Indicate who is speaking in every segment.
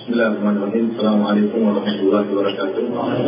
Speaker 1: Bismillahirrahmanirrahim. Assalamualaikum warahmatullahi wabarakatuh.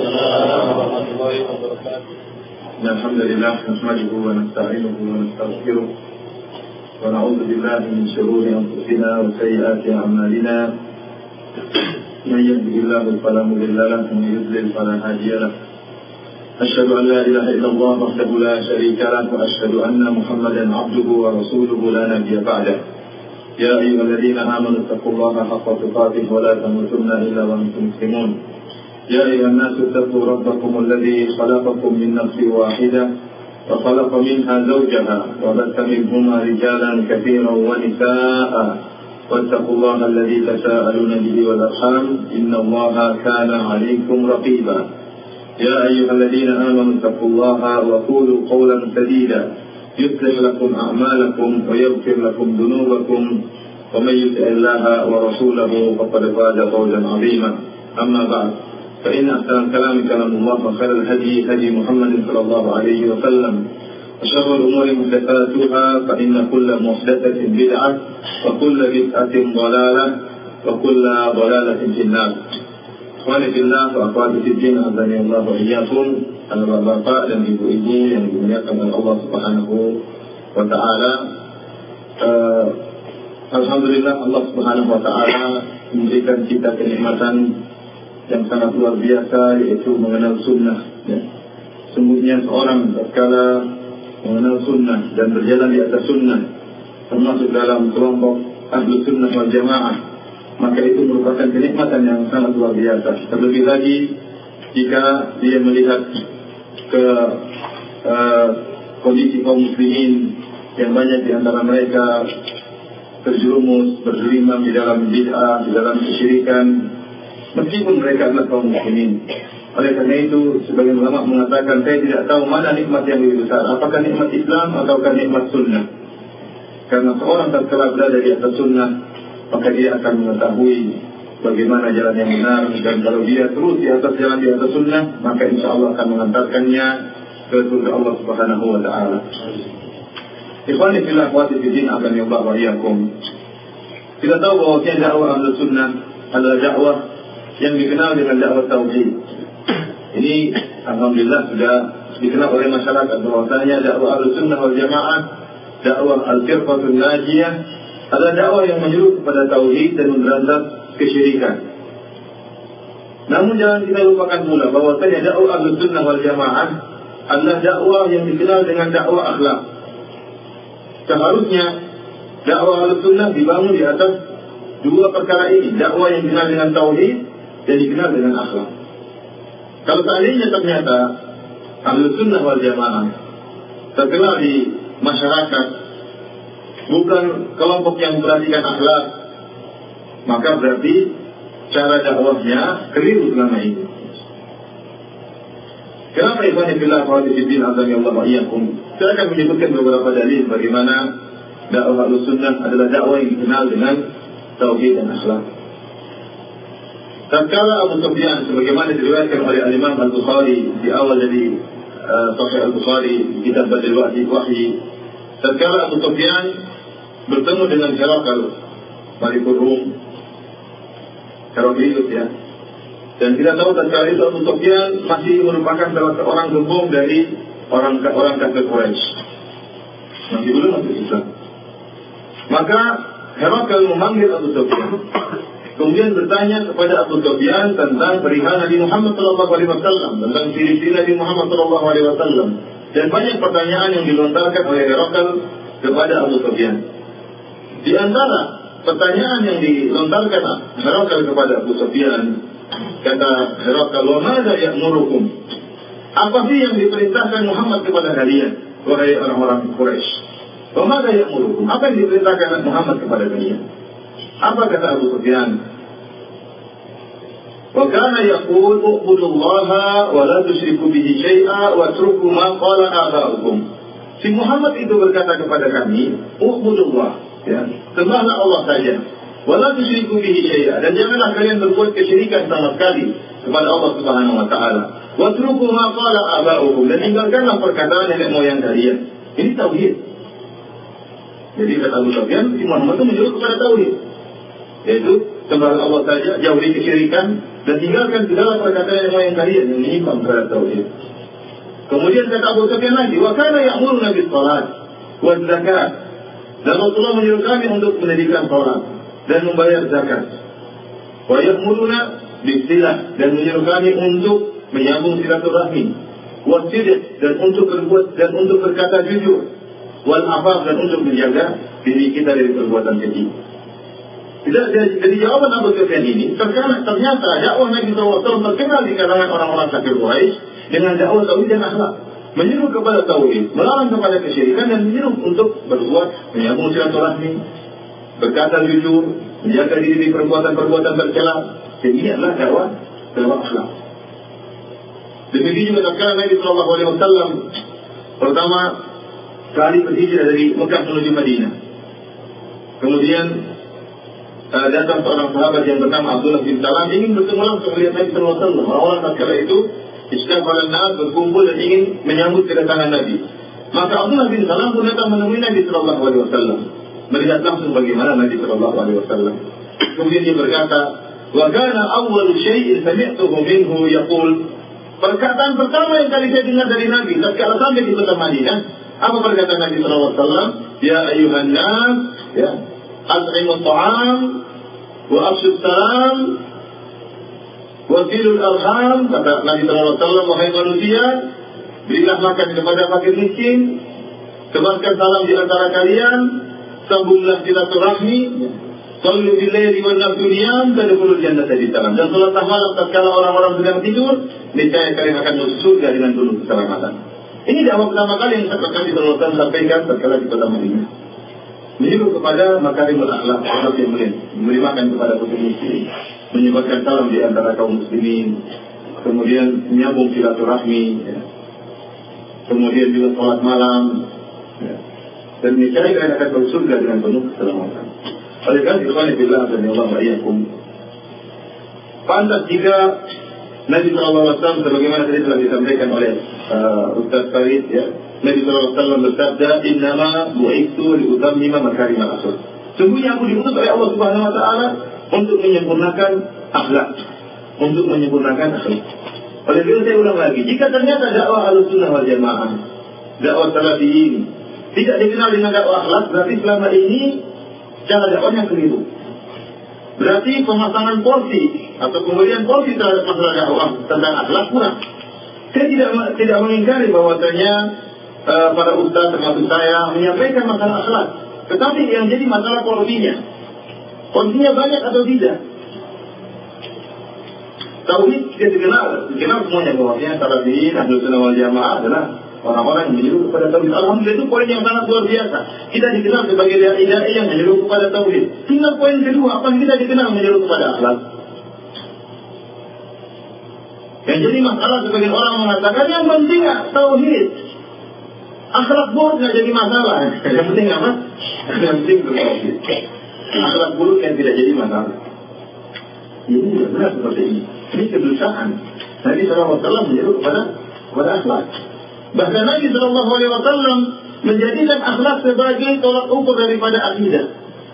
Speaker 1: Alhamdulillah, nahmaduhu wa nasta'inuhu wa nastaghfiruh wa na'udzu billahi min shururi anfusina wa sayyiati a'malina. Man yahdihillahu fala mudilla lahu wa man yudlil fala hadiya lahu. Asyhadu an la ilaha illallah wahdahu la syarika lahu wa asyhadu anna Muhammadan 'abduhu wa rasuluhu la nabiyya ba'dahu. يا أيها الذين آمنوا اتقوا الله حق تقاته ولا تموتن إلا وأنتم مسلمون يا أيها الناس اتقوا ربكم الذي خلقكم من نفس واحدة وخلق منها زوجها وبث منهما رجالا كثيرا ونساء واتقوا الله الذي تساءلون به والأرحام إن الله كان عليكم رقيبا يا أيها الذين آمنوا اتقوا الله وقولوا قولا سديدا يصلح لكم أعمالكم ويغفر لكم ذنوبكم ومن يطع الله ورسوله فقد فاز فوزا عظيما أما بعد فإن أحسن الكلام كلام الله وخير الهدي هدي محمد صلى الله عليه وسلم وشر الأمور محدثاتها فإن كل محدثة بدعة وكل بدعة ضلالة وكل ضلالة في النار. Ikhwani fillah wa akhwati fiddin, azani Allah wa iyyakum. Bapak dan ibu-ibu yang dimuliakan oleh Allah Subhanahu wa taala. Alhamdulillah, Allah Subhanahu wa taala memberikan kita kenikmatan yang sangat luar biasa, yaitu mengenal sunnah. Sungguhnya seorang tatkala mengenal sunnah dan berjalan di atas sunnah, termasuk dalam kelompok ahlu sunnah wal jamaah, maka itu merupakan kenikmatan yang sangat luar biasa. Terlebih lagi jika dia melihat ke kondisi kaum muslimin yang banyak di antara mereka terjerumus, bergelimang di dalam bid'ah, di dalam kesyirikan, meskipun mereka adalah kaum muslimin. Oleh karena itu, sebagian ulama mengatakan, saya tidak tahu mana nikmat yang lebih besar, apakah nikmat Islam ataukah nikmat sunnah. Karena seorang tatkala berada di atas sunnah, maka dia akan mengetahui bagaimana jalan yang benar, dan kalau dia terus di atas jalan di atas sunnah, maka insya Allah akan mengantarkannya ke surga Allah Subhanahu wa taala. Ikhwani fillah wa fiddin, azani Allah wa iyyakum. Kita tahu bahwa dakwah Ahlus Sunnah adalah dakwah yang dikenal dengan dakwah tauhid. Ini alhamdulillah sudah dikenal oleh masyarakat bahwasanya dakwah Ahlus Sunnah wal Jamaah, dakwah al-firqatul najiyah, adalah dakwah yang menyeru kepada tauhid dan memberantas kesyirikan. Namun jangan kita lupakan pula bahwasanya dakwah Ahlus Sunnah wal Jamaah adalah dakwah yang dikenal dengan dakwah akhlak. Seharusnya dakwah Ahlus Sunnah dibangun di atas dua perkara ini, dakwah yang dikenal dengan tauhid dan dikenal dengan akhlak. Kalau seandainya ternyata Ahlus Sunnah wal Jamaah terkenal di masyarakat bukan kelompok yang memperhatikan akhlak, maka berarti cara dakwahnya keliru selama ini. Kenapa ikhwani fillah wa fiddin, azani Allah wa iyyakum? Saya akan menyebutkan beberapa dalil bagaimana dakwah Ahlus Sunnah adalah dakwah yang dikenal dengan tauhid dan akhlak. Tatkala Abu Sufyan, sebagaimana diriwayatkan oleh Al-Imam Al-Bukhari di awal dari Sahih Al-Bukhari, kitab Badil Wahyi, tatkala Abu Sufyan bertemu dengan Herakl, Malikul Rum, Heraklius ya. Dan kita tahu tatkala itu Abu Sufyan masih merupakan salah seorang gembong dari orang kafir Quraisy, masih belum masuk Islam. Maka Herakl memanggil Abu Sufyan, kemudian bertanya kepada Abu Sufyan tentang perihal Nabi Muhammad SAW, tentang ciri-ciri Nabi Muhammad SAW, dan banyak pertanyaan yang dilontarkan oleh Herakl kepada Abu Sufyan. Di antara pertanyaan yang dilontarkan Herakl kepada Abu Sufyan, kata Herakl, "Wa madza ya'murukum?" Apa sih yang diperintahkan Muhammad kepada kalian, wahai orang-orang Quraisy? "Wa madza ya'murukum?" Apa yang diperintahkan Muhammad kepada kalian? Apa kata Abu Sufyan? "Wa kana yaqul u'budullaha wa la tusyriku bihi syai'a wa atruku ma qala aba'ukum." Si Muhammad itu berkata kepada kami, "U'budullah," ya, sembahlah Allah saja. "Wa la tusyriku bihi syai'a," dan janganlah kalian berbuat kesyirikan sama sekali kepada Allah Subhanahu wa taala. "Wa atruku ma qala aba'ukum," dan tinggalkanlah perkataan nenek moyang kalian. Ini tauhid. Jadi kata Abu Sufyan, si Muhammad itu menyuruh kepada tauhid, yaitu sembah Allah saja, jauhi kesyirikan, dan tinggalkan segala perkataan yang lain kalian yang menyimpang terhadap tauhid. Kemudian kata Abu Sufyan lagi, wa kana ya'muruna bis salat wa zakat. Dan Rasulullah menyuruh kami untuk mendirikan salat dan membayar zakat. Wa ya'muruna bis silah, dan menyuruh kami untuk menyambung silaturahmi. Wa sidq, dan untuk berbuat dan untuk berkata jujur. Wal afaf, dan untuk menjaga diri kita dari perbuatan keji. Tidak dari jawaban Abu Sufyan ini, ternyata dakwah Nabi SAW terkenal di kalangan orang-orang kafir Quraisy dengan dakwah tauhid dan akhlak, menyuruh kepada tauhid, melarang kepada kesyirikan, dan menyuruh untuk berbuat menyambung silaturahmi, berkata jujur, menjaga diri dari perbuatan-perbuatan tercela. Ini adalah dakwah akhlak. Demikian juga tatkala Nabi SAW pertama kali berhijrah dari Mekah menuju Madinah. Kemudian datang seorang sahabat yang bernama Abdullah bin Salam ingin bertemu langsung melihat Nabi SAW. Orang-orang tatkala itu istiqbal nas berkumpul dan ingin menyambut kedatangan Nabi. Maka Abdullah bin Salam pun datang menemui Nabi SAW, melihat langsung bagaimana Nabi SAW. Kemudian dia berkata, wa kana awwalu syai'in sami'tuhu minhu yaqul, perkataan pertama yang kali saya dengar dari Nabi tatkala sampai di kota Madinah, apa perkataan Nabi SAW? Ya ayuhan nas, ya, at'imut ta'am wa afshus salam wa silul arham. Kata Nabi SAW, wahai manusia, berilah makan kepada fakir miskin, sebarkan salam di antara kalian, sambunglah silaturahmi, sallu bil laili wan nasu niyam, tadkhulul jannata bisalam. Dan salatlah malam tatkala orang-orang sedang tidur, niscaya kalian akan masuk surga dengan penuh keselamatan. Ini dakwah pertama kali yang Nabi SAW sampaikan tatkala di kota Madinah. Menyuruh kepada makarimul akhlak, akhlak yang mulia, memberi makan kepada fakir miskin, menyebarkan salam di antara kaum muslimin, kemudian menyambung silaturahmi, ya. Kemudian juga salat malam, ya. Dan niscaya kalian akan masuk surga dengan penuh keselamatan. Oleh karena ikhwan fillah dan Allah wa iyyakum, pantas jika Nabi SAW sebagaimana tadi telah disampaikan oleh Ustaz Farid, ya, Nabi SAW bersabda, innama bu'itsu liutammima makarimal akhlak. Sungguhnya aku diutus oleh Allah Subhanahu wa taala untuk menyempurnakan akhlak, untuk menyempurnakan akhlak. Oleh karena saya ulang lagi, jika ternyata dakwah Ahlussunnah wal Jamaah, dakwah salafi ini tidak dikenal dengan dakwah akhlak, berarti selama ini cara dakwahnya keliru. Berarti pemasangan porsi atau pemberian porsi terhadap masalah dakwah tentang akhlak kurang. Saya tidak mengingkari bahwasanya para ustaz termasuk saya menyampaikan masalah akhlak, tetapi yang jadi masalah porsinya. Porsinya banyak atau tidak? Tauhid tidak dikenal semuanya bahwasanya salafiyin Ahlussunnah wal Jamaah adalah orang-orang yang menyuruh kepada tauhid. Alhamdulillah, itu poin yang sangat luar biasa. Kita dikenal sebagai dai yang menyuruh kepada tauhid. Tinggal poin kedua, apa kita dikenal menyuruh kepada akhlak? Yang jadi masalah sebagian orang mengatakan yang penting tauhid, akhlak buruk nggak jadi masalah. Yang penting apa? Yang penting tauhid. Akhlak buruk yang tidak jadi masalah. Ini tidak benar seperti ini. Ini kedustaan. Nabi SAW menyuruh kepada akhlak. Bahkan Nabi SAW menjadikan akhlak sebagai tolak ukur daripada akidah.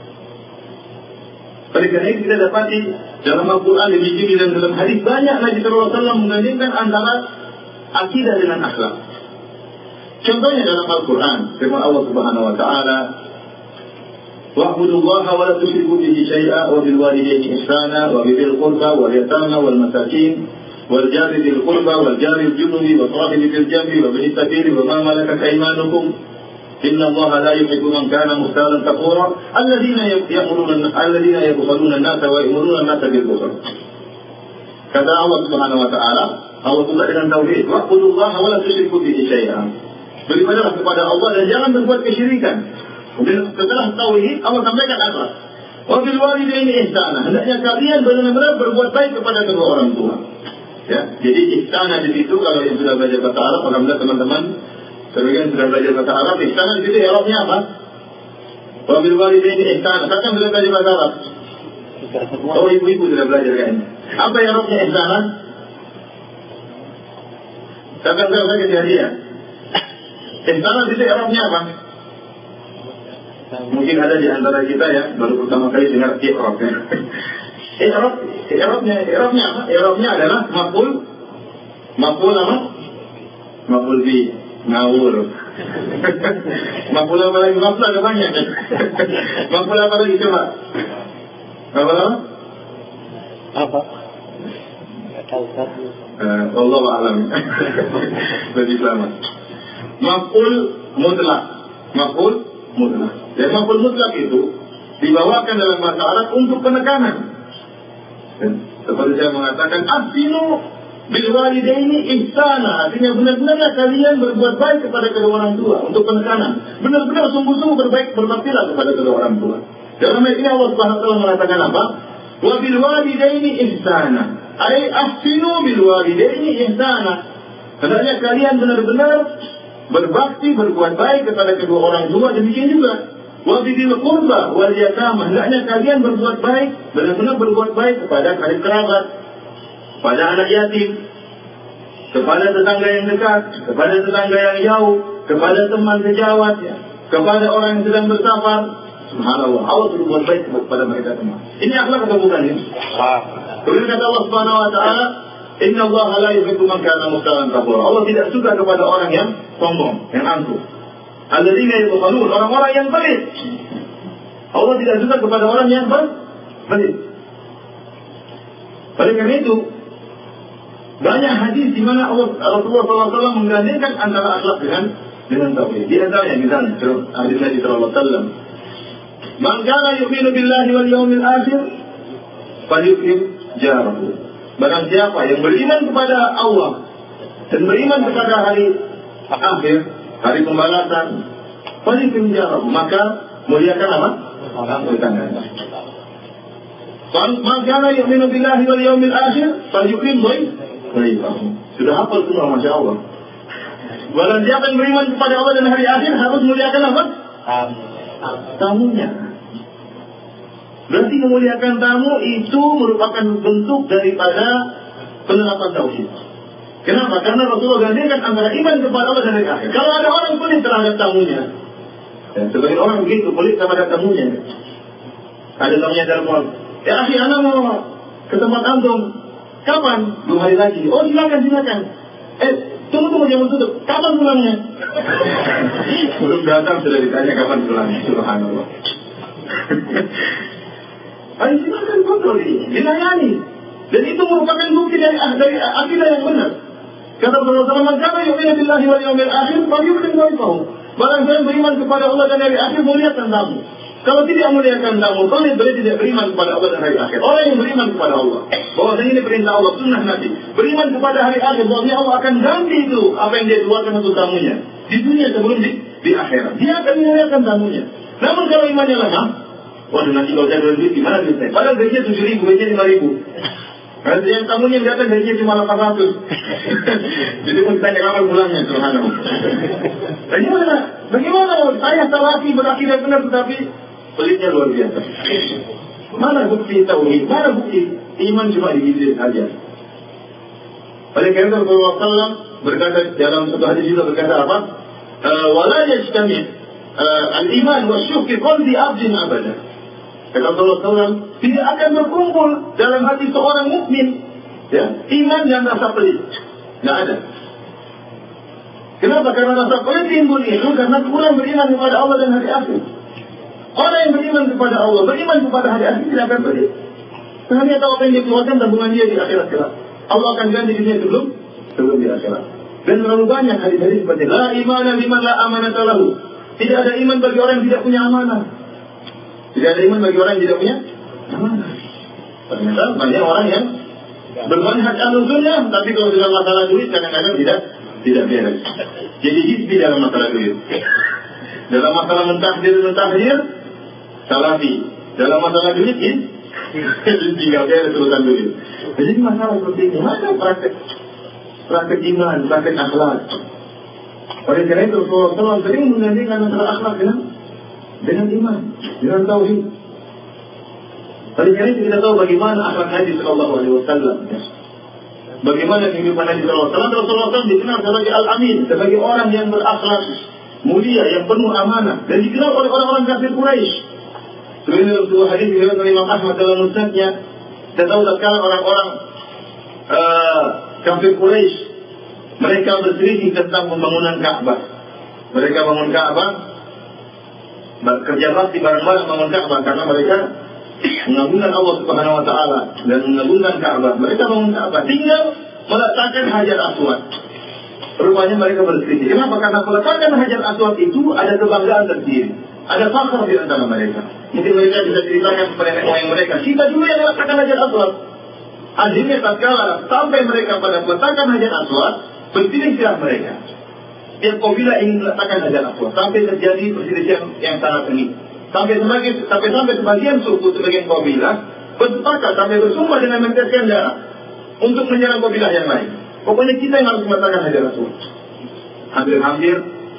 Speaker 1: Oleh karena itu kita dapati dalam Al-Quran, demikian dan dalam hadis banyak Nabi SAW membandingkan antara akidah dengan akhlak. Contohnya dalam Al-Quran, firman Allah Subhanahu Wa Taala, wa'budullaha wa la tusyriku bihi syai'a wa bil walidayni ihsana wa bil qurba wal yatama wal masakin والجار ذي القربى والجار الجنب وصاحب بالجنب وابن السبيل وما ملكت أيمانكم إن الله لا يحب من كان مختالا فخورا الذين يبخلون الناس ويأمرون الناس بالبخل. Kata Allah Subhanahu wa taala, Allah buka dengan tauhid, wa'budullaha wa la tusyriku bihi syai'an. Beribadahlah kepada Allah dan jangan berbuat kesyirikan. Kemudian setelah tauhid Allah sampaikan akhlak. Wa bil walidayni ihsana. Hendaknya kalian benar-benar berbuat baik kepada kedua orang tua. Ya, jadi ihsana di situ kalau yang sudah belajar bahasa Arab, alhamdulillah teman-teman sebagian sudah belajar bahasa Arab, ihsana di situ i'rabnya apa? Wa bil walidayni ihsana. Siapa yang sudah belajar bahasa Arab? Oh, ibu-ibu sudah belajar kayaknya. Apa i'rabnya ihsana? Siapa yang tahu saja hadiah? Ihsana di situ i'rabnya apa? Mungkin ada di antara kita ya baru pertama kali dengar i'rab ya. I'rabnya apa? I'rabnya adalah maf'ul apa? Maf'ul bi, ngawur. Maf'ul apa lagi? Maf'ul ada banyak kan? Maf'ul apa lagi coba? Apa? Allah a'lam. Lebih selamat. Maf'ul mutlak. Dan maf'ul mutlak itu dibawakan dalam bahasa Arab untuk penekanan. Seperti saya mengatakan, ahsinu bil walidaini ihsana, artinya benar-benarlah kalian berbuat baik kepada kedua orang tua, untuk penekanan. Benar-benar sungguh-sungguh berbaktilah kepada kedua orang tua. Dalam ayat ini Allah Subhanahu wa taala mengatakan apa? Wa bil walidaini ihsana. Ai ahsinu bil walidaini ihsana. Hendaknya kalian benar-benar berbakti, berbuat baik kepada kedua orang tua. Demikian juga wa bil qurba wal yatama. Hendaknya kalian berbuat baik, benar-benar berbuat baik kepada karib kerabat, kepada anak yatim, kepada tetangga yang dekat, kepada tetangga yang jauh, kepada teman sejawat, kepada orang yang sedang bersafar. Subhanallah, Allah berbuat baik kepada mereka semua. Ini akhlak atau bukan ini? Kemudian kata Allah Subhanahu wa taala, "Inna Allah la yuhibbu man kana mukhtalan fakhura." Allah tidak suka kepada orang yang sombong, yang angkuh. Alladzina yabkhalun, orang-orang yang pelit. Allah tidak suka kepada orang yang pelit. Oleh karena itu, banyak hadis di mana Rasulullah SAW menggandengkan antara akhlak dengan tauhid. Di antaranya misalnya hadis Nabi sallallahu alaihi wasallam, "Man kana yu'minu billahi wal yawmil akhir falyukrim jarahu." Barang siapa yang beriman kepada Allah dan beriman kepada hari akhir, hari pembalasan, falyukrim jarahu, maka muliakan apa? Tetangganya. Man kana yu'minu billahi wal yawmil akhir falyukrim dhaifahu. Sudah hafal semua, Masya Allah. Barang siapa yang beriman kepada Allah dan hari akhir harus muliakan apa? Tamunya. Berarti memuliakan tamu itu merupakan bentuk daripada penerapan tauhid. Kenapa? Karena Rasulullah gandengkan antara iman kepada Allah dan hari akhir. Kalau ada orang pelit terhadap tamunya, sebagai orang begitu pelit terhadap tamunya, ada tamunya telepon, "Ya akhi, anak mau ke tempat antum. Kapan?" 2 hari lagi. "Oh silakan. Tunggu jangan tutup. Kapan pulangnya?" Belum datang sudah ditanya kapan pulangnya. Subhanallah. Ayo silakan kontrol ini, dilayani. Dan itu merupakan bukti dari akidah yang benar. Kata Rasulullah, "Man kana yu'minu billahi wal yawmil akhir falyukrim dhaifahu." Barang siapa beriman kepada Allah dan hari akhir, muliakan tamu. Kalau tidak muliakan tamu, berarti tidak beriman kepada Allah dan hari akhir. Orang yang beriman kepada Allah, bahwa ini perintah Allah, sunnah Nabi, beriman kepada hari akhir, bahwa Allah akan ganti itu apa yang dia keluarkan untuk tamunya di dunia sebelum di akhirat. Dia akan muliakan tamunya. Namun kalau imannya lemah, waduh nanti kalau saya duit gimana duitnya? Padahal gajinya 7.000, gajinya 5.000. Nanti yang tamunya yang datang gajinya cuma 800. Jadi mau ditanya kapan pulangnya, subhanallah. Bagaimana saya salafi berakidah benar tetapi pelitnya luar biasa. Mana bukti tauhid? Mana bukti iman cuma di bibir saja? Oleh karena Rasulullah SAW berkata dalam satu hadis juga berkata apa? Wala yajtami al-iman wa syuh fi qalbi 'abdin abada. Kata Rasulullah SAW, tidak akan berkumpul dalam hati seorang mukmin, iman dan rasa pelit. Tidak ada. Kenapa? Karena rasa pelit timbul itu karena kurang beriman kepada Allah dan hari akhir. Orang yang beriman kepada Allah, beriman kepada hari akhir tidak akan pelit. Karena dia tahu apa yang dia keluarkan tabungan dia di akhirat kelak. Allah akan ganti dirinya sebelum di akhirat. Dan terlalu banyak hadis-hadis seperti la imana liman la amanata lahu. Tidak ada iman bagi orang yang tidak punya amanah. Tidak ada iman bagi orang yang tidak punya amanah. Ternyata banyak orang yang bermanhaj al-sunnah, tapi kalau dalam masalah duit kadang-kadang tidak beres. Jadi hizbi dalam masalah duit. Dalam masalah mentahdir, salafi. Dalam masalah duit, tinggal beres urusan duit. Jadi masalah seperti ini, mana praktek iman, praktek akhlak. Oleh karena itu Rasulullah SAW sering menggandingkan antara akhlak dengan iman, dengan tauhid. Oleh karena itu kita tahu bagaimana akhlak Nabi Sallallahu Alaihi Wasallam. Bagaimana kehidupan Nabi Sallallahu Alaihi Wasallam. Rasulullah SAW dikenal sebagai Al-Amin, sebagai orang yang berakhlak mulia, yang penuh amanah, dan dikenal oleh orang-orang kafir Quraisy. Sebenarnya dalam sebuah hadis diriwayatkan oleh Imam Ahmad dalam musnadnya, Kita tahu tatkala orang-orang kafir Quraisy, mereka berselisih tentang pembangunan Ka'bah. Mereka bangun Ka'bah, kerja bakti bareng-bareng bangun Ka'bah karena mereka mengagungkan Allah Subhanahu wa taala dan mengagungkan Ka'bah. Mereka bangun Ka'bah, tinggal meletakkan Hajar Aswad. Rupanya mereka berselisih. Kenapa? Karena meletakkan Hajar Aswad itu ada kebanggaan tersendiri, ada fakhr di antara mereka. Mungkin mereka bisa ceritakan kepada nenek moyang mereka, kita dulu yang meletakkan Hajar Aswad. Akhirnya tatkala sampai mereka pada meletakkan Hajar Aswad, berselisih mereka. Tiap kabilah ingin meletakkan Hajar Aswad, sampai terjadi perselisihan yang sangat sengit. Sampai sebagian suku, sebagian kabilah bersepakat sampai bersumpah dengan meneteskan darah untuk menyerang kabilah yang lain. Pokoknya kita yang harus meletakkan Hajar Aswad. Hampir-hampir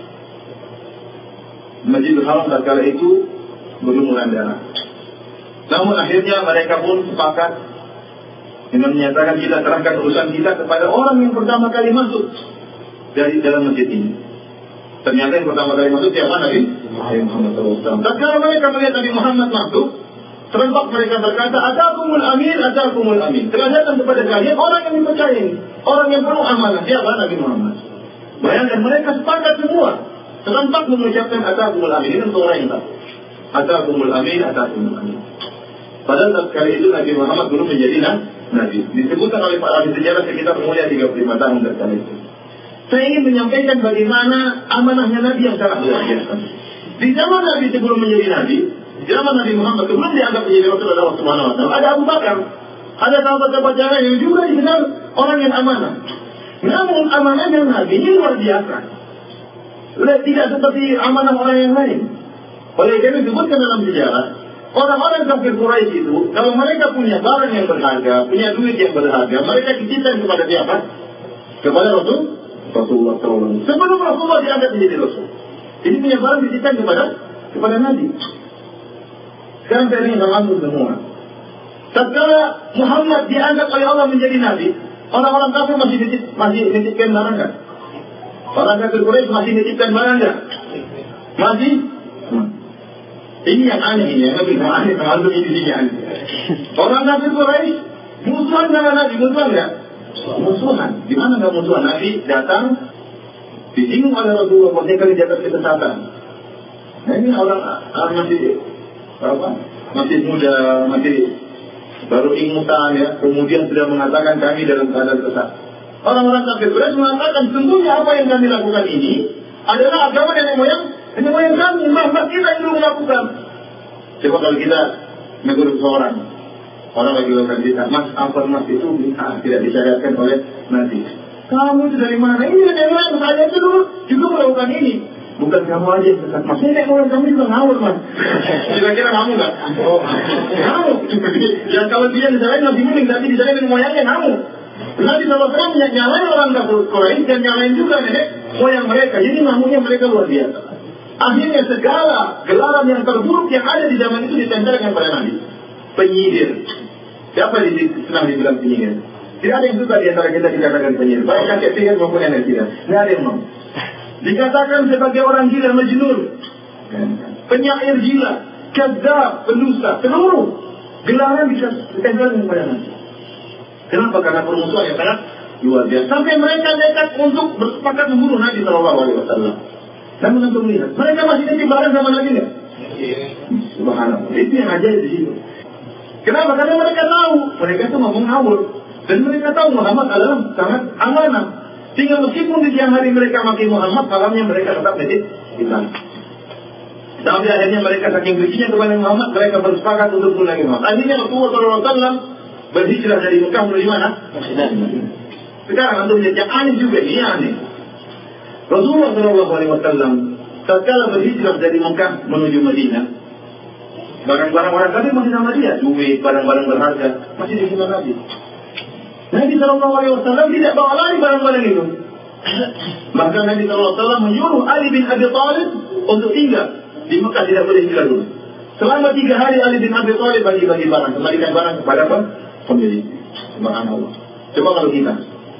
Speaker 1: Masjidil Haram tatkala itu berlumuran darah. Namun akhirnya mereka pun sepakat dengan menyatakan kita serahkan urusan kita kepada orang yang pertama kali masuk dari dalam masjid ini. Ternyata yang pertama kali masuk siapa? Nabi Muhammad SAW. Tatkala mereka melihat Nabi Muhammad masuk, serempak mereka berkata, Atakumul Amin. Telah datang kepada kalian orang yang dipercayai, orang yang penuh amanah. Siapa? Nabi Muhammad. Bayangkan mereka sepakat semua, serempak mengucapkan Atakumul Amin. Ini untuk orang yang tahu. Atakumul Amin. Padahal tatkala itu Nabi Muhammad belum menjadi Nabi. Disebutkan oleh para ahli sejarah sekitar umurnya 35 tahun tatkala itu. Saya ingin menyampaikan bagaimana amanahnya Nabi yang sangat luar biasa. Di zaman Nabi sebelum menjadi Nabi, zaman Nabi Muhammad sebelum dianggap menjadi Rasul Allah Subhanahu wa taala, ada Abu Bakar, ada sahabat-sahabat yang juga dikenal orang yang amanah. Namun amanahnya Nabi ini luar biasa. Tidak seperti amanah orang yang lain. Oleh karena disebutkan dalam sejarah, orang-orang kafir Quraisy itu, kalau mereka punya barang yang berharga, punya duit yang berharga, mereka titipkan kepada siapa? Kepada Rasulullah SAW. Sebelum Rasulullah diangkat menjadi Rasul, ini punya barang dititipkan kepada Nabi. Sekarang saya ingin langsung semua. Tatkala Muhammad diangkat oleh Allah menjadi Nabi, orang-orang kafir masih nitipkan barang enggak? Orang kafir Quraisy masih nitipkan barang enggak? Masih? Ini yang aneh, ini yang lebih aneh, termasuk ini aneh. Orang kafir Quraisy musuhan sama Nabi, musuhan enggak? Musuhan. Di mana enggak musuhan? Nabi datang disinggung oleh Rasulullah, mereka di atas kesesatan. Nah ini orang masih muda, masih baru ingusan ya, kemudian sudah mengatakan kami dalam keadaan sesat. Orang-orang kafir Quraisy mengatakan sesungguhnya apa yang kami lakukan ini adalah agama nenek moyang kami, mbah kita yang dulu melakukan. Coba kalau kita menegur seorang, orang lagi lakukan kita, mas itu tidak disyariatkan oleh Nabi. Kamu itu dari mana? Ini nenek moyang saya itu dulu juga melakukan ini. Bukan kamu aja yang sesat, mas. Nenek moyang kami juga ngawur, mas. Kira-kira kamu nggak? Kamu. Ya kalau dia disalahin Nabi Muhammad, tapi disalahin nenek moyangnya kamu. Nabi SAW nyalain orang kafir Quraisy dan nyalain juga nenek moyang mereka. Jadi ngamuknya mereka luar biasa. Akhirnya segala gelaran yang terburuk yang ada di zaman itu ditempelkan pada Nabi. Penyihir. Siapa senang dibilang penyihir? Tidak ada yang suka di antara kita dikatakan penyihir. Baik kakek sihir maupun nenek sihir. Tidak ada yang mau. Dikatakan sebagai orang gila, majnun, penyair gila, kadzab, pendusta, seluruh gelaran ditempelkan kepada Nabi. Kenapa? Karena permusuhan yang sangat luar biasa. Sampai mereka nekat untuk bersepakat membunuh Nabi SAW. Namun untuk melihat, mereka masih nitip barang sama Nabi nggak? Subhanallah. Itu yang ajaib di situ. Kenapa? Karena mereka tahu, mereka itu ngomong ngawur, dan mereka tahu Muhammad adalah sangat amanah. Sehingga meskipun di siang hari mereka maki Muhammad, malamnya mereka tetap nitip kita. Sampai akhirnya mereka saking bencinya kepada Muhammad, mereka bersepakat untuk bunuh Muhammad. Akhirnya Rasulullah SAW berhijrah dari Mekah menuju mana? Sekarang untuk melihat yang aneh juga, ini aneh. Rasulullah SAW tatkala berhijrah dari Mekah menuju Madinah, barang-barang orang kafir masih sama dia, duit, barang-barang berharga masih di sini Nabi. Nabi SAW tidak bawa lari barang-barang itu. Bahkan Nabi SAW menyuruh Ali bin Abi Thalib untuk tinggal di Mekah, tidak boleh hijrah dulu. Selama 3 hari Ali bin Abi Thalib bagi-bagi barang, kembalikan barang kepada pemilik. Subhanallah. Coba kalau kita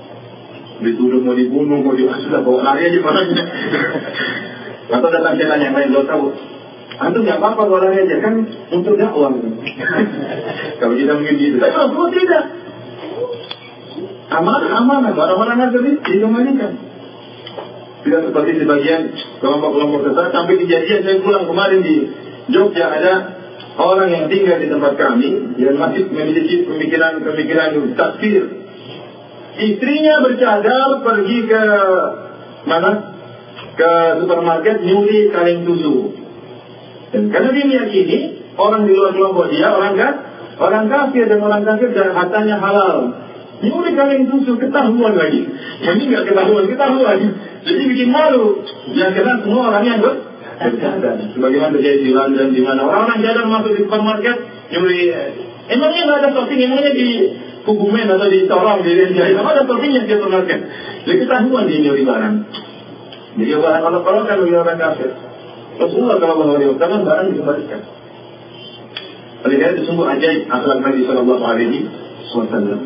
Speaker 1: dituduh mau dibunuh, mau sudah bawa lari aja barangnya. Atau datang setan yang lain, lo tahu Antum nggak apa-apa olahraga kan untuk dakwah. Kalau kita mungkin gitu, tapi Rasulullah tidak. Amanah, barang-barang Nabi dikembalikan. Tidak seperti sebagian kelompok-kelompok sesat. Sampai kejadian saya pulang kemarin di Jogja, ada orang yang tinggal di tempat kami yang masih memiliki pemikiran takfir. Istrinya bercadar pergi ke mana? Ke supermarket nyuri kaleng susu. Dan karena dia meyakini orang di luar kelompok dia orang kafir dan hartanya halal. Nyuri kaleng susu ketahuan lagi. Ini nggak ketahuan. Jadi bikin malu. Yang kena semua orang yang bercadar. Sebagaimana terjadi di London, di mana orang-orang cadar masuk di supermarket nyuri. Emangnya nggak ada shopping? Emangnya di Kubumen atau di Sorong, di Renjai, sama ada shoppingnya di supermarket. Jadi ketahuan dia nyuri barang. Jadi barang kalau kan bagi orang kafir. Rasulullah SAW barang dikembalikan. Oleh karena itu sungguh ajaib akhlak Nabi Sallallahu Alaihi Wasallam.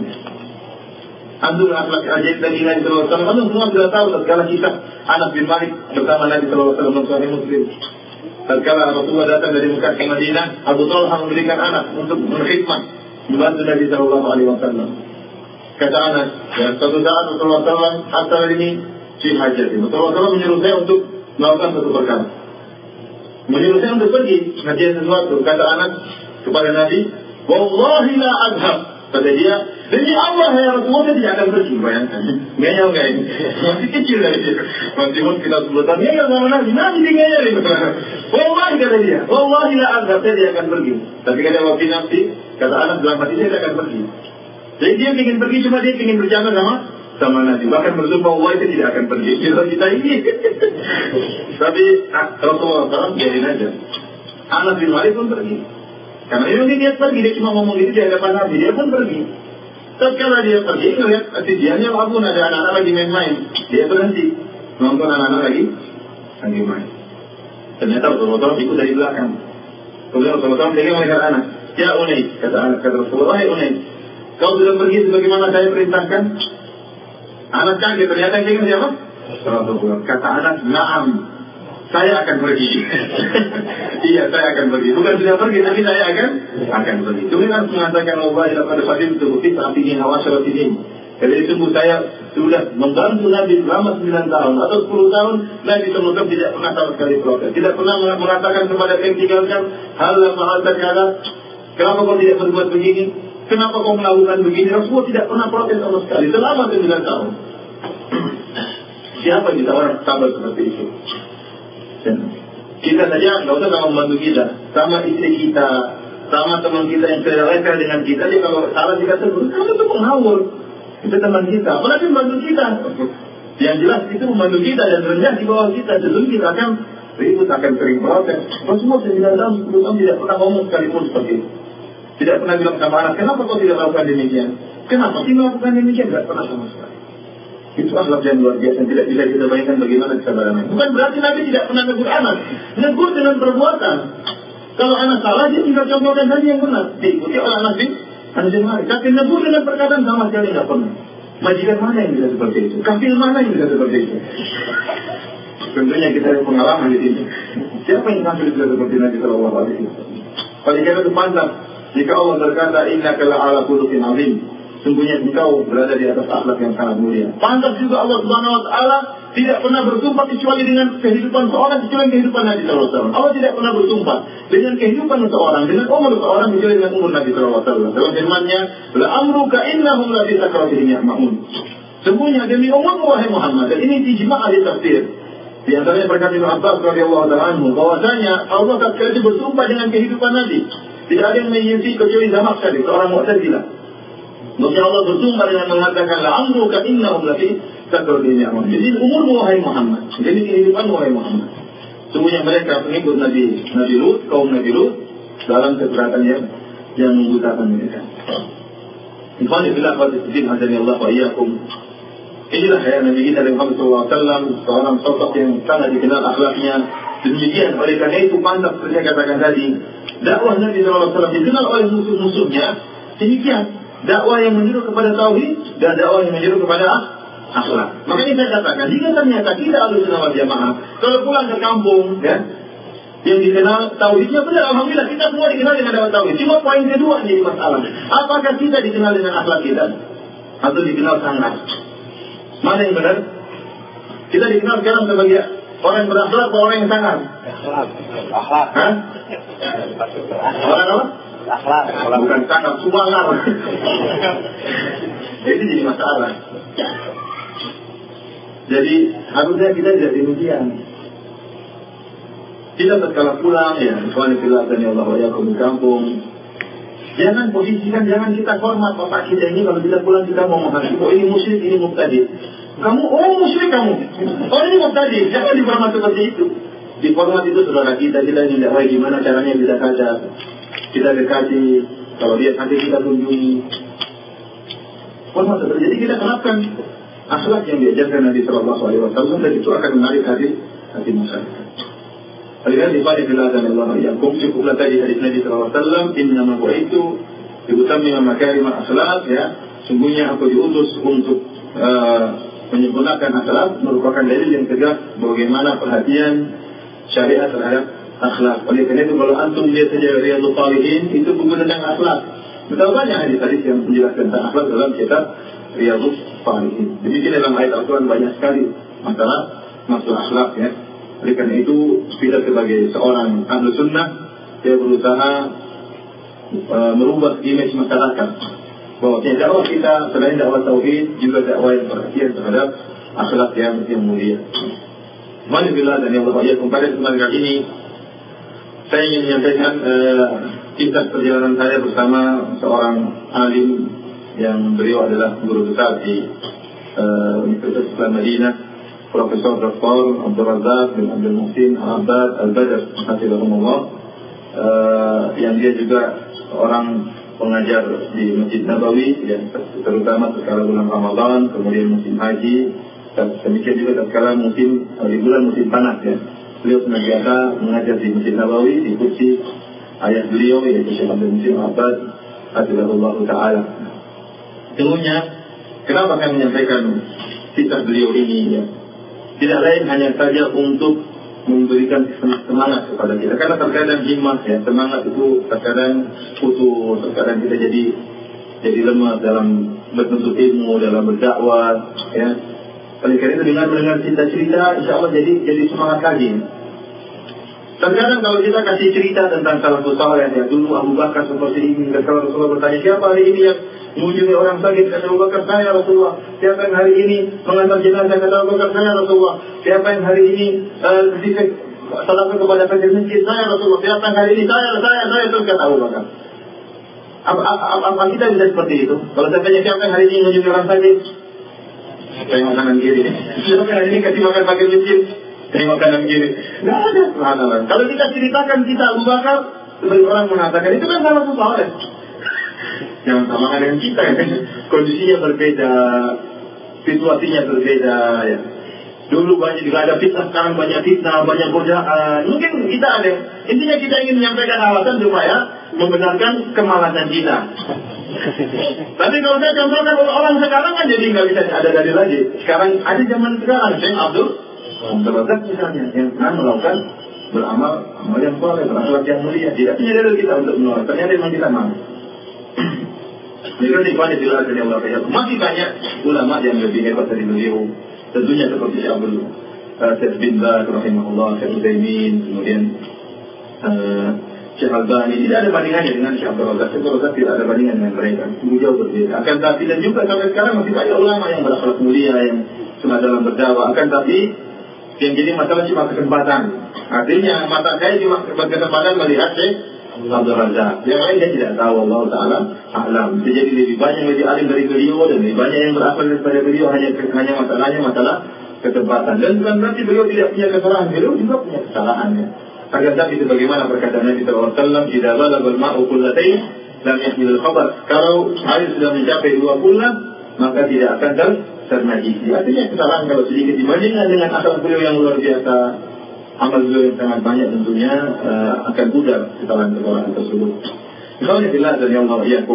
Speaker 1: Antum akhlak ajaib dari Nabi Sallallahu Alaihi Wasallam. Antum semua sudah tahu tatkala kisah Anas bin Malik bersama Nabi Sallallahu Alaihi Wasallam Sahih Muslim. Tatkala Rasulullah datang dari Mekah ke Madinah, Abu Talha memberikan Anas untuk berkhidmat membantu Nabi Sallallahu Alaihi Wasallam. Kata Anas, ya, suatu saat Rasulullah SAW asal ini fi hajat. Rasulullah SAW menyuruh saya untuk melakukan satu perkara. Menyuruh saya untuk pergi ngajian sesuatu. Kata Anas kepada Nabi, wallahi la adhab. Kata dia, demi Allah ya Rasulullah saya tidak akan pergi. Bayangkan, ngeyel nggak ini? Masih kecil dari dia, masih umur sekitar 10 tahun. Ngeyel sama Nabi ngeyel ini. Wallahi kata dia, wallahi la adhab, saya tidak akan pergi. Tapi kata wafi nafsi, kata Anas dalam hati saya tidak akan pergi. Jadi dia ingin pergi, cuma dia ingin berjalan sama Nabi. Bahkan bersumpah Allah itu tidak akan pergi. Kita ini. Tapi Rasulullah SAW biarin aja. Anas bin Malik pun pergi. Karena dia pergi, dia cuma ngomong gitu di hadapan Nabi. Dia pun pergi. Tatkala dia pergi, ngelihat kejadiannya wabun ada anak-anak lagi main-main. Dia berhenti nonton anak-anak lagi main. Ternyata Rasulullah SAW ikut dari belakang. Kemudian Rasulullah SAW dia melihat anak. Ya Unais, kata Rasulullah, hai Unais, kau sudah pergi sebagaimana saya perintahkan? Anak kaget, ternyata yang ingin siapa? Rasulullah. Kata anak, na'am, saya akan pergi. Iya, saya akan pergi. Bukan sudah pergi, tapi saya akan pergi. Kemudian harus mengatakan Allah ila pada fadil tubuhis apihin hawasyaratin. Jadi sungguh saya sudah membantu Nabi selama 9 tahun atau 10 tahun. Nabi SAW tidak pernah sama sekali protes. Tidak pernah mengatakan kepada yang tinggalkan hal ma'alta kala, kenapa kau tidak berbuat begini? Kenapa kau melakukan begini? Rasulullah tidak pernah protes sama sekali selama 9 tahun. Siapa yang bisa orang sabar seperti itu? Kita saja nggak usah sama membantu kita, sama istri kita, sama teman kita yang level dengan kita. Dia kalau salah kita sebut, kamu itu pengawur. Itu teman kita, apalagi membantu kita. Yang jelas itu membantu kita dan rendah di bawah kita. Sebelum kita akan ribut, akan sering protes. Rasulullah 9 tahun, 10 tahun tidak pernah ngomong sekalipun seperti itu. Tidak pernah bilang sama anak, kenapa kau tidak melakukan demikian? Kenapa sih melakukan demikian? Tidak pernah sama sekali. Itu akhlak yang luar biasa, tidak bisa kita bayangkan bagaimana kesabaran Nabi. Bukan berarti Nabi tidak pernah negur anak. Negur dengan perbuatan. Kalau anak salah, dia tinggal contohkan saja yang benar. Diikuti oleh anak bin Malik. Tapi negur dengan perkataan sama sekali tidak pernah. Majikan mana yang bisa seperti itu? Kafir mana yang bisa seperti itu? Tentunya kita ada pengalaman di sini. Siapa yang kafir bisa seperti Nabi Sallallahu Alaihi Wasallam? Oleh karena itu pantas jika Allah berkata, innaka la'ala khuluqin 'azim. Sungguhnya engkau berada di atas akhlak yang sangat mulia. Pantas juga Allah Subhanahu Wa Taala tidak pernah bersumpah kecuali dengan kehidupan seorang, kecuali kehidupan Nabi Sallallahu Alaihi Wasallam. Allah tidak pernah bersumpah dengan kehidupan seorang, dengan umur seorang, kecuali dengan umur Nabi Sallallahu Alaihi Wasallam. Dalam firman-Nya, la amruka innahum la fi sakratihim ya'maun. Sungguhnya demi umurmu wahai Muhammad, dan ini ijma' ahli tafsir. Di antaranya perkataan Ibnu Abbas radhiyallahu anhu bahwasanya Allah tatkala bersumpah dengan kehidupan Nabi, tidak ada yang menyisi kecuali Zamakhsyari, seorang Mu'tazilah. Maka Allah bersumpah dengan mengatakan la'amruka innahum lafi sakratihim ya'maun. Jadi umurmu wahai Muhammad, jadi kehidupanmu wahai Muhammad. Sungguhnya mereka pengikut Nabi Lut, kaum Nabi Lut dalam keberatan yang membutakan mereka. Ikhwani fillah wa fiddin hadanallahu wa iyyakum. Inilah ya Nabi kita Muhammad SAW, seorang sosok yang sangat dikenal akhlaknya. Demikian oleh karena itu pantas saya katakan tadi, dakwah Nabi SAW dikenal oleh musuh-musuhnya. Demikian dakwah yang menyeru kepada tauhid dan dakwah yang menyeru kepada akhlak. Makanya saya katakan, jika ternyata kita Ahlussunnah wal Jamaah, kalau pulang ke kampung, ya, Yang dikenal tauhidnya benar, alhamdulillah kita semua dikenal dengan dakwah tauhid. Cuma poin kedua jadi masalah. Apakah kita dikenal dengan akhlak kita atau dikenal sangat? Mana yang benar? Kita dikenal sekarang sebagai orang yang berakhlak atau orang yang sangat?
Speaker 2: Akhlak.
Speaker 1: Hah? Orang apa?
Speaker 2: Akhlak.
Speaker 1: Bukan sangat, subangar. Jadi masalah. Jadi harusnya kita tidak demikian. Kita tatkala pulang ya, ikhwan fillah dan Allah wa yakum di kampung, jangan posisikan, jangan kita hormat bapak kita ini kalau kita pulang kita mau menghakimi, oh ini musyrik, ini mubtadi. Kamu, oh musyrik kamu, oh ini mubtadi, jangan dihormat seperti itu. Dihormat itu saudara kita ingin dakwah gimana caranya kita sadar, kita dekati, kalau dia sakit kita kunjungi. Hormat seperti jadi kita terapkan akhlak yang diajarkan Nabi Sallallahu Alaihi Wasallam, dan itu akan menarik hati masyarakat. Oleh daripada bila dan Allah yakum cukuplah tadi hadis Nabi sallallahu alaihi wasallam, innama bu'itu liutammima makarim al-akhlaq, ya, sungguhnya aku diutus untuk menyempurnakan akhlak, merupakan dalil yang tegas bagaimana perhatian syariat terhadap akhlak. Oleh karena itu kalau antum lihat saja Riyadhus Shalihin itu buku tentang akhlak. Betapa banyak hadis-hadis yang menjelaskan tentang akhlak dalam kitab Riyadhus Shalihin. Demikian dalam ayat Al-Quran banyak sekali masalah akhlak, ya. Oleh karena itu kita sebagai seorang ahlu sunnah dia berusaha merubah image masyarakat bahwa dakwah kita selain dakwah tauhid juga dakwah yang perhatian terhadap akhlak yang mulia. Alhamdulillah dan Allah ya, pada kesempatan kali ini saya ingin menyampaikan kisah perjalanan saya bersama seorang alim yang beliau adalah guru besar di Universitas Islam Madinah, Profesor Dr. Abdul Razak bin Abdul Muhsin Al-Abbad Al-Badr hafizahumullah, yang dia juga orang pengajar di Masjid Nabawi, yang terutama tatkala bulan Ramadan, kemudian musim haji, dan demikian juga tatkala musim di bulan musim panas, ya. Beliau senantiasa mengajar di Masjid Nabawi di kursi ayah beliau yaitu Syekh Abdul Muhsin Al-Abbad hafizahullah taala. Sesungguhnya kenapa saya menyampaikan kisah beliau ini, ya? Tidak lain hanya saja untuk memberikan semangat kepada kita. Karena terkadang himmah, ya, semangat itu terkadang putus, terkadang kita jadi lemah dalam bernuntut ilmu, dalam berdakwah, ya. Oleh karena itu dengan mendengar cerita-cerita, insya Allah jadi semangat lagi. Terkadang kalau kita kasih cerita tentang salafus saleh, ya, dulu Abu Bakar seperti ini, dan kalau Rasulullah bertanya siapa hari ini yang mengunjungi orang sakit, kata Abu Bakar, saya Rasulullah. Siapa yang hari ini mengantar jenazah, kata Abu Bakar, saya Rasulullah. Siapa yang hari ini salafat kepada fakir miskin, saya Rasulullah. Siapa yang hari ini saya terus, kata Abu Bakar. Apa kita bisa seperti itu? Kalau saya tanya siapa yang hari ini mengunjungi orang sakit, tengok kanan kiri. Siapa yang hari ini kasih makan fakir miskin, tengok kanan kiri. Nggak ada, subhanallah. Kalau kita ceritakan kita Abu Bakar, sebagai orang mengatakan itu kan salafus saleh. Jangan samakan dengan kita, ya. Kondisinya berbeda, situasinya berbeda, ya. Dulu banyak juga ada fitnah, sekarang banyak fitnah, banyak godaan. Mungkin kita ada. Intinya kita ingin menyampaikan alasan supaya membenarkan kemalasan kita. Tapi kalau saya contohkan orang sekarang kan jadi nggak bisa ada dalil lagi. Sekarang ada zaman sekarang, Syekh Abdul Razak misalnya, yang pernah melakukan beramal yang soleh, berakhlak yang mulia, tidak punya dalil kita untuk menolak. Ternyata memang kita mau. Masih banyak ulama yang lebih hebat dari beliau. Tentunya seperti Syekh Abdul bin Baz rahimahullah, Syekh Utsaimin, kemudian Syekh Albani. Tidak ada bandingannya dengan Syekh Abdul Razak. Syekh Abdul Razak tidak ada bandingan dengan mereka. Jauh berbeda. Akan tapi dan juga sampai sekarang masih banyak ulama yang berakhlak mulia, yang sudah dalam berdakwah. Akan tapi yang jadi masalah cuma kesempatan. Artinya mata saya cuma berkesempatan melihat Syekh Abdul Razak. Yang lain dia tidak tahu, Allah Ta'ala a'lam. Jadi lebih banyak lebih alim dari beliau dan lebih banyak yang berakhlak daripada beliau, hanya masalahnya masalah kesempatan. Dan bukan berarti beliau tidak punya kesalahan, beliau juga punya kesalahannya. Agar tapi sebagaimana perkataan Nabi sallallahu alaihi wasallam, "Idza balagha al-ma'u qullatayn lam yahmil al-khabar." Kalau air sudah mencapai 2 kullah, maka tidak akan ternajisi. Artinya kesalahan kalau sedikit dibandingkan dengan akal beliau yang luar biasa, amal beliau yang sangat banyak, tentunya akan pudar kesalahan-kesalahan tersebut. Alhamdulillah dan Allah iyakum.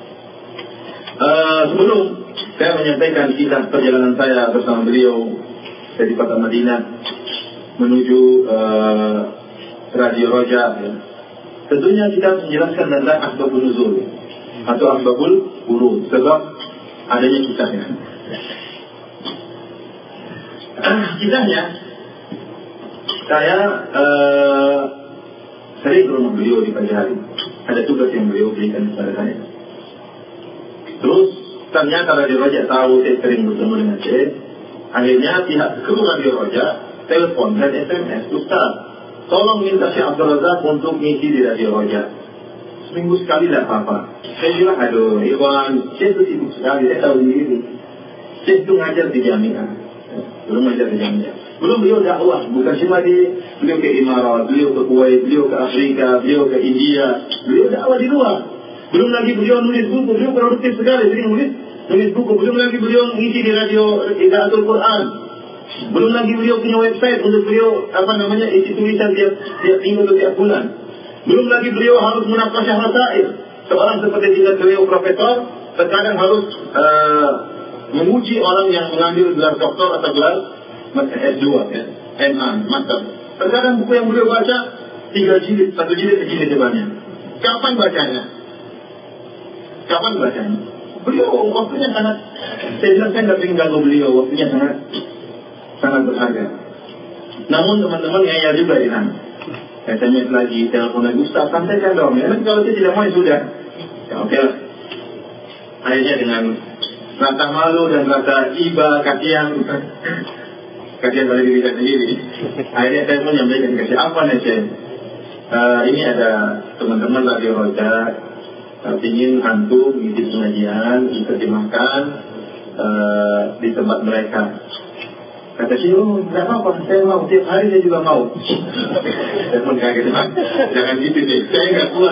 Speaker 1: Sebelum saya menyampaikan kisah perjalanan saya bersama beliau dari kota Madinah menuju Radio Roja. Ya. Tentunya kita menjelaskan tentang asbabun nuzul atau asbabul wurud, sebab adanya kisahnya. Kisahnya, saya sering ke rumah beliau di pagi hari. Ada tugas yang beliau berikan kepada saya. Terus ternyata Radio Roja tahu saya sering bertemu dengan saya. Akhirnya pihak kru Radio Roja telepon dan SMS, Ustaz, tolong minta Syekh Abdul Razak untuk ngisi di Radio Roja. Seminggu sekali tidak apa-apa. Saya bilang, aduh, Iwan, saya itu sibuk sekali, saya tahu sendiri. Saya itu ngajar di Jamiah. Belum ngajar di Jamiah. Belum beliau dakwah, bukan cuma beliau ke Imarat, beliau ke Kuwait, beliau ke Afrika, beliau ke India. Beliau dakwah di luar. Belum lagi beliau nulis buku, beliau produktif sekali, sering nulis buku. Belum lagi beliau ngisi di radio Idaatul Quran. Belum lagi beliau punya website untuk beliau isi tulisan tiap minggu atau tiap bulan. Belum lagi beliau harus munaqasyah rasail. Seorang seperti beliau profesor terkadang harus menguji orang yang mengambil gelar doktor atau gelar S2 ya, MA, master. Terkadang buku yang beliau baca 3 jilid, 1 jilid segini depannya. Kapan bacanya? Beliau waktunya sangat, saya bilang saya nggak ingin ganggu beliau, waktunya sangat berharga. Namun teman-teman ngeyel juga di sana. SMS lagi, telepon lagi, Ustaz sampaikan dong. Ya kan kalau saya tidak mau ya sudah. Ya oke lah. Akhirnya dengan rasa malu dan rasa iba, kasihan pada diri saya sendiri. Akhirnya saya pun menyampaikan ke siapa nih saya. Ini ada teman-teman Radio Roja ingin antum mengisi pengajian, diterjemahkan di tempat mereka. Kata saya, nggak apa-apa, saya mau, tiap hari saya juga mau. Saya pun kaget, jangan gitu deh, saya nggak kuat.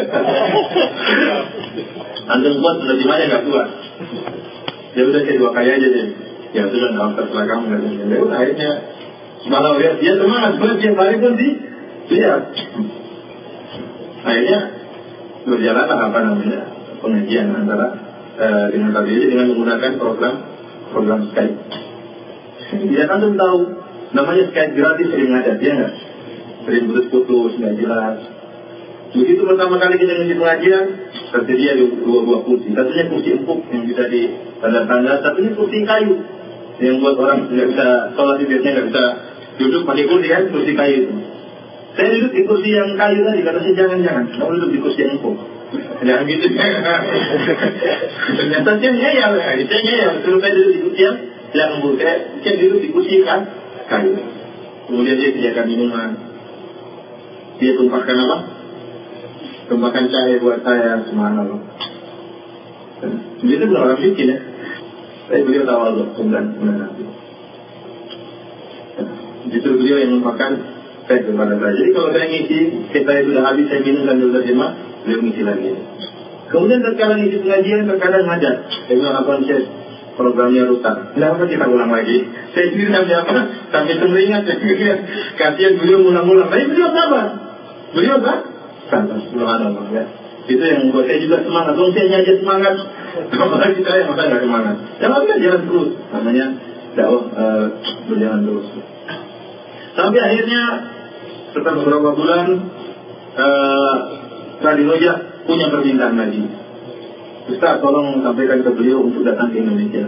Speaker 1: Antum kuat, penerjemahnya nggak kuat. Ya udah saya 2 kali aja deh. Ya sudah, nggak terserah kamu. Ya udah, akhirnya malah lihat dia semangat, tiap hari pun lihat. Akhirnya berjalanlah pengajian antara dengan tadi dengan menggunakan program Skype. Tidak antum tahu, namanya Skype gratis sering ada, dia nggak? Sering putus-putus, nggak jelas. Begitu pertama kali kita ngisi pengajian, tersedia 2 buah kursi. Satunya kursi empuk yang bisa ditanda-tanda, satunya kursi kayu yang buat orang nggak bisa sholat idenya, nggak bisa duduk pakai kursi kan, kursi kayu itu. Saya duduk di kursi yang kayu tadi, kata saya jangan, kamu duduk di kursi yang empuk. Jangan gitu. Ternyata saya ngeyel, suruh saya duduk di kursi yang empuk. Saya duduk di kursi kayu. Kemudian dia sediakan minuman. Dia tumpahkan apa? Tumpahkan cahaya buat saya, subhanallah. Dia itu bukan orang miskin ya. Tapi beliau tawadhu, kemudian nanti. Justru beliau yang menumpahkan saya kepada saya. Jadi kalau saya ngisi, saya sudah habis, saya minum dan sudah terjemah, beliau ngisi lagi. Kemudian terkadang ngisi pengajian, terkadang ngajar. Saya bilang, apa Syekh, programnya rusak. Kenapa kita ulang lagi? Saya sendiri sampai semeringat. Kasihan beliau ulang-ulang. Tapi beliau sabar. Sabar, subhanallah ya. Itu yang membuat saya juga semangat. Kalau saya aja semangat, apalagi saya masa nggak semangat. Jangan jalan terus. Namanya dakwah berjalan terus. Sampai akhirnya setelah beberapa bulan Radio Roja punya permintaan lagi. Ustaz, tolong sampaikan ke beliau untuk datang ke Indonesia.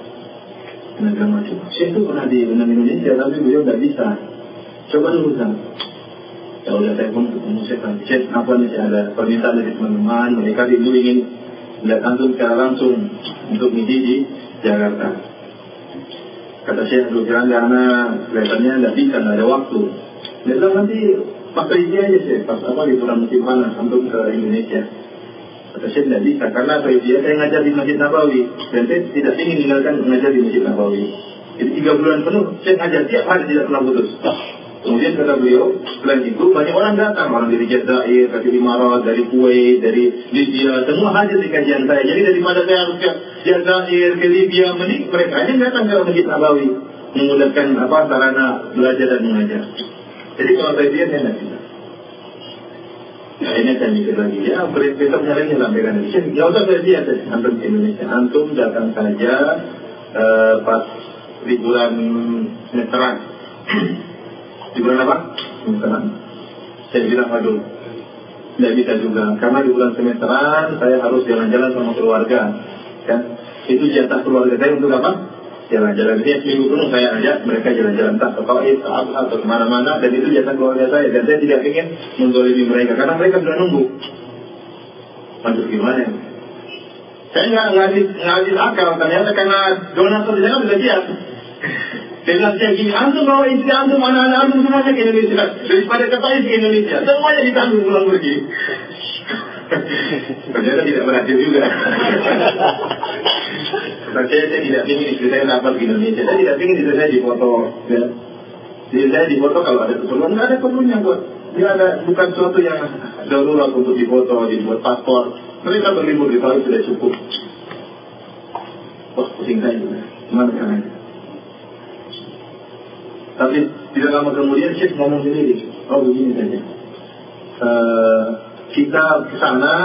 Speaker 1: Saya itu pernah diundang Indonesia, tapi beliau tidak bisa. Coba dulu kan. Ya udah, saya pun ketemu Syekh apa nih, ada permintaan dari teman-teman, mereka dulu ingin melihat antum secara langsung untuk ngisi di Jakarta. Kata Syekh, aduh karena kelihatannya tidak bisa, tidak ada waktu. Dia bilang nanti masa ini aja sih, pas liburan musim panas antum ke Indonesia. Kata Syekh tidak bisa, karena saya ngajar di Masjid Nabawi dan saya tidak ingin meninggalkan mengajar di Masjid Nabawi. Jadi 3 bulan penuh saya ngajar tiap hari, tidak pernah putus. Kemudian kata beliau, selain itu banyak orang datang, orang dari Jazair, dari Imarat, dari Kuwait, dari Libya, semua hadir di kajian saya. Jadi daripada saya harus ke Jazair, ke Libya, mending mereka aja datang ke Masjid Nabawi, memudahkan sarana belajar dan mengajar. Jadi kalau saya dia tidak bisa. Akhirnya saya mikir lagi, ya besoknya lagi saya sampaikan lagi. Nggak usah saya lihat, antum ke Indonesia, antum datang saja pas liburan semesteran. Liburan apa? Semesteran. Saya bilang, waduh, tidak bisa juga. Karena di bulan semesteran saya harus jalan-jalan sama keluarga. Kan? Itu jatah keluarga saya untuk apa? Jalan-jalan. Jadi seminggu penuh saya ajak mereka jalan-jalan, entah ke Taif, ke Abha, atau kemana-mana. Dan itu jatah keluarga saya. Dan saya tidak ingin menzalimi mereka, karena mereka sudah nunggu. Waduh, gimana ya? Saya nggak habis akal. Ternyata karena donatur di sana sudah siap. Dia bilang saya gini, antum bawa istri antum, anak-anak antum semuanya ke Indonesia. Daripada ke Taif ke Indonesia, semuanya ditanggung pulang pergi. Ternyata tidak berhasil juga. Saya tidak ingin istri saya dapat di Indonesia. Saya tidak ingin istri saya dipoto. Ya. Jadi saya dipoto kalau ada keperluan, nggak ada perlunya buat. Dia ada bukan sesuatu yang darurat untuk dipoto, dibuat paspor. Mereka berlibur di Taif sudah cukup. Wah, pusing saya juga. Gimana caranya? Tapi tidak lama kemudian Syekh ngomong sendiri, oh begini saja, kita kesana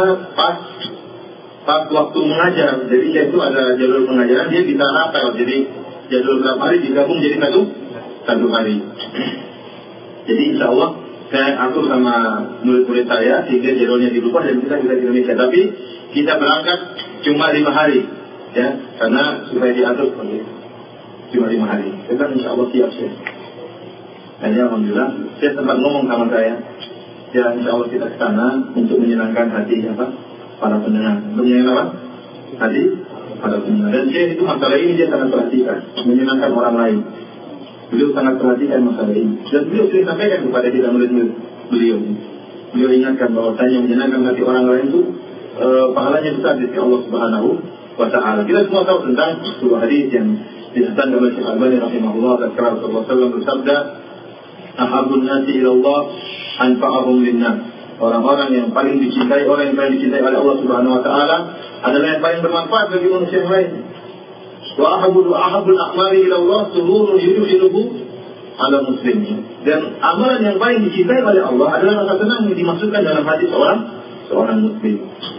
Speaker 1: pas waktu mengajar. Jadi Syekh itu ada jadwal pengajaran, dia bisa rapel, jadi jadwal berapa hari digabung jadi satu hari. Jadi insya Allah saya atur sama murid-murid saya sehingga jadwalnya dirubah dan kita bisa di Indonesia. Tapi kita berangkat cuma 5 hari, ya, karena supaya diatur seperti itu. Cuma 5 hari. Kita insya Allah siap Syekh. Dan ya alhamdulillah, saya sempat ngomong sama saya, ya insya Allah kita ke sana untuk menyenangkan hati para pendengar. Untuk menyenangkan apa? Hati para pendengar. Dan saya itu masalah ini dia sangat perhatikan, menyenangkan orang lain. Beliau sangat perhatikan masalah ini. Dan beliau sering sampaikan kepada kita murid-murid beliau. Beliau ingatkan bahwasanya menyenangkan hati orang lain itu pahalanya besar di sisi Allah Subhanahu wa Ta'ala. Kita semua tahu tentang sebuah hadis yang dihasankan oleh Syekh Albani rahimahullah, tatkala Rasulullah SAW bersabda, ahabun nasi ilallah anfa'ahum linnas. Orang-orang yang paling dicintai, orang yang paling dicintai oleh Allah Subhanahu wa Ta'ala adalah yang paling bermanfaat bagi manusia yang lain. Wa ahabul a'mali ilallah sururun yudkhiluhu ala muslimin. Dan amalan yang paling dicintai oleh Allah adalah rasa senang yang dimasukkan dalam hati seorang muslim.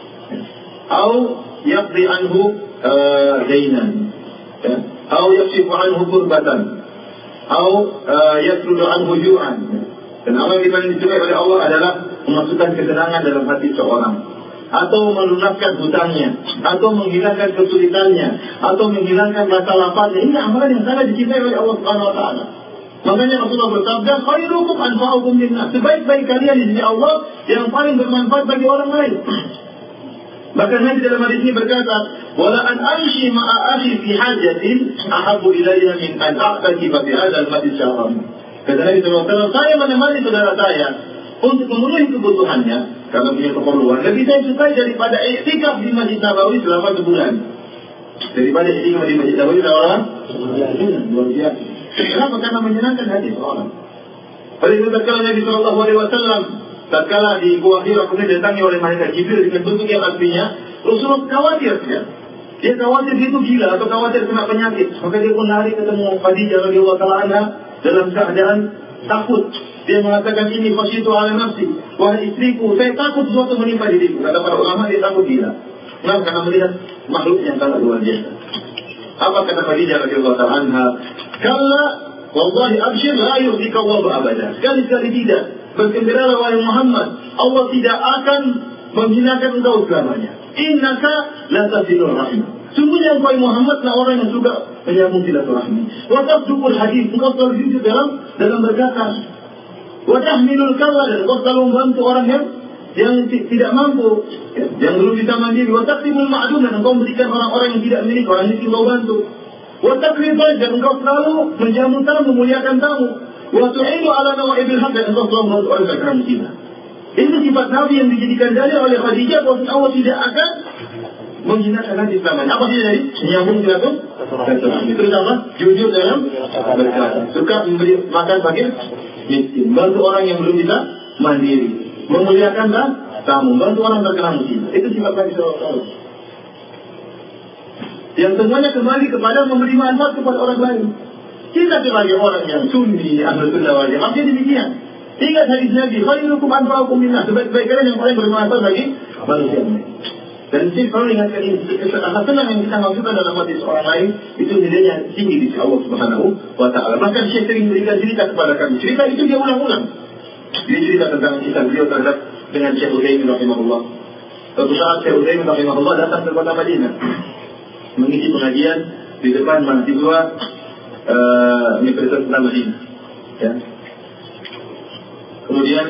Speaker 1: Au yaqdi anhu dainan, au yakshifu anhu kurbatan, atau yasrudu anhu ju'an. Dan amal yang paling disukai oleh Allah adalah memasukkan kesenangan dalam hati seorang, atau melunaskan hutangnya, atau menghilangkan kesulitannya, atau menghilangkan rasa laparnya. Ini amalan yang sangat dicintai oleh Allah Subhanahu wa Ta'ala. Makanya Rasulullah bersabda, khairukum anfa'ukum linnas. Sebaik-baik kalian di sisi Allah yang paling bermanfaat bagi orang lain. Bahkan Nabi dalam hadis ini berkata, wala an amshi ma'a akhi fi hajatin ahabbu ilayya min an a'takifa fi hadzal majlis syahran. Kata Nabi SAW, saya menemani saudara saya untuk memenuhi kebutuhannya karena punya keperluan, lebih saya sukai daripada i'tikaf di Masjid Nabawi selama sebulan. Daripada i'tikaf di Masjid Nabawi selama sebulan. Luar biasa. Kenapa? Karena menyenangkan hati seorang. Oleh itu tatkala Nabi SAW tatkala di Gua Hira kemudian didatangi oleh malaikat Jibril dengan bentuk yang aslinya, Rasulullah khawatir ya. Dia khawatir dia itu gila atau khawatir kena penyakit. Maka dia pun lari ketemu Khadijah radhiyallahu ta'ala anha dalam keadaan takut. Dia mengatakan, ini khasyitu ala nafsi, wahai istriku, saya takut sesuatu menimpa diriku. Kata para ulama, dia takut gila. Kenapa? Karena melihat makhluk yang sangat luar biasa. Apa kata Khadijah radhiyallahu ta'ala anha? Kalla wallahi abshir la yuhdika Allahu abada. Sekali-sekali tidak. Bergembiralah wahai Muhammad, Allah tidak akan menghinakan engkau selamanya. Innaka la tasilur rahim. Sungguhnya engkau Muhammad adalah orang yang suka menyambung silaturahmi. Wa tasduqul hadis, engkau selalu jujur dalam berkata. Wa tahmilul kalla, engkau selalu membantu orang yang tidak mampu, yang belum bisa mandiri. Wa taqsimul ma'dum, dan engkau memberikan orang-orang yang tidak milik, orang miskin engkau bantu. Wa takrim baik, dan engkau selalu menjamu tamu, memuliakan tamu. Wa tu'inu ala nawaibil haq, dan engkau selalu membantu orang terkena musibah. Ini sifat Nabi yang dijadikan dalil oleh Khadijah bahwa Allah tidak akan menghinakan hati selamanya. Apa dia dari? Menyambung silaturahmi. Terus apa? Jujur dalam berkata. Suka memberi makan fakir miskin. Bantu orang yang belum bisa mandiri. Memuliakan tamu. Bantu orang terkena musibah. Itu sifat Nabi SAW. Yang semuanya kembali kepada memberi manfaat kepada orang lain. Kita sebagai orang yang sunni, ahlul sunnah wal jamaah, dia demikian. Ingat hadis Nabi, khairukum anfa'ukum linnas, sebaik-baik kalian yang paling bermanfaat bagi manusia. Dan saya selalu ingatkan ini, rasa senang yang kita masukkan dalam hati seorang lain, itu nilainya tinggi di sisi Allah Subhanahu wa Ta'ala. Bahkan Syekh sering memberikan cerita kepada kami. Cerita itu dia ulang-ulang. Ini cerita tentang kisah beliau terhadap dengan Syekh Utsaimin rahimahullah. Suatu saat Syekh Utsaimin rahimahullah datang ke kota Madinah mengisi pengajian di depan mahasiswa Universitas Islam Madinah. Ya. Kemudian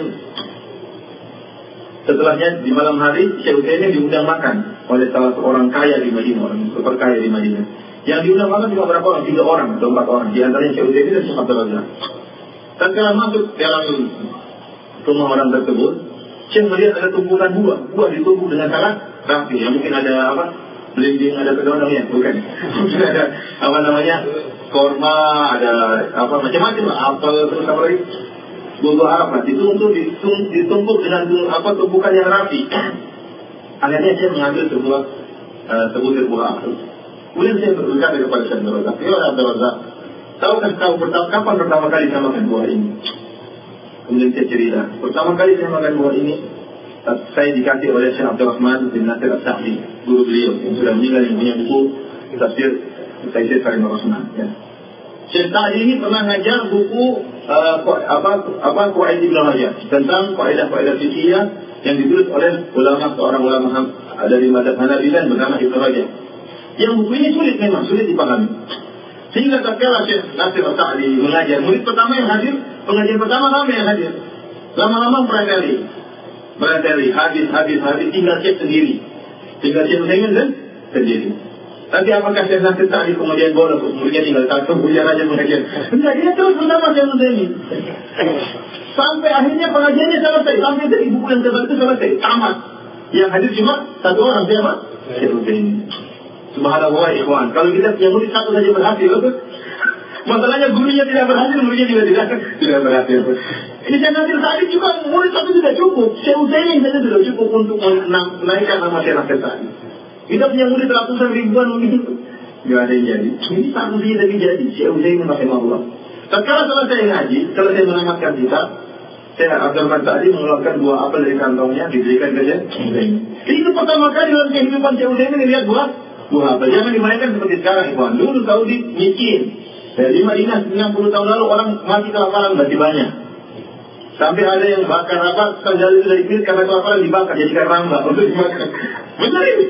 Speaker 1: setelahnya di malam hari Syekh Utsaimin diundang makan oleh salah seorang kaya di Madinah, orang super kaya di Madinah. Yang diundang makan cuma berapa orang? 3 orang atau 4 orang. Di antaranya Syekh Utsaimin dan Syekh Abdul Razak. Tatkala masuk dalam rumah orang tersebut, Syekh melihat ada tumpukan buah ditumpuk dengan sangat rapi. Ya, mungkin ada apa? Belimbing, ada kedonong ya, bukan? Mungkin ada apa namanya? Korma, ada apa macam-macam lah, apel, terus apa lagi? Buah Arab lah. Ditumpuk dengan tumpukan yang rapi. Akhirnya Syekh mengambil sebutir buah apel. Kemudian saya berkata kepada Syekh Abdul Razak, ya Abdul Razak, kapan pertama kali saya makan buah ini? Kemudian saya cerita, pertama kali saya makan buah ini, saya dikasih oleh Syekh Abdul Rahman bin Nasir As-Sa'di, guru beliau yang sudah meninggal, yang punya buku tafsir Taisir Karimur Rahman. Ya. Syekh Sa'di ini pernah ngajar buku Qawaid Ibnu Rajab tentang kaidah-kaidah fikih yang ditulis oleh seorang ulama dari mazhab Hanabilah bernama Ibnu Rajab. Yang buku ini sulit dipahami. Sehingga tatkala Syekh Nasir As-Sa'di mengajar, murid pertama yang hadir, pengajian pertama ramai yang hadir. Lama-lama berateli, habis, tinggal Syekh sendiri. Tinggal Syekh Utsaimin dan sendiri. Nanti apakah Syekh Nasir Sa'di kemudian boleh muridnya tinggal satu, kemudian aja mengajar? Enggak, dia terus bersama Syekh Utsaimin. Sampai akhirnya pengajiannya selesai, sampai dari buku yang tebal itu selesai, tamat. Yang hadir cuma 1 orang, siapa? Syekh Utsaimin. Subhanallah ikhwan, kalau kita punya murid satu saja berhasil, masalahnya gurunya tidak berhasil, muridnya juga tidak berhasil. Ini Syekh Nasir Sa'di juga murid satu tidak cukup, Syekh Utsaimin saja sudah cukup untuk menaikkan nama Syekh Nasir Sa'di. Kita punya murid ratusan ribuan begitu, nggak ada yang jadi. Ini satu saja tapi jadi, Syekh Utsaimin rahimahullah. Tatkala selesai ngaji, selesai menamatkan kitab, Syekh Abdul Rahman Sa'di mengeluarkan 2 apel dari kantongnya, diberikan ke Syekh Utsaimin. Itu pertama kali dalam kehidupan Syekh Utsaimin melihat buah apel. Jangan dibayangkan seperti sekarang, ikhwan. Dulu Saudi miskin. Dari Madinah 90 tahun lalu orang mati kelaparan masih banyak. Sampai ada yang bakar sandal itu dari kulit karena kelaparan dibakar jadikan rambak untuk dimakan. Benar ini.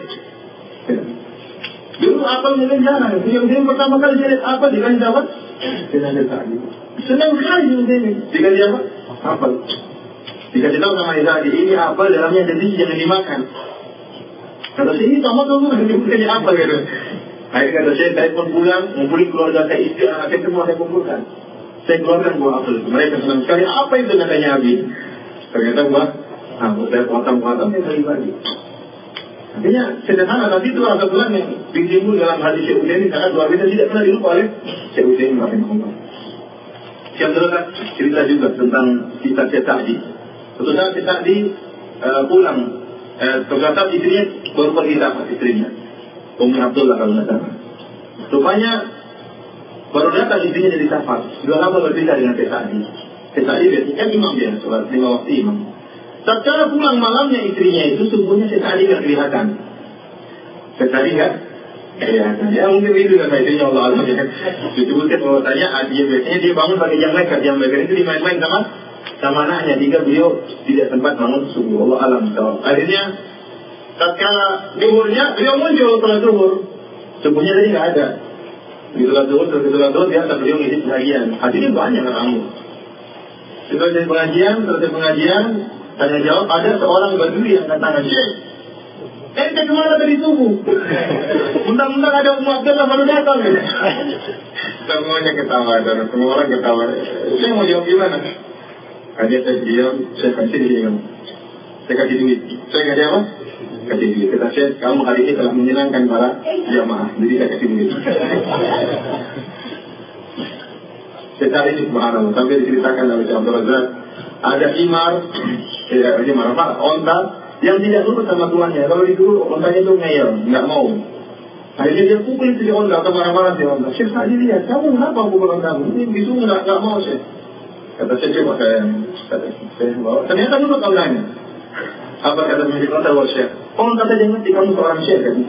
Speaker 1: Dulu apel mungkin jarang. Yang pertama kali dia lihat apel dikasih dapat dengan Sa'di. Senang sekali ini. Dikasih apa? Apel. Dikasih tahu sama Sa'di, ini apel dalamnya ada biji, jangan dimakan. Kata saya, ini tamat dulu, bukannya apa gitu. Akhirnya kata saya pun pulang, ngumpulin keluarga saya, istri, anak saya semua saya kumpulkan. Saya keluarkan buah apel. Mereka senang sekali, apa itu katanya Abi? Ternyata buah apel, saya potong-potong, saya bagi-bagi. Artinya sederhana, tapi itu rasa Tuhan yang ditimbul dalam hati Syekh Utsaimin sangat luar biasa, tidak pernah dilupa oleh Syekh Utsaimin rahimahullah. Syekh Abdul cerita juga tentang kisah Syekh Sa'di. Suatu saat Syekh Sa'di pulang. Ternyata istrinya baru pergi dapat istrinya Ummi Abdullah kalau nggak salah. Rupanya baru datang istrinya dari safar. Sudah lama berbeda dengan Syekh Sa'di. Syekh Sa'di biasanya imam dia, sholat 5 waktu imam. Tatkala pulang malamnya istrinya itu sungguhnya Syekh Sa'di nggak kelihatan. Syekh Sa'di nggak kelihatan. Ya mungkin itu kan istrinya Allah Alam ya. Disebutkan bahwasanya dia biasanya dia bangun pakai jam leker itu dimain-main sama anaknya, sehingga beliau tidak sempat bangun subuh. Allah alam. Akhirnya tatkala zuhurnya beliau muncul setelah zuhur, subuhnya tadi nggak ada. Setelah zuhur biasa beliau ngisi pengajian. Hadirin banyak kamu. Selesai pengajian, tanya jawab, ada seorang badui yang katakan, Syekh, ente kemana tadi subuh? Mentang-mentang ada Ummu Abdullah baru datang. Semuanya ketawa, semua orang ketawa. Saya mau jawab gimana? Hanya saya diam, saya kasih diam. Saya kasih duit. Saya kasih apa? Kasih duit. Kata Syekh, kamu hari ini telah menyenangkan para jamaah. Jadi saya kasih duit. Syekh ini subhanallah. Sampai diceritakan oleh Syekh Abdul Razak, ada himar onta yang tidak nurut sama tuannya. Kalau disuruh ontanya itu ngeyel, nggak mau. Akhirnya dia pukul si onta atau marah-marah si onta. Syekh tadi lihat, kamu kenapa pukul ontamu? Ini disuruh nggak mau Syekh. Kata Syekh, coba saya bawa. Ternyata nurut ontanya. Apa kata pemilik onta? Wah Syekh, onta saja ngerti kamu seorang Syekh kan?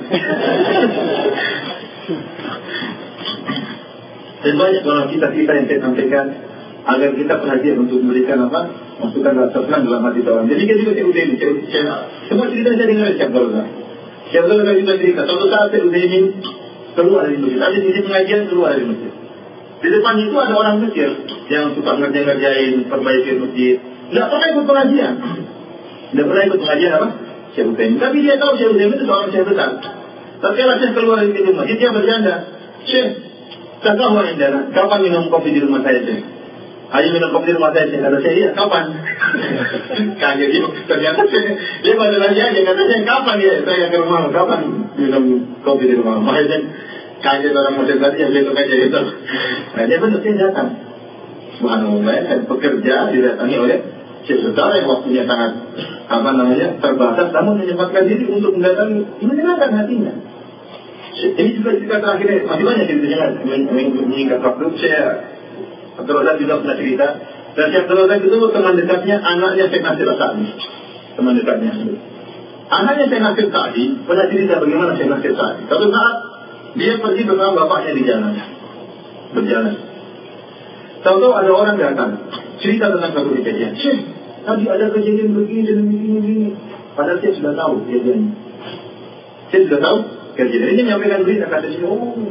Speaker 1: Dan banyak dalam kisah-kisah yang saya sampaikan agar kita perhatian untuk memberikan masukan rasa senang dalam hati orang. Jadi kita juga semua cerita saya dengar Syekh Abdullah. Syekh Abdullah juga cerita, suatu saat Syekh Utsaimin keluar dari masjid, ada sisi pengajian keluar dari masjid. Di depan itu ada orang Mesir yang suka ngerjain perbaikin masjid. Tidak pernah ikut pengajian. Tidak pernah ikut pengajian Syekh Utsaimin. Tapi dia tahu Syekh Utsaimin itu seorang syekh besar. Tapi kalau Syekh keluar dari pintu masjid, dia bercanda, Syekh, takahwa indana, kapan minum kopi di rumah saya, Syekh? Ayo minum kopi di rumah saya, Syekh. Kata saya, iya, kapan? Kaget dia, ternyata dia pada nanya aja, kata saya, kapan ya? Saya ke rumah, kapan minum kopi di rumah? Makanya kaget orang Mesir tadi yang besok aja gitu. Nah, dia benar, saya datang. Subhanallah, saya bekerja, didatangi oleh Syekh besar yang waktunya sangat terbatas, namun menyempatkan diri untuk mendatangi, menyenangkan hatinya. Ini juga cerita terakhir, masih banyak ceritanya meningkat waktu. Saya Abdul Razak juga pernah cerita, dan Syekh Abdul Razak itu teman dekatnya anaknya Syekh Nasir Sa'di, teman dekatnya. Anaknya Syekh Nasir Sa'di pernah cerita bagaimana Syekh Nasir Sa'di suatu saat dia pergi bersama bapaknya di jalan, berjalan. Tahu-tahu ada orang datang cerita tentang satu kejadian. Syekh, tadi ada kejadian begini. Padahal Syekh sudah tahu kejadiannya. Syekh sudah tahu kejadian. Ini menyampaikan berita, kata Syekh,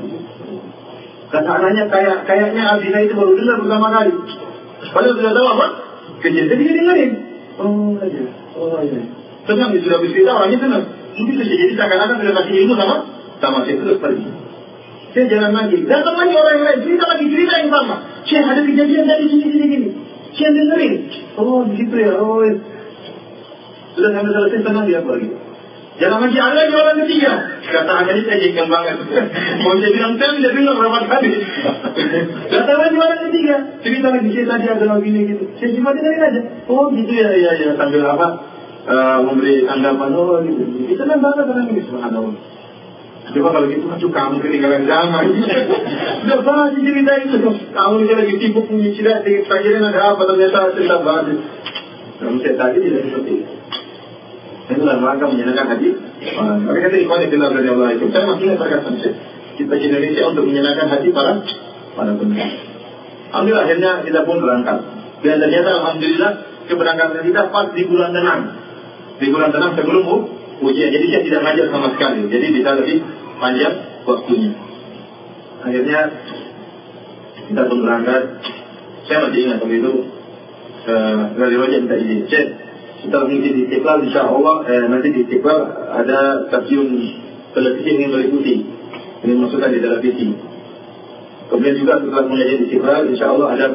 Speaker 1: kata anaknya kayaknya Abdina itu baru dengar pertama kali. Padahal sudah tahu kejadian, dia dengerin. Oh iya. Senang, dia sudah bercerita, orangnya senang. Mungkin itu jadi seakan-akan sudah kasih ilmu sama Syekh, terus pergi. Saya jalan lagi, datang lagi orang yang lain, cerita yang sama. Syekh, ada kejadian tadi gini. Syekh dengerin. Oh di situ ya. Oh ya. Sudah sampai selesai, senang dia pergi. Jalan lagi, ada lagi orang ketiga. Kata anaknya, saya jengkel banget. Mau saya bilang, saya tidak dengar berapa kali. Datang lagi orang ketiga, cerita lagi, Syekh tadi ada gini gitu. Syekh cuma dengerin aja. Oh gitu ya. Sambil memberi tanggapan. Oh gitu. Itu senang banget orang ini. Subhanallah. Coba kalau gitu, kamu ketinggalan zaman. Sudah banyak cerita itu. Kamu ini lagi sibuk menyicirat di pelajaran ada apa, ternyata cerita banget. Kamu saya tadi tidak seperti itu. Itu dalam rangka menyenangkan hati orang. Tapi kata ikhwan yang bilang dari Allah itu, saya masih ingat perkataan saya. Kita di Indonesia untuk menyenangkan hati para pendengar. Alhamdulillah akhirnya kita pun berangkat. Dan ternyata alhamdulillah keberangkatan kita pas di bulan tenang. Di bulan tenang sebelum ujian. Jadi saya tidak ngajar sama sekali. Jadi bisa lebih panjang waktunya. Akhirnya kita pun berangkat. Saya masih ingat waktu itu dari Raja minta izin. Setelah mengisi di Istiqlal, insya Allah nanti di Istiqlal ada stasiun televisi yang ingin meliputi, ingin masukkan di televisi. Kemudian juga setelah mengajar di Istiqlal, insya Allah ada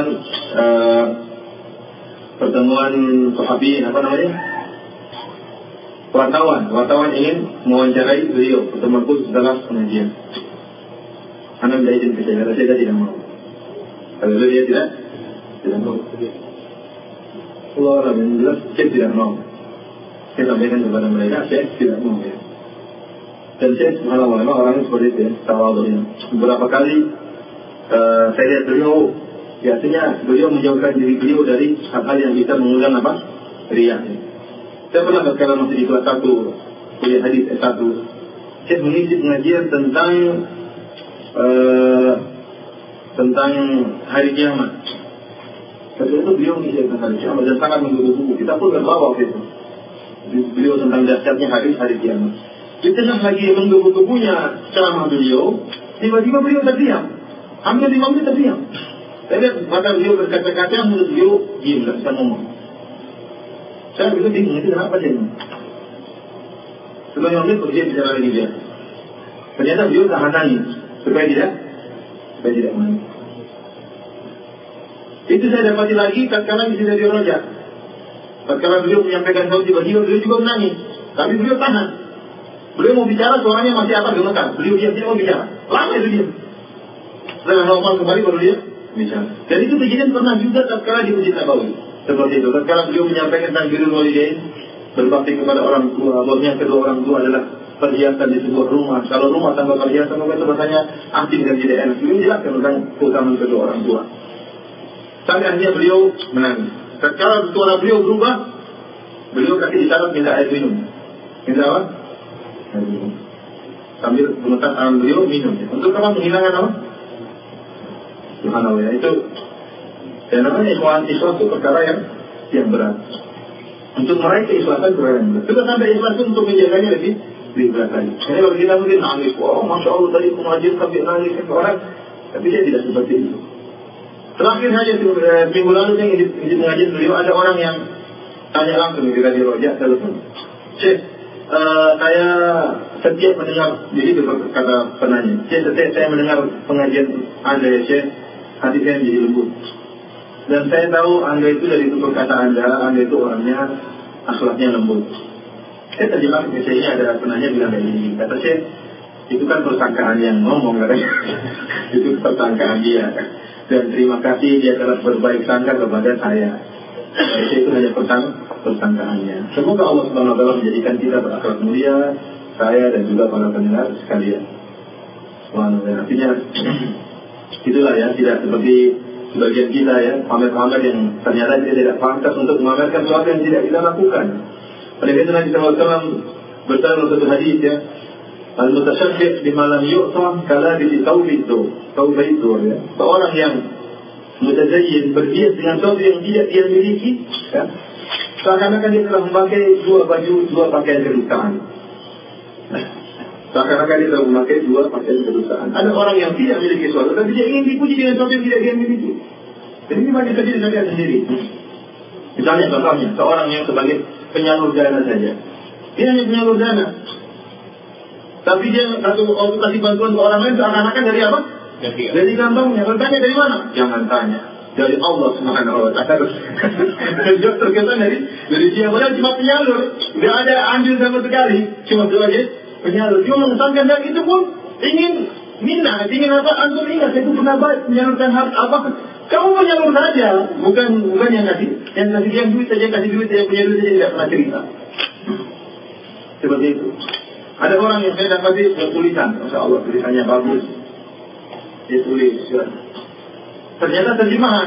Speaker 1: pertemuan sahabi, wartawan ingin mewawancarai beliau, pertemuan khusus setelah pengajian. Anda minta izin ke saya, saya tidak mau. Kalau dia tidak mau. Allah yang jelas, saya tidak mau. Saya sampaikan kepada mereka, saya tidak mau ya. Dan saya subhanallah memang orangnya seperti itu ya, tawadhu'nya. Beberapa kali saya lihat beliau, biasanya beliau menjauhkan diri beliau dari hal-hal yang bisa mengundang riya. Saya pernah tatkala masih di kelas 1 kuliah hadis S1, saya mengisi pengajian tentang hari kiamat. Ketika itu beliau mengisi tentang hari kiamat dan sangat menggebu-gebu. Kita pun terbawa waktu itu. Beliau tentang dahsyatnya hari kiamat. Di tengah lagi menggebu-gebunya ceramah beliau, tiba-tiba beliau terdiam. Hampir 5 menit terdiam. Saya lihat mata beliau berkaca-kaca, mulut beliau diam, tidak bisa ngomong. Saya begitu bingung, itu kenapa dia ini? Setelah 5 menit dia bicara lagi dia. Ternyata beliau tahan nangis supaya tidak menangis. Itu saya dapati lagi tatkala di sini Raja. Tatkala beliau menyampaikan hal tiba-tiba beliau juga menangis, tapi beliau tahan. Beliau mau bicara, suaranya masih gemetar. Beliau diam, dia mau bicara. Lama itu diam. Setelah normal kembali baru dia bicara. Dan itu kejadian pernah juga tatkala di Masjid Nabawi. Seperti itu. Tatkala beliau menyampaikan tentang birrul walidain, berbakti kepada orang tua, bahwasanya kedua orang tua adalah perhiasan di sebuah rumah. Kalau rumah tanpa perhiasan, maka itu rasanya asing dan tidak enak. Beliau jelaskan tentang keutamaan kedua orang tua. Sampai akhirnya beliau menangis. Tatkala suara beliau berubah, beliau kasih isyarat minta air minum. Minta apa? Air minum. Sambil gemetar tangan beliau minum. Untuk apa? Menghilangkan apa? Subhanallah. Itu Dan namanya ikhlas itu perkara yang berat. Untuk meraih keikhlasan perkara yang berat. Kita sampai ikhlas itu untuk menjaganya lebih berat lagi. Karena kalau kita mungkin nangis, wah masya Allah tadi pengajian sampai nangis orang, tapi dia tidak seperti itu. Terakhir saja minggu lalu yang di pengajian beliau ada orang yang tanya langsung di Radio Roja telepon, Syekh, saya setiap mendengar, jadi itu kata penanya, Syekh, setiap saya mendengar pengajian Anda ya Syekh, hati saya menjadi lembut. Dan saya tahu Anda itu dari tutur kata Anda itu orangnya akhlaknya lembut. Saya terjemah ke ini ada penanya bilang kayak gini, kata Syekh, itu kan persangkaan yang ngomong katanya, itu persangkaan dia. Dan terima kasih dia telah berbaik sangka kepada saya. Itu hanya persangkaannya. Semoga Allah Subhanahu wa taala menjadikan kita berakhlak mulia, saya dan juga para pendengar sekalian. Subhanallah. Artinya itulah ya, tidak seperti sebagian kita ya, pamer-pamer yang ternyata kita tidak pantas untuk memamerkan sesuatu yang tidak kita lakukan. Oleh karena Nabi SAW bersabda dalam satu hadis ya, al-mutasyaffiq bima lam yu'ta kala bi taubidu ya. Seorang yang mutazayyin berhias dengan sesuatu yang tidak dia miliki ya, seakan-akan dia telah memakai dua pakaian kedustaan. Seakan-akan dia telah memakai dua pakaian kedustaan. Ada orang yang tidak memiliki sesuatu tapi dia ingin dipuji dengan sesuatu yang tidak dia miliki. Jadi ini banyak terjadi dengan dia sendiri. Misalnya contohnya seorang yang sebagai penyalur dana saja, dia hanya penyalur dana, tapi dia kasih bantuan ke orang lain seakan-akan dari apa? Dari kantongnya. Kalau tanya dari mana? Jangan tanya. Dari Allah Subhanahu wa taala. Dia terkesan dari siapa? Dia cuma penyalur. Tidak ada andil sama sekali. Cuma sebagai penyalur. Dia mengesankan dan itu pun ingin minat, ingin apa? Antum ingat itu pernah menyalurkan apa? Kamu penyalur saja, bukan yang ngasih. Yang ngasih dia duit saja, kasih duit saja, punya duit saja tidak pernah cerita. Seperti itu. Ada orang yang saya dapati tulisan, Masya Allah tulisannya bagus. Dia tulis, ya. Ternyata terjemahan.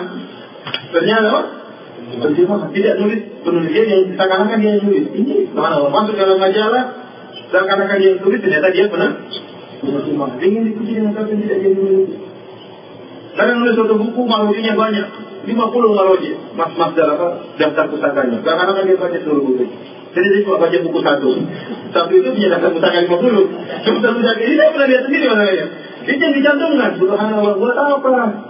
Speaker 1: Tidak nulis penulisan yang seakan-akan dia yang nulis. Ini mana masuk dalam majalah, seakan-akan dia yang tulis, ternyata dia benar. Ingin dipuji dengan kata tidak dia nulis. Kadang nulis suatu buku malodinya banyak, 50 malodi, daftar pusakanya. Seakan-akan dia baca seluruh buku. Jadi dia cuma baca buku satu itu punya daftar pustaka 50. Daftar pustaka ini saya pernah lihat sendiri masalahnya. Itu yang dicantumkan, subhanallah, buat apa?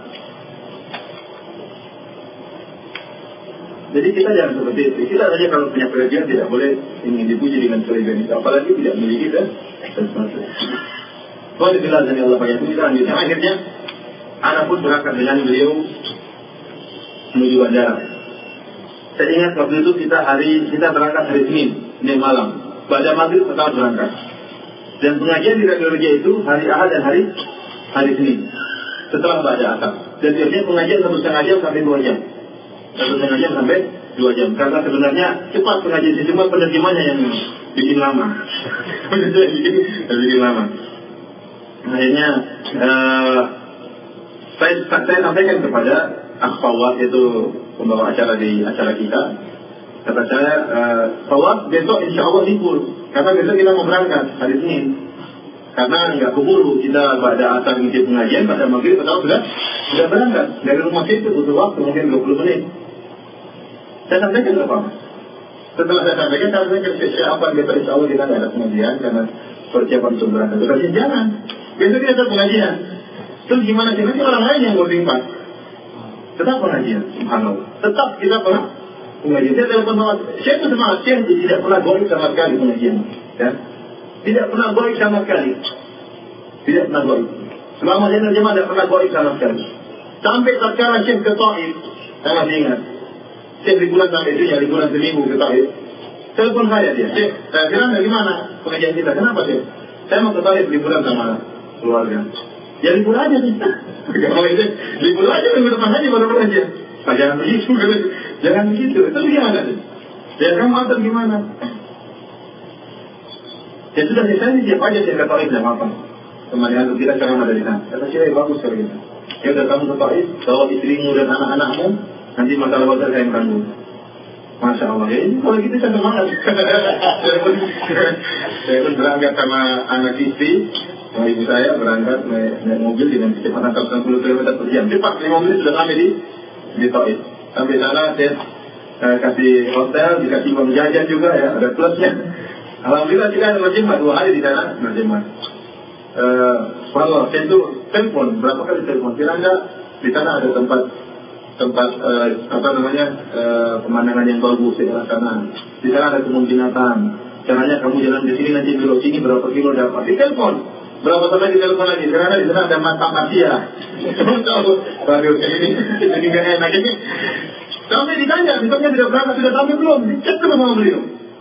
Speaker 1: Jadi kita jangan seperti itu. Kita saja kalau punya pekerjaan tidak boleh ingin dipuji dengan kelebihan itu, apalagi tidak memiliki sesuatu. Kalau dijelaskan Allah banyak itu, kita lanjutkan. Akhirnya, anak pun berangkat dengan beliau menuju bandara. Saya ingat waktu itu kita berangkat hari Senin malam. Pada maghrib pesawat berangkat. Dan pengajian di Radio Roja itu hari Ahad dan hari Senin. Setelah baca asar. Dan biasanya pengajian 1,5 jam sampai 2 jam. 1,5 jam sampai 2 jam. Karena sebenarnya cepat pengajian itu, cuma penerjemahnya yang bikin lama. bikin lama. Akhirnya saya sampaikan kepada Akhwat, itu pembawa acara di acara kita. Kata saya, Fawad, besok insya Allah libur. Karena besok kita mau berangkat hari Senin. Karena nggak keburu kita pada asar ngisi pengajian, pada maghrib pesawat sudah berangkat. Dari rumah itu butuh waktu mungkin 20 menit. Saya sampaikan apa? Setelah saya sampaikan apa besok insya Allah kita nggak ada pengajian karena persiapan untuk berangkat. Tapi jangan. Besok kita ada pengajian. Terus gimana sih? Nanti orang lain yang boarding pass. Tetap pengajian, subhanallah. Tetap kita pengajian. Saya telepon sama saya itu semangat. Saya tidak pernah goib sama sekali pengajian. Ya? Tidak pernah goib sama sekali. Tidak pernah goib. Selama saya nerjemah tidak pernah goib sama sekali. Sampai tatkala Syekh ke Taif, saya masih ingat. Syekh liburan sampai itu ya, liburan seminggu ke Taif. Telepon saya dia. Syekh, saya bilang gimana pengajian kita? Kenapa Syekh? Saya mau ke Taif liburan sama keluarga. Ya libur aja sih. Kalau itu libur aja minggu depan aja baru pengajian. Nah, jangan begitu. Jangan begitu. Itu gimana sih? Ya kamu antar gimana? Ya sudah saya siap aja saya ke Taif dan apa? Kemarin kita ceramah dari sana. Kata saya bagus sekali. Ya udah kamu ke Taif, bawa istrimu dan anak-anakmu. Nanti masalah besar saya yang tanggung. Masya Allah ya, ini kalau gitu saya semangat. Saya pun berangkat sama anak istri. Sama ibu saya berangkat naik mobil dengan kecepatan 160 km per jam. Cepat, 5 menit sudah sampai di di Taif. Sampai sana saya kasih hotel, dikasih uang jajan juga ya, ada plusnya. Alhamdulillah kita berjemaah 2 hari di sana berjemaah. Subhanallah, saya itu telepon berapa kali telepon. Kira-kira di sana ada tempat pemandangan yang bagus di arah sana. Di sana ada kebun binatang. Caranya kamu jalan ke sini nanti belok sini berapa kilo dapat. Di telepon. Berapa sampai di telepon lagi. Karena di sana ada mata matia. Waduh, ini nggak enak ini. Sampai ditanya, misalnya tidak berangkat sudah sampai belum? Dicek terus sama beliau.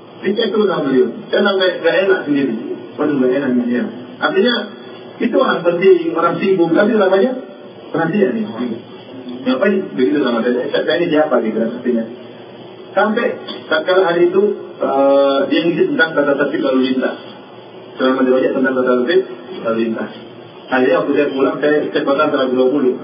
Speaker 1: Saya sampai nggak enak sendiri. Waduh, nggak enak ini ya. Artinya itu orang penting, orang sibuk, tapi namanya perhatian nih. Ngapain begitu sama saya ini siapa gitu artinya. Sampai tatkala hari itu dia ngisi tentang tata tertib lalu lintas. Selama dia tentang tata tertib lalu lintas. Akhirnya waktu saya pulang, saya cek kotak 120.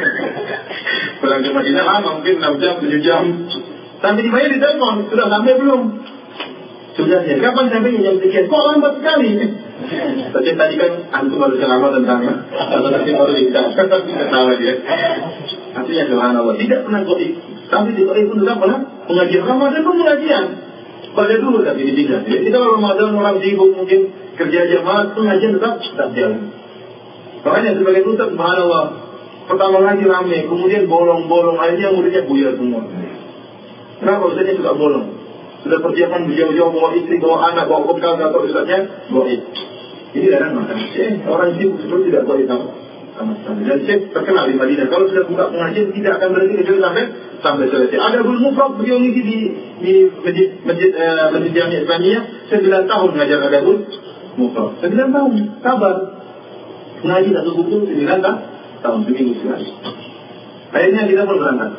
Speaker 1: Pulang ke Madinah lama, mungkin 6 jam, 7 jam. Sampai di mana di telepon, sudah sampai belum? Sudah ya, kapan sampai jam sekian? Kok lambat sekali? Tapi tadi kan antum baru selama tentang tata tertib lalu lintas. Ketawa dia. Artinya subhanallah, tidak pernah goib. Tapi di goib pun tidak pernah pengajian Ramadan pun pengajian. Pada dulu tapi dipindah. Kita kalau Ramadan orang sibuk mungkin kerja jamaah, pengajian tetap jalan. Makanya sebagai tutup, subhanallah, pertama ngaji rame, kemudian bolong-bolong, akhirnya muridnya buyar semua. Kenapa? Ustaznya suka bolong. Sudah persiapan jauh-jauh bawa istri, bawa anak, bawa bekal, atau ustaznya goib. Ini kadang masalah. Orang sibuk seperti tidak goib sama sekali. Dan Syekh terkenal di Madinah. Kalau sudah buka pengajian tidak akan berhenti kecuali sampai selesai. Ada guru mufrad beliau ngisi di masjid Jami' Islamiyah 9 tahun mengajar ada guru mufrad. 9 tahun. Sabar. Ngaji satu buku 9 tahun seminggu sekali. Akhirnya kita pun berangkat.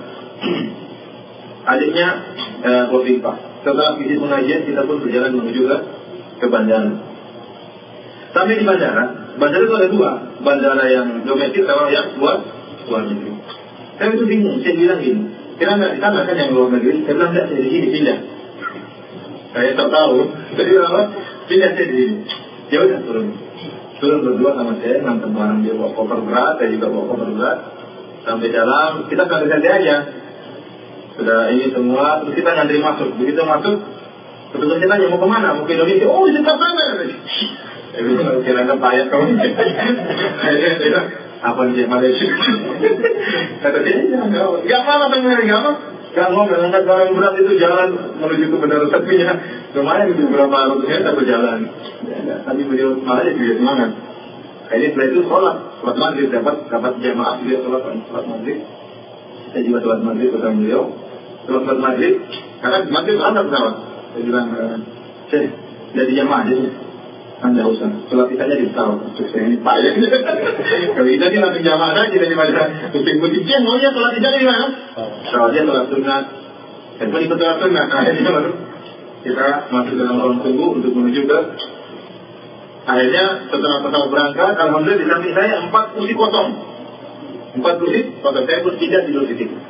Speaker 1: Adiknya Wafifah. Setelah isi pengajian kita pun berjalan menuju ke bandara. Sampai di bandara itu ada 2, bandara yang domestik sama yang luar negeri. Saya itu bingung, saya bilang gini, kira nggak di sana kan yang luar negeri? Saya bilang nggak, saya di sini pindah. Saya tak tahu, saya bilang apa? Pindah saya di sini. Ya udah turun berdua sama saya, ngantar barang dia bawa koper berat, saya juga bawa koper berat. Sampai dalam, kita santai-santai aja. Sudah ini semua, terus kita ngantri masuk. Begitu masuk, petugasnya tanya mau kemana? Mau ke Indonesia? Oh di sebelah sana. Saya bilang kira-kira payah kamu. Saya bilang apa nih Malaysia? Kata dia nggak apa teman-teman, nggak mau mengangkat barang berat itu jalan menuju ke bandara satunya. Lumayan itu berapa ratus meter berjalan. Tapi beliau malah juga semangat. Akhirnya setelah itu sholat maghrib, dapat jamaah dia sholat maghrib. Saya juga sholat maghrib bersama beliau. Sholat maghrib, karena maghrib berangkat pesawat. Saya bilang, Syekh, jadi jamaah aja sih. Anda usah, sholat isanya di pesawat. Saya ini payah. Kalau kita ini langsung jamaah saja daripada pusing-pusing. Ceng, maunya sholat isanya di mana? Sholatnya sholat sunnah. Saya pun ikut sholat sunnah. Akhirnya baru kita masuk dalam ruang tunggu untuk menuju ke. Akhirnya setelah pesawat berangkat, alhamdulillah di samping saya 4 kursi kosong. 4 kursi kosong, saya pun tidak tidur di situ.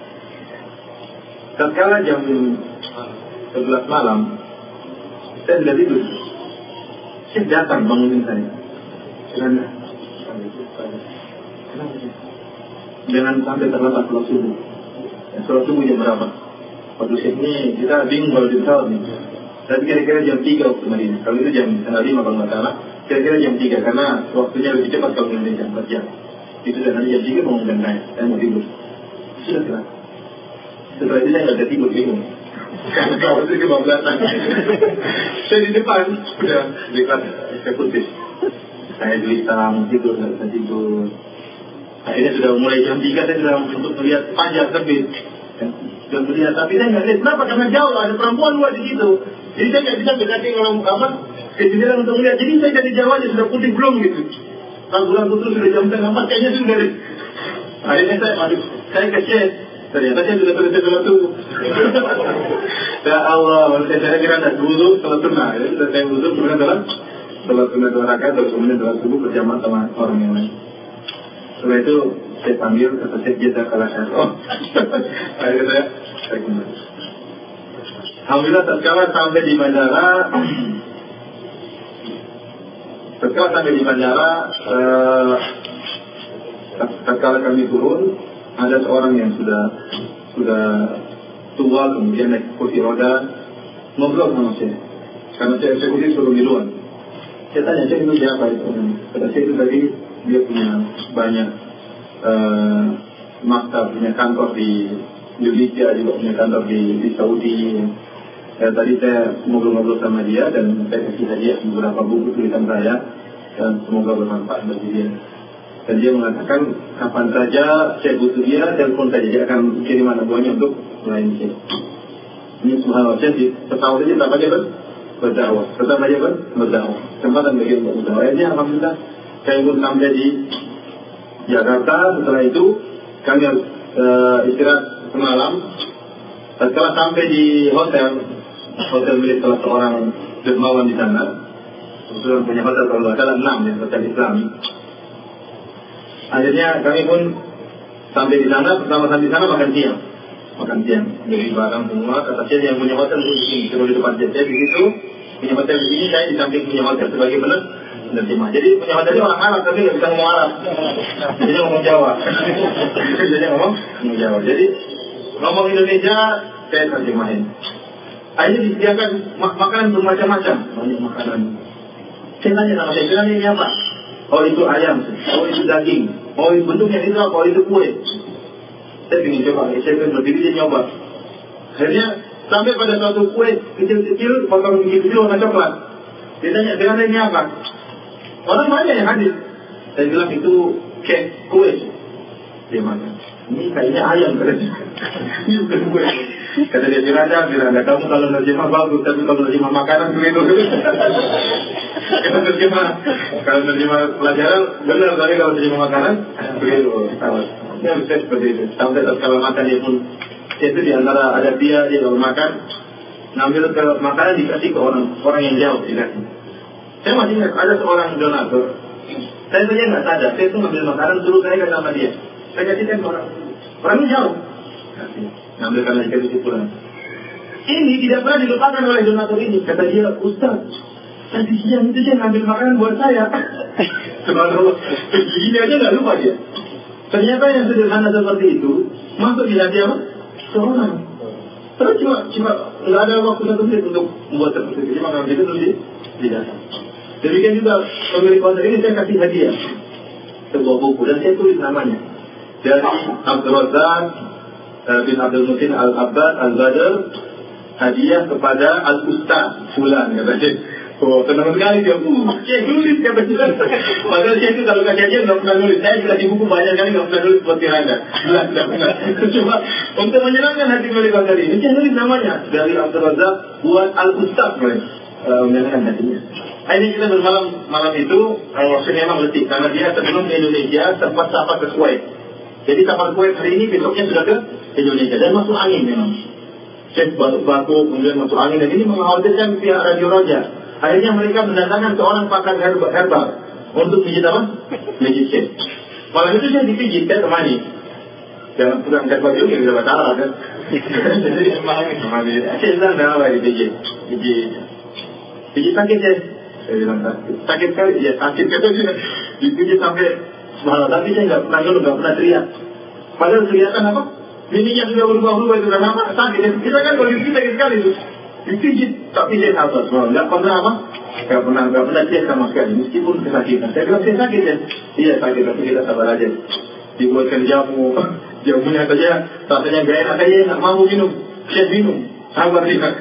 Speaker 1: Tatkala jam 11 malam, saya sudah tidur. Saya datang bangunin saya. Kenapa? Jangan sampai terlambat sholat subuh. Sholat subuh jam berapa? Waktu ini kita bingung kalau di pesawat nih. Tapi kira-kira jam 3 waktu Madinah. Kalau itu jam 4:30 kalau nggak salah. Kira-kira jam 3 karena waktunya lebih cepat kalau di Indonesia 4 jam. Itu sudah nanti jam 3 mengumumkan saya mau tidur. Sudah kelar. Setelah itu saya nggak bisa tidur, bingung. Karena kalau itu kebablasan. Saya di depan sudah di kelas eksekutif. Saya gelisah mau tidur, nggak bisa tidur. Akhirnya sudah mulai jam 3 saya sudah untuk melihat fajar terbit. Dan melihat, tapi saya nggak lihat. Kenapa? Karena jauh ada perempuan luar di situ. Jadi saya nggak bisa berkati kalau ke jendela untuk melihat. Jadi saya dari jauh aja sudah putih belum gitu. Lampu-lampu itu sudah jam 3:30 kayaknya sudah deh. Akhirnya saya kecil. Ternyata saya sudah selesai sholat subuh. Ya Allah, saya kira tidak wudhu, sholat sunnah. Ya sudah saya wudhu, kemudian sholat sunnah 2 rakaat, terus kemudian sholat subuh berjamaah sama orang yang lain. Setelah itu saya panggil, kata Syekh Jazak Al-Asyar. Akhirnya saya kembali. Alhamdulillah tatkala sampai di bandara, tatkala kami turun, ada seorang yang sudah sudah tua, kemudian naik kursi roda, ngobrol sama saya. Karena saya eksekutif suruh di luar. Saya tanya, saya itu siapa itu? Kata saya itu tadi dia punya banyak maktab, punya kantor di Indonesia, juga punya kantor di Saudi. Tadi saya ngobrol-ngobrol sama dia dan saya kasih hadiah beberapa buku tulisan saya dan semoga bermanfaat bagi dia. Dan dia mengatakan kapan saja saya butuh dia, telepon saja, dia akan kirim anak buahnya untuk melayani saya. Ini subhanallah, saya di pesawat ini tetap aja berdakwah, tetap aja berdakwah. Kesempatan bagi untuk berdakwah. Akhirnya alhamdulillah saya pun sampai di Jakarta. Setelah itu kami harus istirahat semalam. Setelah sampai di hotel milik salah seorang dermawan di sana, kebetulan punya hotel kalau nggak salah 6 ya, hotel Islami. Akhirnya kami pun sampai di sana, pertama sampai di sana makan siang, jadi barang semua. Kata saya yang punya hotel di sini, cuma di depan saya di situ, punya hotel di sini, saya di samping punya hotel sebagai penerjemah. Jadi punya hotel ini orang Arab tapi nggak bisa ngomong Arab, jadi ngomong Jawa. Jadi ngomong Indonesia saya terjemahin. Akhirnya disediakan makanan bermacam-macam, banyak makanan. Saya tanya sama saya, ini apa? Oh itu ayam, oh itu daging, oh itu bentuknya itu apa? Oh itu kue. Saya ingin coba, saya ingin berdiri dia nyoba. Akhirnya sampai pada suatu kue kecil-kecil, potong kecil-kecil warna coklat. Dia tanya, ini apa? Orang banyak yang hadir. Saya bilang itu cake kue. Dia makan. Ini kayaknya ayam katanya. Ini bukan kue. Kata dia, Firanda, kamu kalau nerjemah bagus, tapi kalau nerjemah makanan keliru. Kalau nerjemah pelajaran benar, tapi kalau nerjemah makanan keliru. Ya bisa seperti itu. Sampai kalau makan dia pun itu diantara ada dia kalau makan ngambil ke makanan dikasih ke orang yang jauh dikasih. Saya masih ingat ada seorang donatur. Saya saja nggak sadar, saya itu ngambil makanan suruh saya sama dia. Saya kasihkan ke orang ini jauh. Ngambil karena dikasih pulang. Ini tidak pernah dilupakan oleh donatur ini. Kata dia, Ustaz, tadi siang itu saya ngambil makanan buat saya. Subhanallah, begini aja nggak lupa dia. Ternyata yang sederhana seperti itu masuk di hati apa? Seorang. Terus cuma nggak ada waktu satu menit untuk membuat seperti itu. Cuma ngambil itu terus di dasar. Demikian juga pemilik hotel ini saya kasih hadiah sebuah buku dan saya tulis namanya dari Abdul Razak bin Abdul Mutin Al-Abbad Al-Badr, hadiah kepada Al-Ustaz Fulan, katanya. Oh, tenang sekali dia. Saya tulis kata dia. Padahal saya itu kalau kasih hadiah nggak pernah nulis. Saya dikasih buku banyak kali nggak pernah nulis seperti Anda. Cuma untuk menyenangkan hati pemilik hotel ini, saya nulis namanya dari Abdul Razak buat Al-Ustaz, menyenangkan hatinya. Akhirnya kita malam itu waktunya memang letih karena dia sebelum ke Indonesia sempat safar ke Kuwait. Jadi safar Kuwait hari ini, besoknya sudah ke Indonesia dan masuk angin memang. Cek batuk-batuk, kemudian masuk angin dan ini mengkhawatirkan pihak Radio Roja. Akhirnya mereka mendatangkan seorang pakar herbal untuk pijit apa? Pijit Syekh. Malam itu saya dipijit, saya temani. Jangan kurang herbal juga bisa bahasa Arab kan? Jadi temani. Saya bilang dah apa dipijit? Pijit sakit ya? Saya bilang sakit sekali, ya sakit katanya. Dipijit sampai semalam, tapi saya nggak pernah ngeluh, nggak pernah teriak. Padahal kelihatan apa? Mininya sudah berubah-ubah itu karena apa? Sakit. Kita kan kalau dipijit sakit sekali itu. Dipijit, tapi saya sabar. Nggak pernah apa? Nggak pernah teriak sama sekali. Meskipun kesakitan. Saya bilang saya sakit ya. Iya sakit, tapi kita sabar aja. Dibuatkan jamunya saja rasanya nggak enak, saya nggak mau minum. Saya minum. Sabar dia.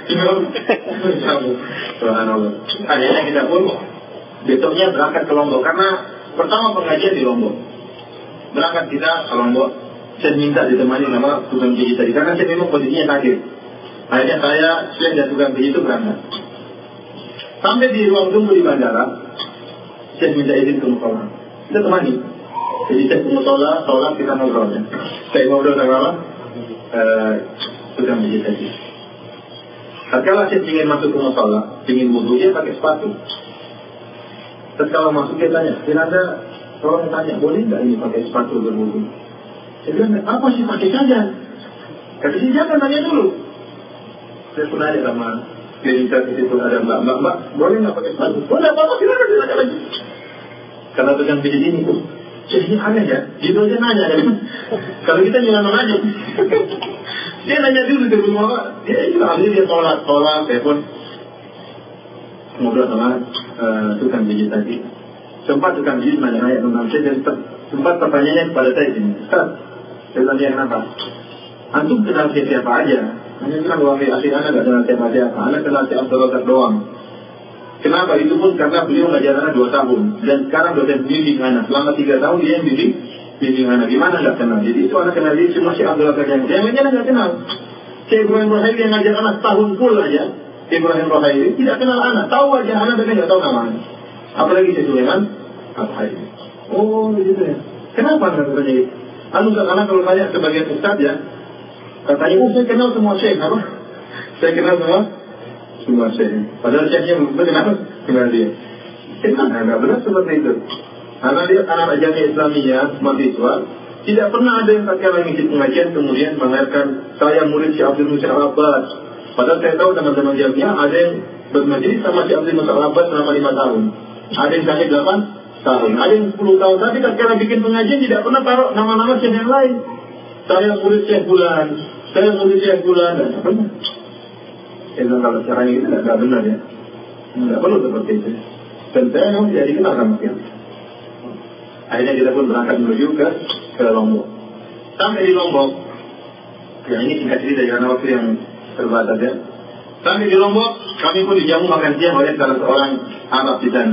Speaker 1: Subhanallah. Akhirnya kita pun besoknya berangkat ke Lombok karena pertama pengajian di Lombok. Berangkat kita ke Lombok. Saya minta ditemani sama tukang pijit tadi karena saya memang kondisinya sakit. Akhirnya saya dan tukang pijit itu berangkat. Sampai di ruang tunggu di bandara, saya minta izin ke musola. Kita temani. Jadi saya ke musola, sholat kita ngobrol. Saya ngobrol sama apa? Tukang pijit tadi. Tatkala saya ingin masuk ke musola, ingin wudu, dia pakai sepatu. Tatkala masuk dia tanya, Firanda, tolong tanya, boleh nggak ini pakai sepatu berwudu? Saya bilang, apa sih pakai saja? Kata dia, jangan tanya dulu. Saya pun nanya sama cleaning service itu, ada mbak, boleh nggak pakai sepatu? Boleh, apa-apa, silakan tanya lagi. Karena tukang pijit ini tuh, jadi aneh ya, gitu aja nanya kan? Kalau kita nyuruh aja. Dia nanya dulu ke rumah, dia tolak, saya pun ngobrol sama tukang pijit tadi. Sempat tukang pijit nanya tentang saya dan sempat pertanyaannya kepada saya ini, Ustaz, saya tanya kenapa? Antum kenal siapa aja? Hanya bilang bahwa akhir anak nggak kenal siapa, anak kenal si Abdul Razak doang. Kenapa? Itu pun karena beliau ngajar anak 2 tahun dan sekarang dosen bimbing anak selama 3 tahun dia yang bimbing anak. Gimana nggak kenal? Jadi itu anak kenal dia cuma si Abdul Razak yang lainnya nggak kenal. Si Ibrahim Rohaili yang ngajar anak tahun full aja. Ibrahim Rohaili tidak kenal anak, tahu aja anak tapi nggak tahu namanya. Apalagi si Sulaiman Rohaili. Oh gitu ya. Kenapa katanya itu? Anak kalau tanya sebagian ustaz ya, katanya saya kenal semua syekh apa? Saya kenal semua syekh. Padahal syekhnya belum kenal dia. Nggak benar seperti itu. Karena lihat anak jamiah Islamiyah mahasiswa tidak pernah ada yang tatkala mengisi pengajian kemudian mengajarkan saya murid si Abdul Musa Al-Abbas. Padahal saya tahu teman-teman jamiah ada yang bermajlis sama si Abdul Musa Al-Abbas selama 5 tahun. Ada yang sampai 8 tahun, ada yang 10 tahun. Tapi tatkala bikin pengajian tidak pernah taruh nama-nama syekh yang lain. Saya murid Syekh Fulan, saya murid Syekh Fulan, tidak benar. Kalau caranya itu tidak benar ya. Tidak perlu seperti itu. Dan saya memang tidak dikenal sama dia. Akhirnya kita pun berangkat menuju ke Lombok. Sampai di Lombok, ya ini singkat cerita karena waktu yang terbatas ya. Sampai di Lombok, kami pun dijamu makan siang oleh salah seorang Arab di sana.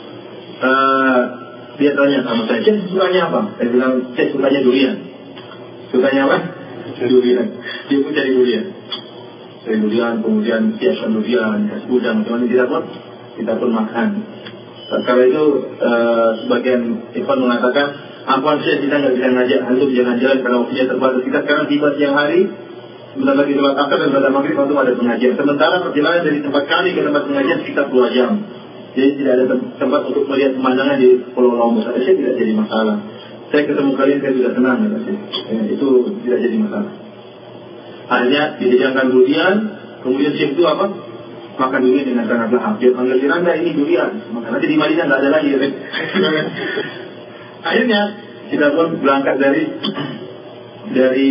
Speaker 1: Dia tanya sama saya, Syekh sukanya apa? Saya bilang, Syekh sukanya durian. Sukanya apa? Durian. Dia pun cari durian. Cari durian, kemudian siapkan durian, kasih udang, macam-macam kita pun makan. Kala itu sebagian ikhwan mengatakan, apaan Syekh kita nggak bisa ngajak antum jalan-jalan karena waktunya terbatas. Kita sekarang tiba siang hari, sebentar lagi sholat asar dan sholat maghrib untuk ada pengajian. Sementara perjalanan dari tempat kami ke tempat pengajian sekitar 2 jam. Jadi tidak ada tempat untuk melihat pemandangan di Pulau Lombok. Saya tidak jadi masalah. Saya ketemu kalian, saya sudah senang ya, itu tidak jadi masalah. Akhirnya disediakan durian, kemudian Syekh itu apa? Makan durian dengan sangat lahap. Dia panggil Firanda, ini durian. Nanti di Madinah nggak ada lagi. Ya. Akhirnya kita pun berangkat dari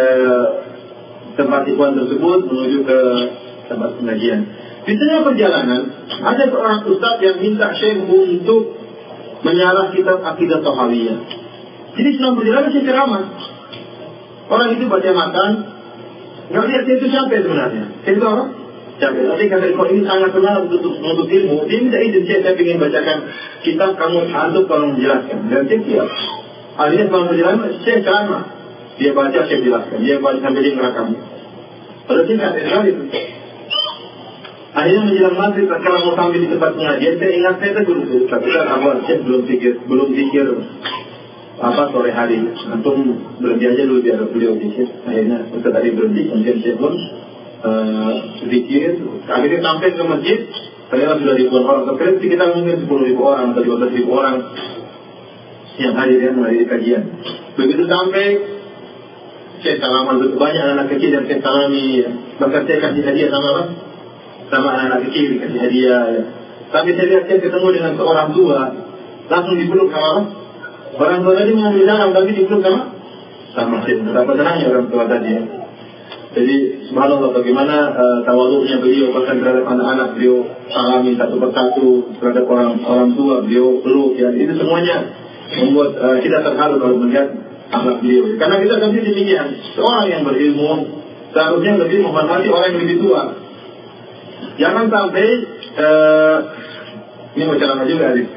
Speaker 1: tempat ikhwan tersebut menuju ke tempat pengajian. Di tengah perjalanan ada seorang ustaz yang minta Syekh untuk menyarah kitab Aqidah Tahawiyah. Jadi selama perjalanan saya ceramah. Orang itu baca makan, nggak lihat saya itu siapa sebenarnya. Saya itu apa? Siapa? Tapi kata kalau ini sangat benar untuk ilmu. Dia minta izin saya ingin bacakan kitab kamu antum tolong menjelaskan. Dan saya siap. Akhirnya selama perjalanan saya ceramah. Dia baca, saya jelaskan. Dia baca sampai dia merekam. Padahal saya nggak sekali itu. Akhirnya menjelang maghrib, sekarang mau sampai di tempat pengajian, saya ingat saya tegur dulu. Tapi kan awal saya belum pikir apa sore hari. Antum berhenti aja dulu biar beliau zikir. Akhirnya kita tadi berhenti, kemudian saya pun zikir. Akhirnya sampai ke masjid, ternyata sudah ribuan orang. Terkira sekitar mungkin 10.000 orang atau 15.000 orang yang hadir yang menghadiri kajian. Begitu sampai, saya salaman untuk banyak anak kecil yang saya salami. Bahkan saya kasih hadiah sama anak kecil, dikasih hadiah. Tapi saya lihat saya ketemu dengan seorang tua, langsung dipeluk sama orang tua tadi mengambil salam, tapi dipeluk sama Syekh. Betapa senangnya orang tua tadi ya. Jadi subhanallah bagaimana tawaduknya beliau bahkan terhadap anak-anak, beliau salami satu persatu, terhadap orang tua beliau peluk ya. Itu semuanya membuat kita terharu kalau melihat akhlak beliau. Karena kita sendiri demikian, seorang yang berilmu seharusnya lebih menghormati orang yang lebih tua. Jangan sampai ini mau ceramah juga nih.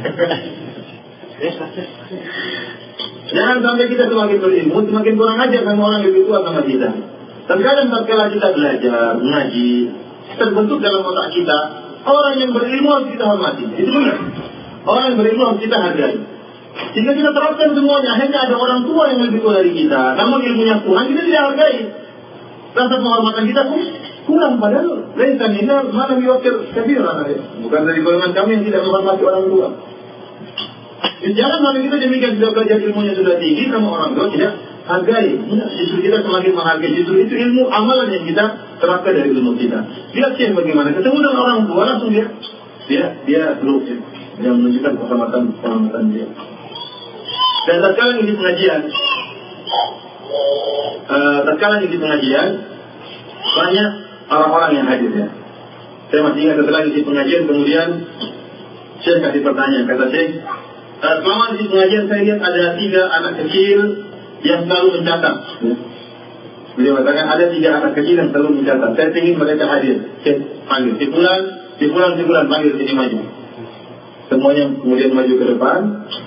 Speaker 1: Jangan sampai kita semakin berilmu, semakin kurang ajar sama orang yang lebih tua sama kita. Terkadang tatkala kita belajar, mengaji, terbentuk dalam otak kita, orang yang berilmu harus kita hormati. Itu benar. Orang yang berilmu harus kita hargai. Jika kita terapkan semuanya, akhirnya ada orang tua yang lebih tua dari kita, namun ilmunya kurang, kita tidak hargai. Rasa penghormatan kita pun kurang, padahal lain ini mana biwakil kabiran. Bukan dari golongan kami yang tidak menghormati orang tua. Jangan sampai kita demikian, sudah belajar ilmunya sudah tinggi sama orang tua tidak hargai. Justru kita semakin menghargai. Justru itu ilmu amalan yang kita terapkan dari ilmu kita. Lihat sih bagaimana ketemu dengan orang tua langsung dia peluk ya, yang menunjukkan penghormatan dia. Dan sekarang ini pengajian tatkala di pengajian banyak orang-orang yang hadir ya. Saya masih ingat setelah di pengajian kemudian Syekh kasih pertanyaan, kata Syekh, selama di pengajian saya lihat ada 3 anak kecil yang selalu mencatat. Beliau katakan ada 3 anak kecil yang selalu mencatat. Saya ingin mereka hadir. Syekh panggil, si fulan panggil sini maju. Semuanya kemudian maju ke depan.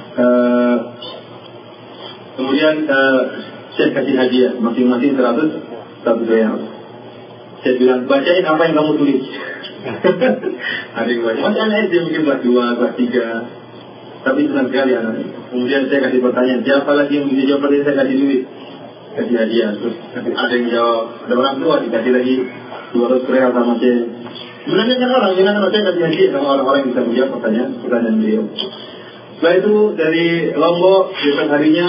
Speaker 1: Kemudian Syekh kasih hadiah masing-masing 100 riyal. Saya bilang, bacain apa yang kamu tulis. Ada yang baca, masih anak SD mungkin kelas 2, kelas 3. Tapi senang sekali anaknya. Kemudian saya kasih pertanyaan, siapa lagi yang bisa jawab? Saya kasih duit, kasih hadiah. Terus ada yang jawab, ada orang tua dikasih lagi 200 riyal sama saya. Menanyakan orang, gimana saya kasih hadiah sama orang-orang yang bisa menjawab pertanyaan beliau. Setelah itu dari Lombok, besok harinya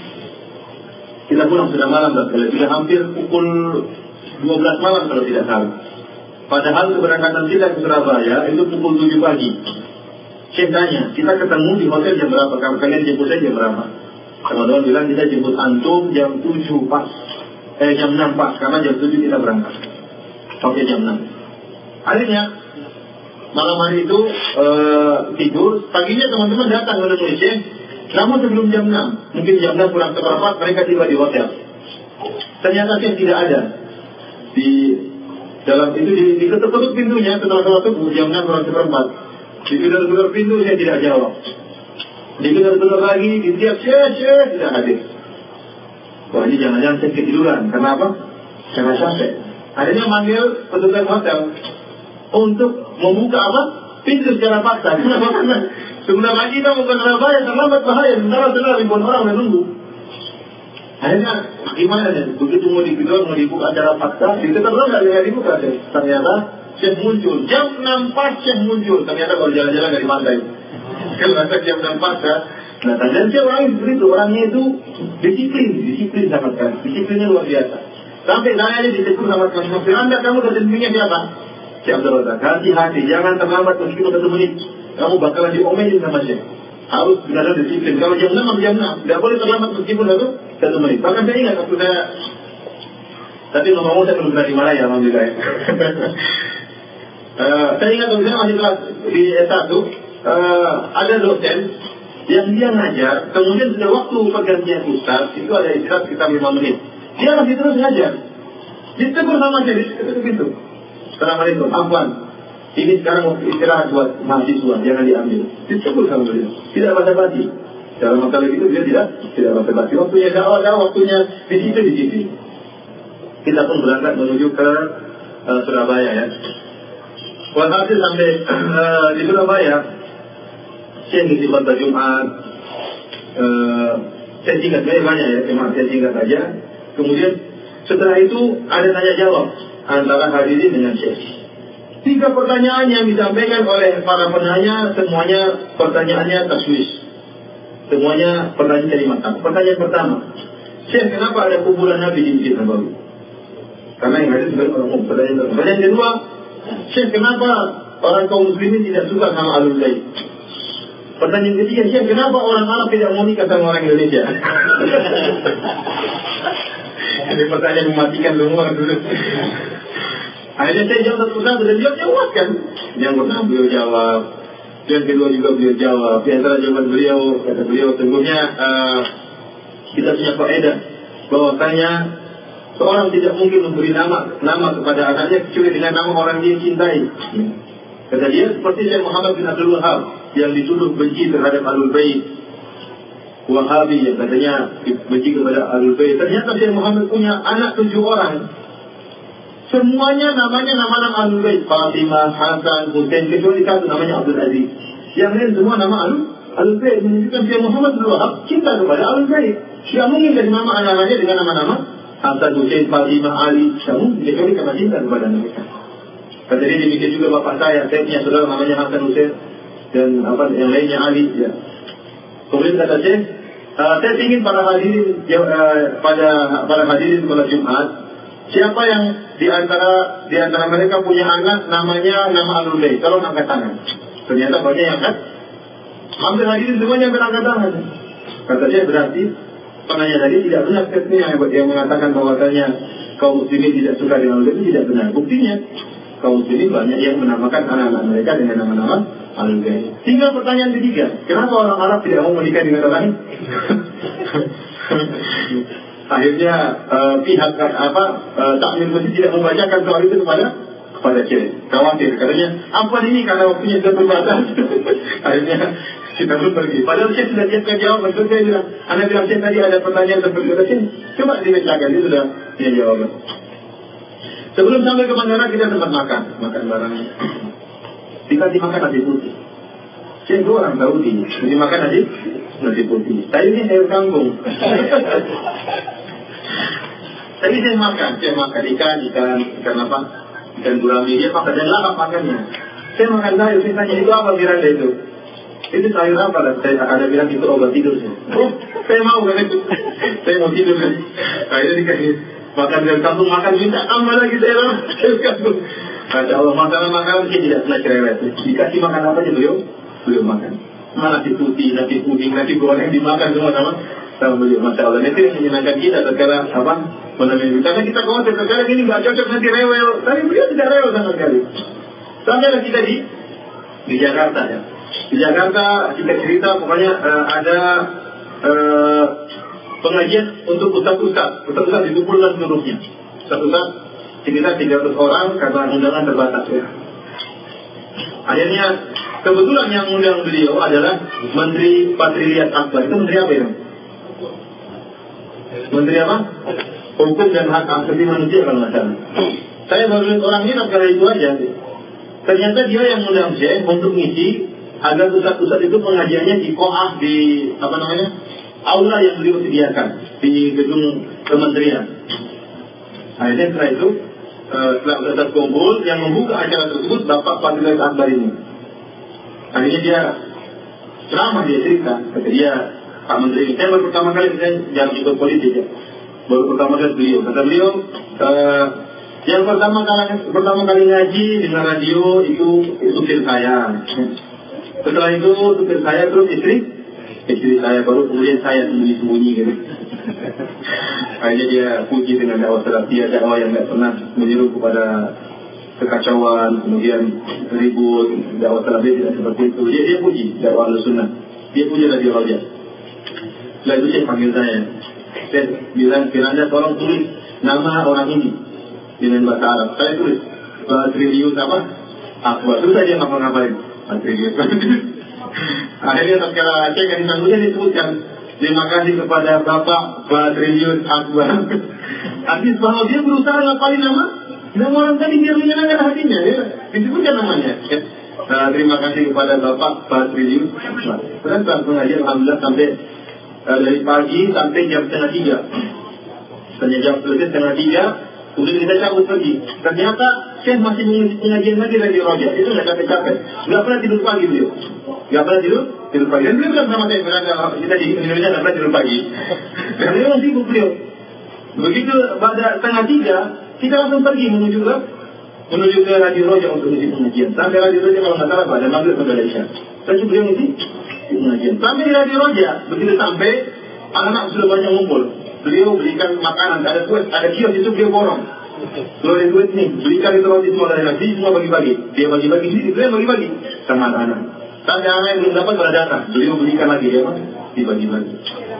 Speaker 1: kita pulang sudah malam, sudah hampir pukul 12 malam kalau tidak salah. Padahal keberangkatan kita ke Surabaya itu pukul 7 pagi. Syekh tanya, kita ketemu di hotel jam berapa? Kalian jemput saya jam berapa? Teman-teman bilang kita jemput antum jam 7 pas. Jam 6 pas, karena jam 7 kita berangkat. Oke, jam 6. Akhirnya malam hari itu tidur. Paginya teman-teman datang menemui Syekh. Namun sebelum jam 6, mungkin jam 6 kurang seperempat, mereka tiba di hotel. Ternyata Syekh tidak ada. Di dalam itu diketuk-ketuk pintunya setelah sholat subuh jam 6 kurang seperempat. Diketuk-ketuk pintu, saya tidak jawab. Diketuk-ketuk lagi, ditiap Syekh tidak hadir. Wah, ini jangan-jangan saya ketiduran. Kenapa? Karena capek. Akhirnya manggil petugas hotel untuk membuka apa? Pintu secara paksa. Karena sebentar lagi kita mau ke Surabaya, terlambat bahaya. Sementara ribuan orang menunggu. Akhirnya gimana ya? Begitu mau dibuka acara paksa, diketuk nggak dengan dibuka. Ternyata Syekh muncul. Jam 6 pas Syekh muncul. Ternyata baru jalan-jalan dari pantai. Kalau rasa jam 6 pasca, datang. Dan Syekh orangnya itu disiplin sangat sekali. Disiplinnya luar biasa. Sampai saya aja ditegur sama teman-teman. Anda kamu ketempunya siapa? Syekh Abdul Razak. Hati-hati, jangan terlambat meskipun 1 menit. Kamu bakalan diomelin sama Syekh. Harus benar-benar disiplin. Kalau jam 6 atau jam 6, tidak boleh terlambat meskipun 1 menit. Bahkan saya ingat waktu saya, tapi ngomong saya belum pernah dimarahi, alhamdulillah. Saya ingat waktu saya masih kelas di S1, ada dosen yang dia ngajar, kemudian sudah waktu pergantian ustaz, itu ada istirahat sekitar 5 menit. Dia masih terus ngajar. Ditegur sama saya, ditegur pintu. Assalamualaikum, afwan. Ini sekarang waktu istirahat buat mahasiswa, jangan diambil. Ditegur sama beliau. Tidak basa-basi. Dalam masalah itu dia tidak basa-basi. Waktunya dakwah, waktunya di situ. Kita pun berangkat menuju ke Surabaya ya. Walhasil sampai di Surabaya, saya ngisi khutbah Jumat. Saya singkat banyak ya, cuma saya singkat saja. Kemudian setelah itu ada tanya jawab antara hadirin dengan Syekh. 3 pertanyaan yang disampaikan oleh para penanya, semuanya pertanyaannya taswis. Semuanya pertanyaan dari mata. Pertanyaan pertama, Syekh, kenapa ada kuburan Nabi di Masjid Nabawi? Karena yang hadir sebagai orang umum. Pertanyaan kedua, Syekh, kenapa orang kaum muslimin tidak suka sama Ahlul Bait? Pertanyaan ketiga, Syekh, kenapa orang Arab tidak mau nikah sama orang Indonesia? Ini pertanyaan mematikan semua dulu. Akhirnya saya jawab satu-satu dan beliau jawabkan. Yang pertama beliau jawab, yang kedua juga beliau jawab. Di antara jawaban beliau, kata beliau, sesungguhnya kita punya faedah bahwasanya seorang tidak mungkin memberi nama kepada anaknya kecuali dengan nama orang dia cintai. Kata dia seperti Syekh Muhammad bin Abdul Wahab yang dituduh benci terhadap Ahlul Bait, Wahabi yang katanya benci kepada Ahlul Bait. Ternyata Syekh Muhammad punya anak 7 orang. Semuanya namanya nama-nama Ahlul Bait, Fatimah, Hasan, Hussein, kecuali satu namanya Abdul Aziz. Yang lain semua nama Ahlul Bait, menunjukkan Syekh Muhammad bin Abdul Wahab cinta kepada Ahlul Bait. Tidak mungkin dari nama anak-anaknya dengan nama-nama Hasan, Hussein, Fatimah, Ali. Tidak mungkin, kecuali karena cinta kepada mereka. Kata dia demikian juga bapak saya punya saudara namanya Hasan, Hussein, dan yang lainnya Ali. Ya. Kemudian kata Syekh, saya ingin para hadirin para hadirin pada Jumat, siapa yang di antara mereka punya anak namanya nama Ahlul Bait, tolong angkat tangan. Ternyata banyak yang angkat. Hampir hadirin semuanya angkat tangan. Kata Syekh, berarti penanya tadi tidak benar statementnya yang mengatakan bahwasanya kaum muslimin tidak suka dengan Al-Ghaib itu tidak benar. Buktinya kaum muslimin banyak yang menamakan anak-anak mereka dengan nama-nama Al-Ghaib. Tinggal pertanyaan ketiga, kenapa orang Arab tidak mau menikah dengan orang lain? Akhirnya pihak takmir masjid tidak membacakan soal itu kepada Syekh. Khawatir, katanya apa ini karena waktunya sudah terbatas. Akhirnya kita pun pergi. Padahal Syekh sudah siapkan jawaban. Terus saya bilang, Anda bilang Syekh tadi ada pertanyaan seperti itu. Syekh, coba dibacakan, dia sudah punya jawaban. Sebelum sampai ke bandara kita sempat makan barangnya. Dikasih makan nasi putih. Syekh itu orang Saudi, dikasih makan nasi putih. Sayurnya sayur kangkung. Tadi saya makan ikan apa? Ikan gurami, dia makan dan lahap makannya. Saya makan sayur, saya tanya itu apa Miranda itu? Itu sayur apa? Saya ada bilang itu obat tidur. Oh, saya mau kan itu. Saya mau tidur kan. Akhirnya dikasih makan sayur kangkung, makan minta tambah lagi sayur kangkung. Masya Allah, masalah makanan saya tidak pernah cerewet. Dikasih makan apa aja beliau makan. Nasi putih, nasi puding, nasi goreng dimakan semua sama beliau. Masya Allah, itu yang menyenangkan kita sekarang karena kita khawatir sekarang ini nggak cocok nanti rewel. Tapi beliau tidak rewel sama sekali. Sampailah kita di Jakarta ya. Di Jakarta kita cerita pokoknya ada pengajian untuk ustaz-ustaz dikumpulkan seluruhnya. Ustaz-ustaz sekitar 300 orang karena undangan terbatas ya. Akhirnya kebetulan yang undang beliau adalah Menteri Patriliat Akbar. Itu menteri apa ya? Menteri apa? Hukum dan Hak Asasi Manusia kalau nggak salah. Saya baru lihat orang ini karena itu aja. Ternyata dia yang undang Syekh untuk ngisi agar ustaz-ustaz itu pengajiannya di koah di aula yang beliau sediakan di gedung kementerian. Akhirnya setelah itu setelah ustaz kumpul yang membuka acara tersebut Bapak Patriliat Akbar ini. Akhirnya dia ceramah, dia cerita kata dia Pak Menteri, saya baru pertama kali saya jarang ikut politik ya. Baru pertama kali beliau, kata beliau yang pertama kali ngaji dengan radio itu supir saya. Setelah itu supir saya, terus istri saya, baru kemudian saya sembunyi-sembunyi gitu. Akhirnya dia puji dengan dakwah salafiyah, dakwah yang tidak pernah menyeru kepada kekacauan, kemudian ribut. Dakwah salafiyah tidak seperti itu. Dia puji dakwah Ahlussunnah. Dia puji radio Raja. Setelah itu saya panggil saya bilang, Firanda tolong tulis nama orang ini dengan bahasa Arab. Saya tulis Triliun apa? Akbar. Terus saja ngapa-ngapain Triliun. Akhirnya tatkala saya kan sanggulnya disebutkan, terima kasih kepada Bapak Triliun Akbar. Artinya bahwa dia berusaha ngapalin nama orang tadi biar menyenangkan hatinya. Ya. Disebutkan namanya. Ya. Terima kasih kepada Bapak Triliun Akbar. Terus pengajian alhamdulillah sampai dari pagi sampai jam 2:30. Tanya jam selesai 2:30, kemudian kita cabut pergi. Ternyata Syekh masih mengisi pengajian lagi dari Roja. Itu nggak capek-capek. Nggak pernah tidur pagi beliau. Nggak pernah tidur pagi. Dan beliau bilang sama saya, kita di Indonesia nggak pernah tidur pagi. Dan beliau sibuk beliau. Begitu pada 2:30, kita langsung pergi menuju ke Radio Roja untuk mengisi pengajian. Sampai Radio Roja kalau nggak salah pada maghrib pada Isya. Tapi beliau mengisi pengajian. Sampai di Radio Roja, begitu sampai anak-anak sudah banyak ngumpul. Beliau belikan makanan, ada kue, ada kios itu beliau borong. Kalau ada duit nih, belikan itu roti semua dari nasi, semua bagi-bagi. Dia bagi-bagi sendiri, beliau bagi-bagi sama anak-anak. Sampai anak yang belum dapat pada datang, beliau belikan lagi dia dibagi-bagi.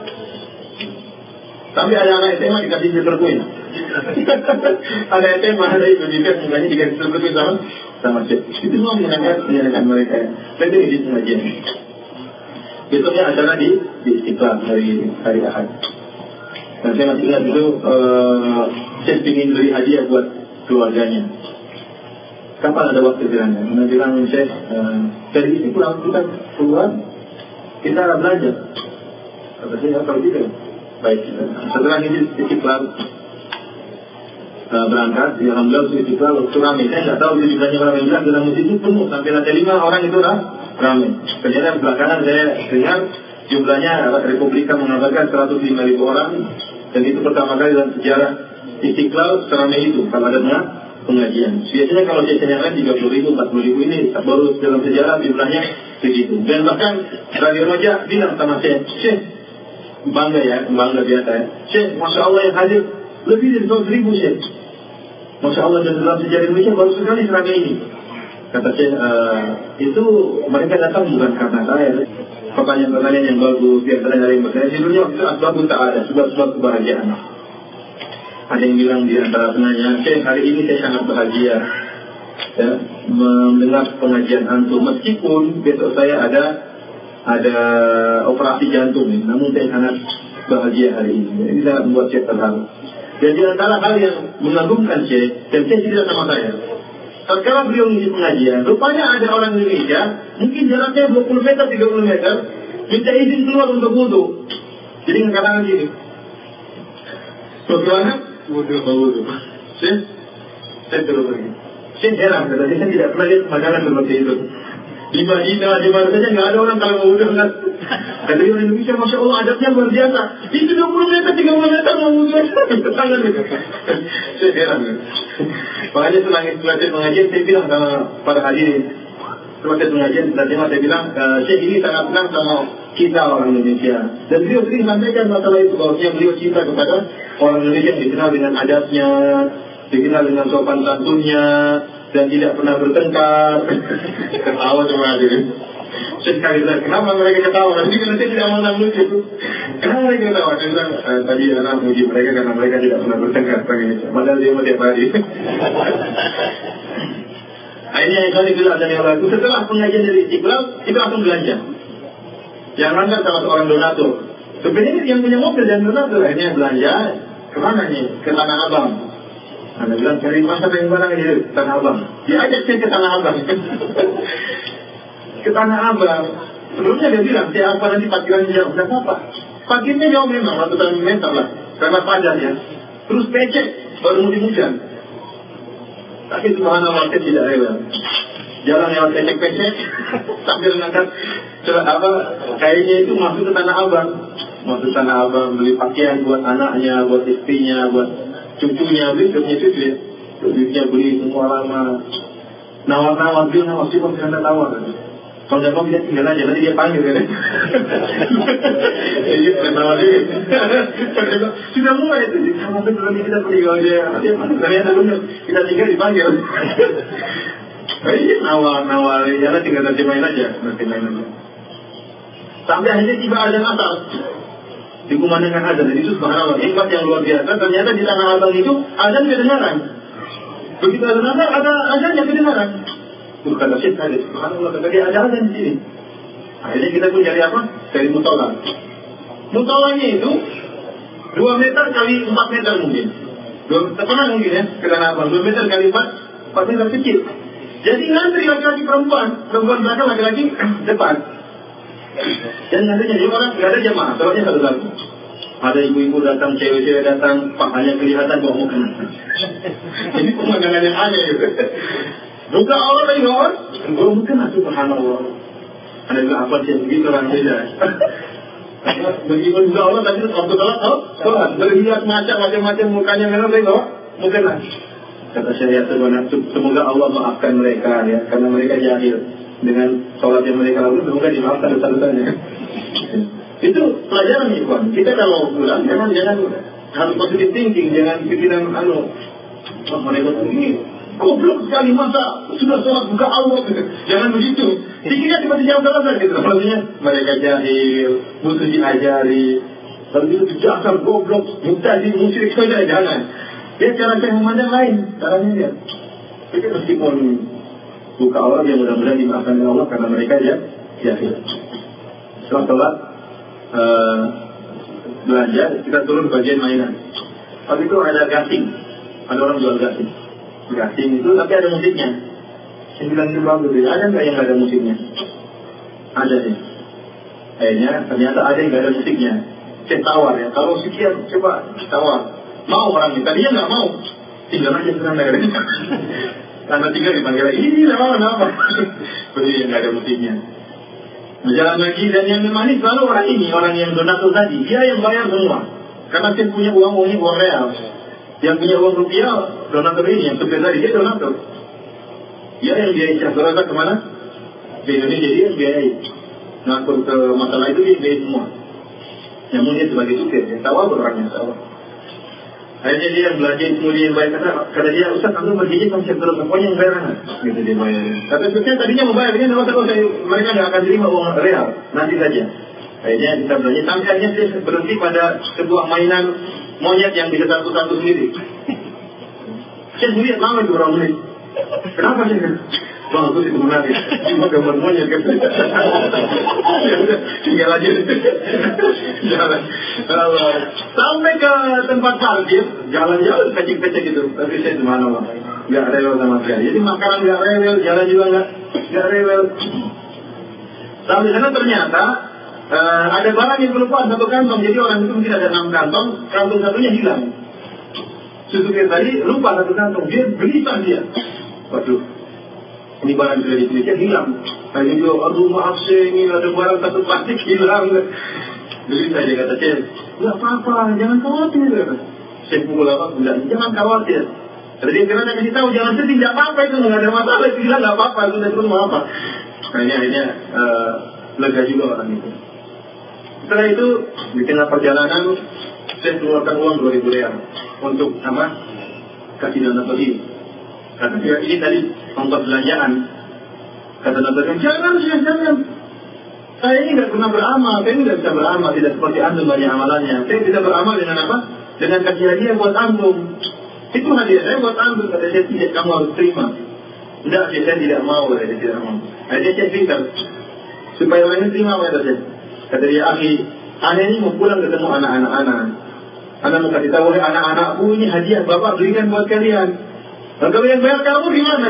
Speaker 1: Sampai ada anak SMA dikasih silver coin. Ada SMA, ada Indonesia mukanya dikasih silver coin sama Syekh. Itu semua menyenangkan mereka. Dan itu di pengajian. Besoknya acara di Istiqlal hari Ahad. Dan saya masih ingat itu Syekh ingin beri hadiah buat keluarganya. Kapan ada waktu kiranya? Dia bilang Syekh dari Istiqlal kita keluar, kita belajar. Kata saya kalau gitu. Baik, setelah ini Istiqlal berangkat, ya alhamdulillah Istiqlal waktu ramai. Saya nggak tahu itu jumlahnya berapa, bilang dalam masjid itu penuh sampai lantai 5 orang itu ramai. Ternyata belakangan saya dengar jumlahnya Republika mengabarkan 105.000 orang, dan itu pertama kali dalam sejarah Istiqlal seramai itu kalau ada pengajian. Biasanya kalau yang lain 30.000, 40.000, ini baru dalam sejarah jumlahnya segitu. Dan bahkan Radio Roja bilang sama saya, Syekh, bangga biasa ya. Syekh, Masya Allah yang hadir lebih dari 100.000 Syekh. Masya Allah, dan dalam sejarah Indonesia baru sekali seramai ini. Kata Syekh, itu mereka datang bukan karena saya. Pertanyaan-pertanyaan yang bagus, biasanya dari yang bertanya, judulnya waktu itu asbabun ta'ala, sebab-sebab kebahagiaan. Ada yang bilang di antara penanya, Syekh, hari ini saya sangat bahagia ya, mendengar pengajian antum, meskipun besok saya ada operasi jantung, namun saya sangat bahagia hari ini. Ini sangat membuat Syekh terharu. Dan di antara hal yang mengagumkan Syekh, dan Syekh cerita sama saya, sekarang beliau ngisi pengajian, rupanya ada orang Indonesia, mungkin jaraknya 20 meter, 30 meter, minta izin keluar untuk wudu. Jadi mengatakan gini, bagaimana? Wudu. Saya terus pergi. Saya heran, katanya saya tidak pernah lihat makanan seperti itu. Di Madinah, di mana saja nggak ada orang kalau mau wudu kan. Kata dia orang Indonesia, Masya Allah, adabnya luar biasa. Itu 20 meter, 30 meter mau wudu. Tangan itu. Saya heran. Makanya setelah saya pengajian, saya bilang sama para hadirin. Setelah saya pengajian, saya bilang, Syekh ini sangat senang sama kita orang Indonesia. Dan beliau sering sampaikan masalah itu, bahwasanya beliau cinta kepada orang Indonesia yang dikenal dengan adabnya, dikenal dengan sopan santunnya, dan tidak pernah bertengkar. Ketawa sama hadirin. Saya sekali lagi, kenapa mereka ketawa? Nanti karena saya tidak mau lucu. Kenapa mereka ketawa? Saya bilang, tadi anak muji mereka karena mereka tidak pernah bertengkar. Padahal dia mau tiap hari. Akhirnya yang kali bilang dari Allah itu, setelah pengajian dari Iqbal, kita langsung belanja. Yang angkat salah seorang donatur. Sebenarnya yang punya mobil dan donatur, akhirnya belanja. Kemana nih? Ke Tanah Abang. Anda bilang cari pasar yang barang ini, Tanah Abang. Dia ajak saya ke Tanah Abang. Ke Tanah Abang. Sebelumnya dia bilang, saya apa nanti parkirannya jauh. Tidak apa-apa. Parkirnya jauh memang, ratusan meter lah. Karena padat ya. Terus becek, baru musim hujan. Tapi subhanallah, saya tidak rela. Jalan lewat becek-becek, sambil ngangkat kayaknya itu masuk ke Tanah Abang. Masuk Tanah Abang, beli pakaian buat anaknya, buat istrinya, buat cucunya, beli punya cucu ya. Cucunya beli semua lama. Nawar-nawar, dia nawar, cuma karena tawar. Kalau nggak mau dia tinggal aja, nanti dia panggil kan. Jadi nawar dia. Sudah mulai itu, sama betul nanti kita pergi kalau dia ternyata benar, kita tinggal dipanggil. Ini nawar, ya tinggal terjemahin aja. Sampai akhirnya tiba azan asar. Dikumandangkan azan, itu subhanallah, hikmat yang luar biasa. Ternyata di Tanah Abang itu azan kedengaran. Begitu azan asar, ada azannya kedengaran. Kata Syekh tadi, subhanallah, kata dia ada azan di sini. Akhirnya kita pun cari apa? Cari musola. Musolanya itu 2 meter kali 4 meter mungkin. Terkenal mungkin ya, ke Tanah Abang. 2 meter kali 4 meter kecil. Jadi ngantri laki-laki perempuan belakang, laki-laki depan. Dan nantinya dia orang nggak ada jamaah, sholatnya satu-satu. Ada ibu-ibu datang, cewek-cewek datang, pahanya kelihatan bawa mukena. Ini pemandangan yang aneh gitu. Buka Allah lagi kawan, bawa mukena, subhanallah. Ada bilang apa sih begitu orang beda. Meskipun buka Allah tapi waktu sholat berhias macam-macam mukanya merah lagi bawa mukena. Kata saya, semoga Allah maafkan mereka ya, karena mereka jahil. Dengan sholat yang mereka lakukan, semoga dimaafkan dosa-dosanya. Itu pelajaran nih Tuhan. Kita kalau pulang, jangan harus positive thinking, jangan pikiran mereka ini goblok sekali, masa sudah sholat buka Allah gitu. Jangan begitu. Pikirnya seperti jam selesai gitu. Maksudnya mereka jahil, butuh diajari. Kalau itu dijahkan goblok, mubtadi, musyrik saja, jangan. Dia cara saya memandang lain, caranya dia. Jadi meskipun buka Allah, dia mudah-mudahan dimaafkan oleh Allah karena mereka jahil. Setelah sholat belanja, kita turun ke bagian mainan. Waktu itu ada gasing, ada orang jual gasing. Gasing itu tapi ada musiknya. Saya bilang itu bagus, ada nggak yang nggak ada musiknya? Ada nih. Akhirnya ternyata ada yang nggak ada musiknya. Saya tawar ya, kalau sekian coba tawar. Mau orang ini, tadinya nggak mau, tinggal aja sekarang nggak ada. Karena tinggal dipanggil lagi, ini apa? Beli yang nggak ada musiknya. Berjalan lagi, dan yang memanis selalu orang yang donatur tadi, dia yang bayar semua. Karena dia punya uangnya uang real. Yang punya uang rupiah, donatur ini, yang supir tadi, dia donatur. Dia yang biayai Syahzuraza kemana? Ke Indonesia, dia yang biayai. Ngatur ke masalah itu, dia biayai semua. Namun dia sebagai supir, dia tahu orangnya tahu. Akhirnya dia yang belanja kemudian yang bayar, kata dia, Ustaz kamu berjanji konsep terus, pokoknya yang bayar anak. Gitu dia bayar. Kata saya tadinya mau bayar, ini mereka nggak akan terima uang real, nanti saja. Akhirnya kita belanja, sampai akhirnya saya berhenti pada sebuah mainan monyet yang bisa satu-satu sendiri. Saya lihat lama itu berapa menit. Kenapa sih? Bagus itu menarik. Cuma gambar monyet kan. Tinggal aja. Jalan. Sampai ke tempat parkir, jalan jauh kecil-kecil gitu. Tapi saya di mana lah? Nggak rewel sama sekali. Jadi makanan nggak rewel, jalan juga nggak rewel. Sampai sana ternyata ada barang yang kelupaan satu kantong. Jadi orang itu mungkin ada 6 kantong, kantong satunya hilang. Supir tadi lupa satu kantong, dia gelisah dia. Waduh, ini barang sudah ditulisnya hilang. Akhirnya dia, aduh maaf saya ini ada barang satu plastik hilang. Gelisah dia kata saya, nggak apa-apa, jangan khawatir. Saya pukul apa? Jangan khawatir. Jadi dia kira kasih tahu, jangan sedih, nggak apa-apa itu nggak ada masalah. Itu bilang nggak apa-apa, sudah terus mau apa? Akhirnya lega juga orang itu. Setelah itu di tengah perjalanan saya keluarkan uang 2.000 real untuk apa? Kasih dana bagi. Kata dia ini tadi ongkos belanjaan. Kata notarius, jangan. Saya ini nggak pernah beramal, saya ini nggak bisa beramal, tidak seperti antum banyak amalannya. Saya bisa beramal dengan apa? Dengan kasih hadiah buat antum. Itu hadiah saya buat antum. Kata saya tidak, kamu harus terima. Tidak, saya tidak mau. Saya tidak mau. Akhirnya saya pintar supaya orang ini terima kata saya. Kata dia, aneh ini mau pulang ketemu anak-anak. Anak mau kasih tahu, anak-anakku ini hadiah bapak berikan buat kalian. Dan kalau yang bayar kamu gimana?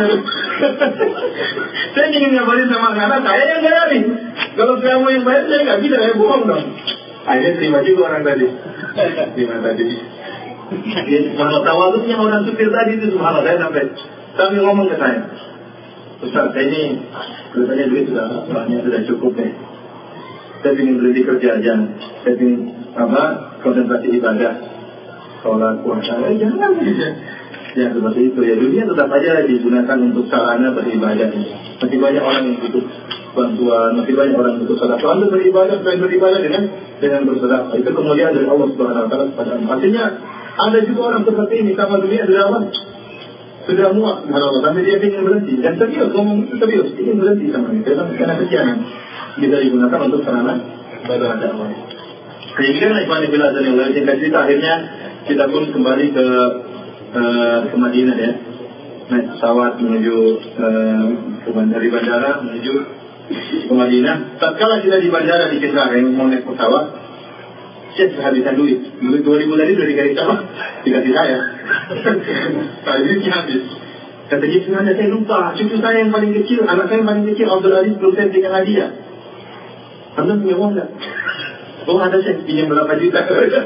Speaker 1: Saya ingin ngabarin sama anak-anak, saya yang bayarin. Kalau kamu yang bayar, saya nggak bisa, saya bohong dong. Akhirnya terima juga orang tadi. Terima tadi. Kalau tawaduknya orang supir tadi itu subhanallah, saya sampai ngomong ke saya, Ustaz, saya ini kelihatannya duit sudah banyak, sudah cukup deh. Saya ingin berhenti kerja aja. Saya ingin konsentrasi ibadah. Sholat, puasa, jangan. Ya seperti itu ya, dunia tetap aja digunakan untuk sarana beribadah. Masih banyak orang yang butuh bantuan, masih banyak orang yang butuh sedekah. Kalau beribadah dengan bersedekah itu kemuliaan dari Allah Subhanahu Wa Taala kepada anda. Artinya ada juga orang seperti ini sama dunia sudah muak subhanallah, sampai dia ingin berhenti. Dan serius ngomong itu serius, ingin berhenti sama ini karena kesianan bisa digunakan untuk sarana ibadah dakwah. Demikianlah ikhwan fillah dan yang lain. Singkat cerita akhirnya kita pun kembali ke Madinah ya, naik pesawat menuju dari bandara menuju ke Madinah. Tatkala kita di bandara di Cengkareng mau naik pesawat, saya kehabisan duit 2.000 tadi sudah dikasih saya. Duitnya habis. Katanya sebenarnya saya lupa, cucu saya yang paling kecil, anak saya yang paling kecil Abdul Aziz belum saya berikan hadiah. Anda punya uang nggak? Oh ada, saya pinjam berapa juta.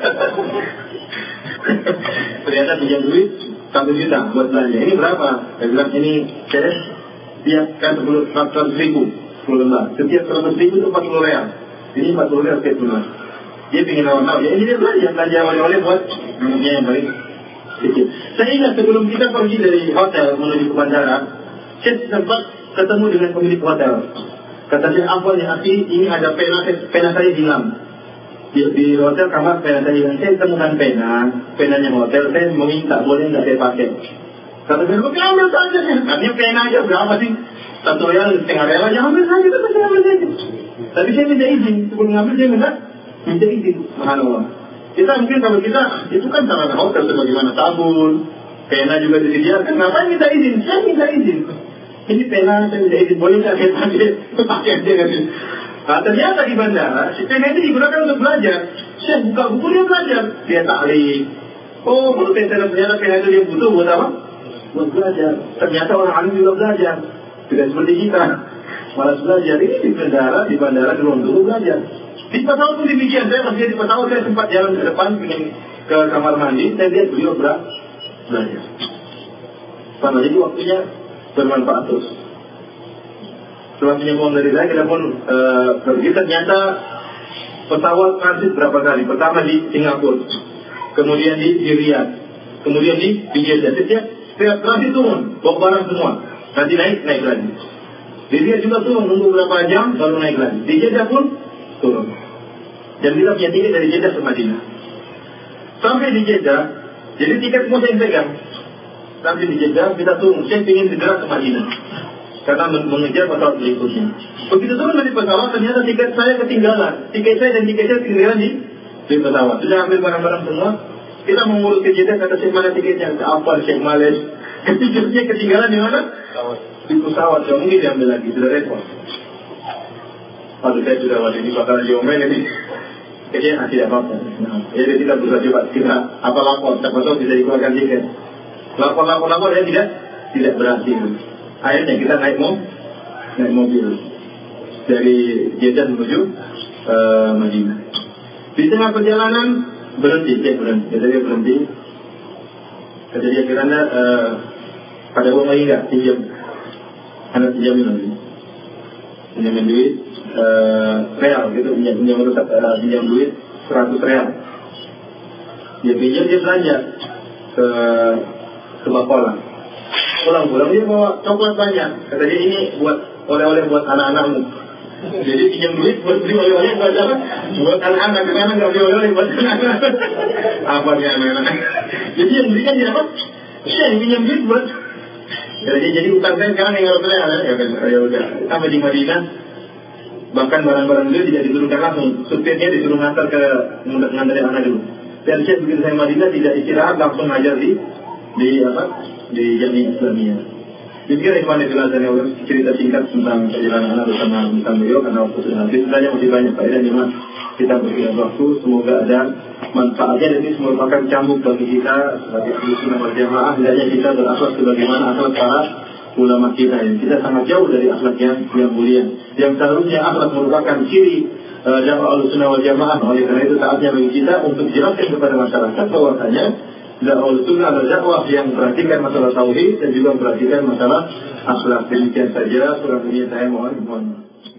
Speaker 1: Ternyata pinjam duit 1 juta buat belanja. Ini berapa? Saya bilang ini cash. Setiap kan 100 ribu 10 lembar. Setiap 100 ribu itu 40 real. Ini 40 real setiap bulan. Dia ingin awal-awal. Ya ini dia belanja oleh-oleh buat anaknya yang paling kecil. Saya ingat sebelum kita pergi dari hotel menuju ke bandara, saya sempat ketemu dengan pemilik hotel. Kata dia, apa ya Aki, ini ada pena saya hilang. Di hotel kamar pena saya hilang. Saya temukan penanya hotel, saya meminta boleh nggak saya pakai. Kata dia, oke ambil saja. Artinya pena aja berapa sih? 1 real, setengah real aja, ambil saja, saya ambil saja. Tapi saya minta izin, sebelum ngambil saya minta izin. Subhanallah. Kita mungkin kalau kita, itu kan sarana hotel sebagaimana sabun, pena juga disediakan. Ngapain minta izin? Saya minta izin. Ini pena, saya minta izin, boleh nggak saya pakai aja kan? Nah, ternyata di bandara, pena itu digunakan untuk belajar. Saya buka buku, dia belajar. Dia taklif. Oh, menurut saya ternyata pena itu dia butuh buat apa? Buat belajar. Ternyata orang alim juga belajar. Tidak seperti kita, malas belajar. Ini di bandara di ruang dulu belajar. Di pesawat pun demikian. Saya masih di pesawat, saya sempat jalan ke depan, ingin ke kamar mandi. Saya lihat beliau belajar. Jadi waktunya bermanfaat terus. Setelah menyambung dari saya, kita pun pergi. Ternyata pesawat transit berapa kali? Pertama di Singapura, kemudian di Riyadh, kemudian di Jeddah. Setiap transit turun, bawa barang semua. Nanti naik lagi. Di Riyadh juga turun, nunggu berapa jam, baru naik lagi. Di Jeddah pun turun. Dan kita punya tiket dari Jeddah ke Madinah. Sampai di Jeddah, jadi tiket semua saya pegang. Sampai di Jeddah, kita turun. Saya ingin segera ke Madinah karena mengejar pesawat berikutnya. Begitu turun dari pesawat, ternyata tiket saya ketinggalan. Tiket saya dan tiket saya ketinggalan di pesawat. Sudah ambil barang-barang semua. Kita mengurus ke Jeddah, kata Syekh mana tiketnya? Apa Syekh Males? Tiketnya ketinggalan di mana? Di pesawat. Gak mungkin diambil lagi, sudah repot. Waduh, saya sudah waktu ini bakalan diomelin ini. Kayaknya tidak apa-apa. Jadi kita berusaha coba kita apa lapor, siapa tahu bisa dikeluarkan tiket. Lapor dia tidak berhasil. Akhirnya kita naik mobil dari Jeddah menuju Madinah. Di tengah perjalanan berhenti. Kata dia kiranya pada uang lagi nggak pinjam? Anda pinjamin nanti. Pinjamin duit real gitu, pinjam duit 100 real. Dia pinjam, dia belanja ke Bakola. Pulang dia bawa coklat banyak. Kata dia ini buat oleh-oleh buat anak-anakmu. Jadi pinjam duit buat beli oleh-oleh buat apa? Buat anak-anak. Karena nggak beli oleh-oleh buat anak-anak. Apa nih anak-anak? Jadi yang belikan dia apa? Saya yang pinjam duit buat. Jadi utang saya sekarang yang harus bayar. Ya udah. Sampai di Madinah, bahkan barang-barang dia tidak diturunkan langsung. Supirnya disuruh ngantar ngantarin anak dulu. Dan saya begitu saya Madinah tidak istirahat, langsung ngajar di Jamiah Islamiyah. Demikian ikhwan fillah dan Allah, cerita singkat tentang perjalanan anak bersama beliau karena waktu sudah habis. Sebenarnya masih banyak faedah, cuma kita berikan waktu. Semoga ada manfaatnya dan ini merupakan cambuk bagi kita sebagai ahli sunnah wal jamaah. Hendaknya kita berakhlak sebagaimana akhlak para ulama kita ini. Kita sangat jauh dari akhlak yang mulia. Yang seharusnya akhlak merupakan ciri dakwah ahli sunnah wal jamaah. Oleh karena itu saatnya bagi kita untuk jelaskan kepada masyarakat bahwasanya dakwah sunnah adalah dakwah yang memperhatikan masalah tauhid dan juga memperhatikan masalah akhlak. Demikian saja kurang lebihnya saya mohon.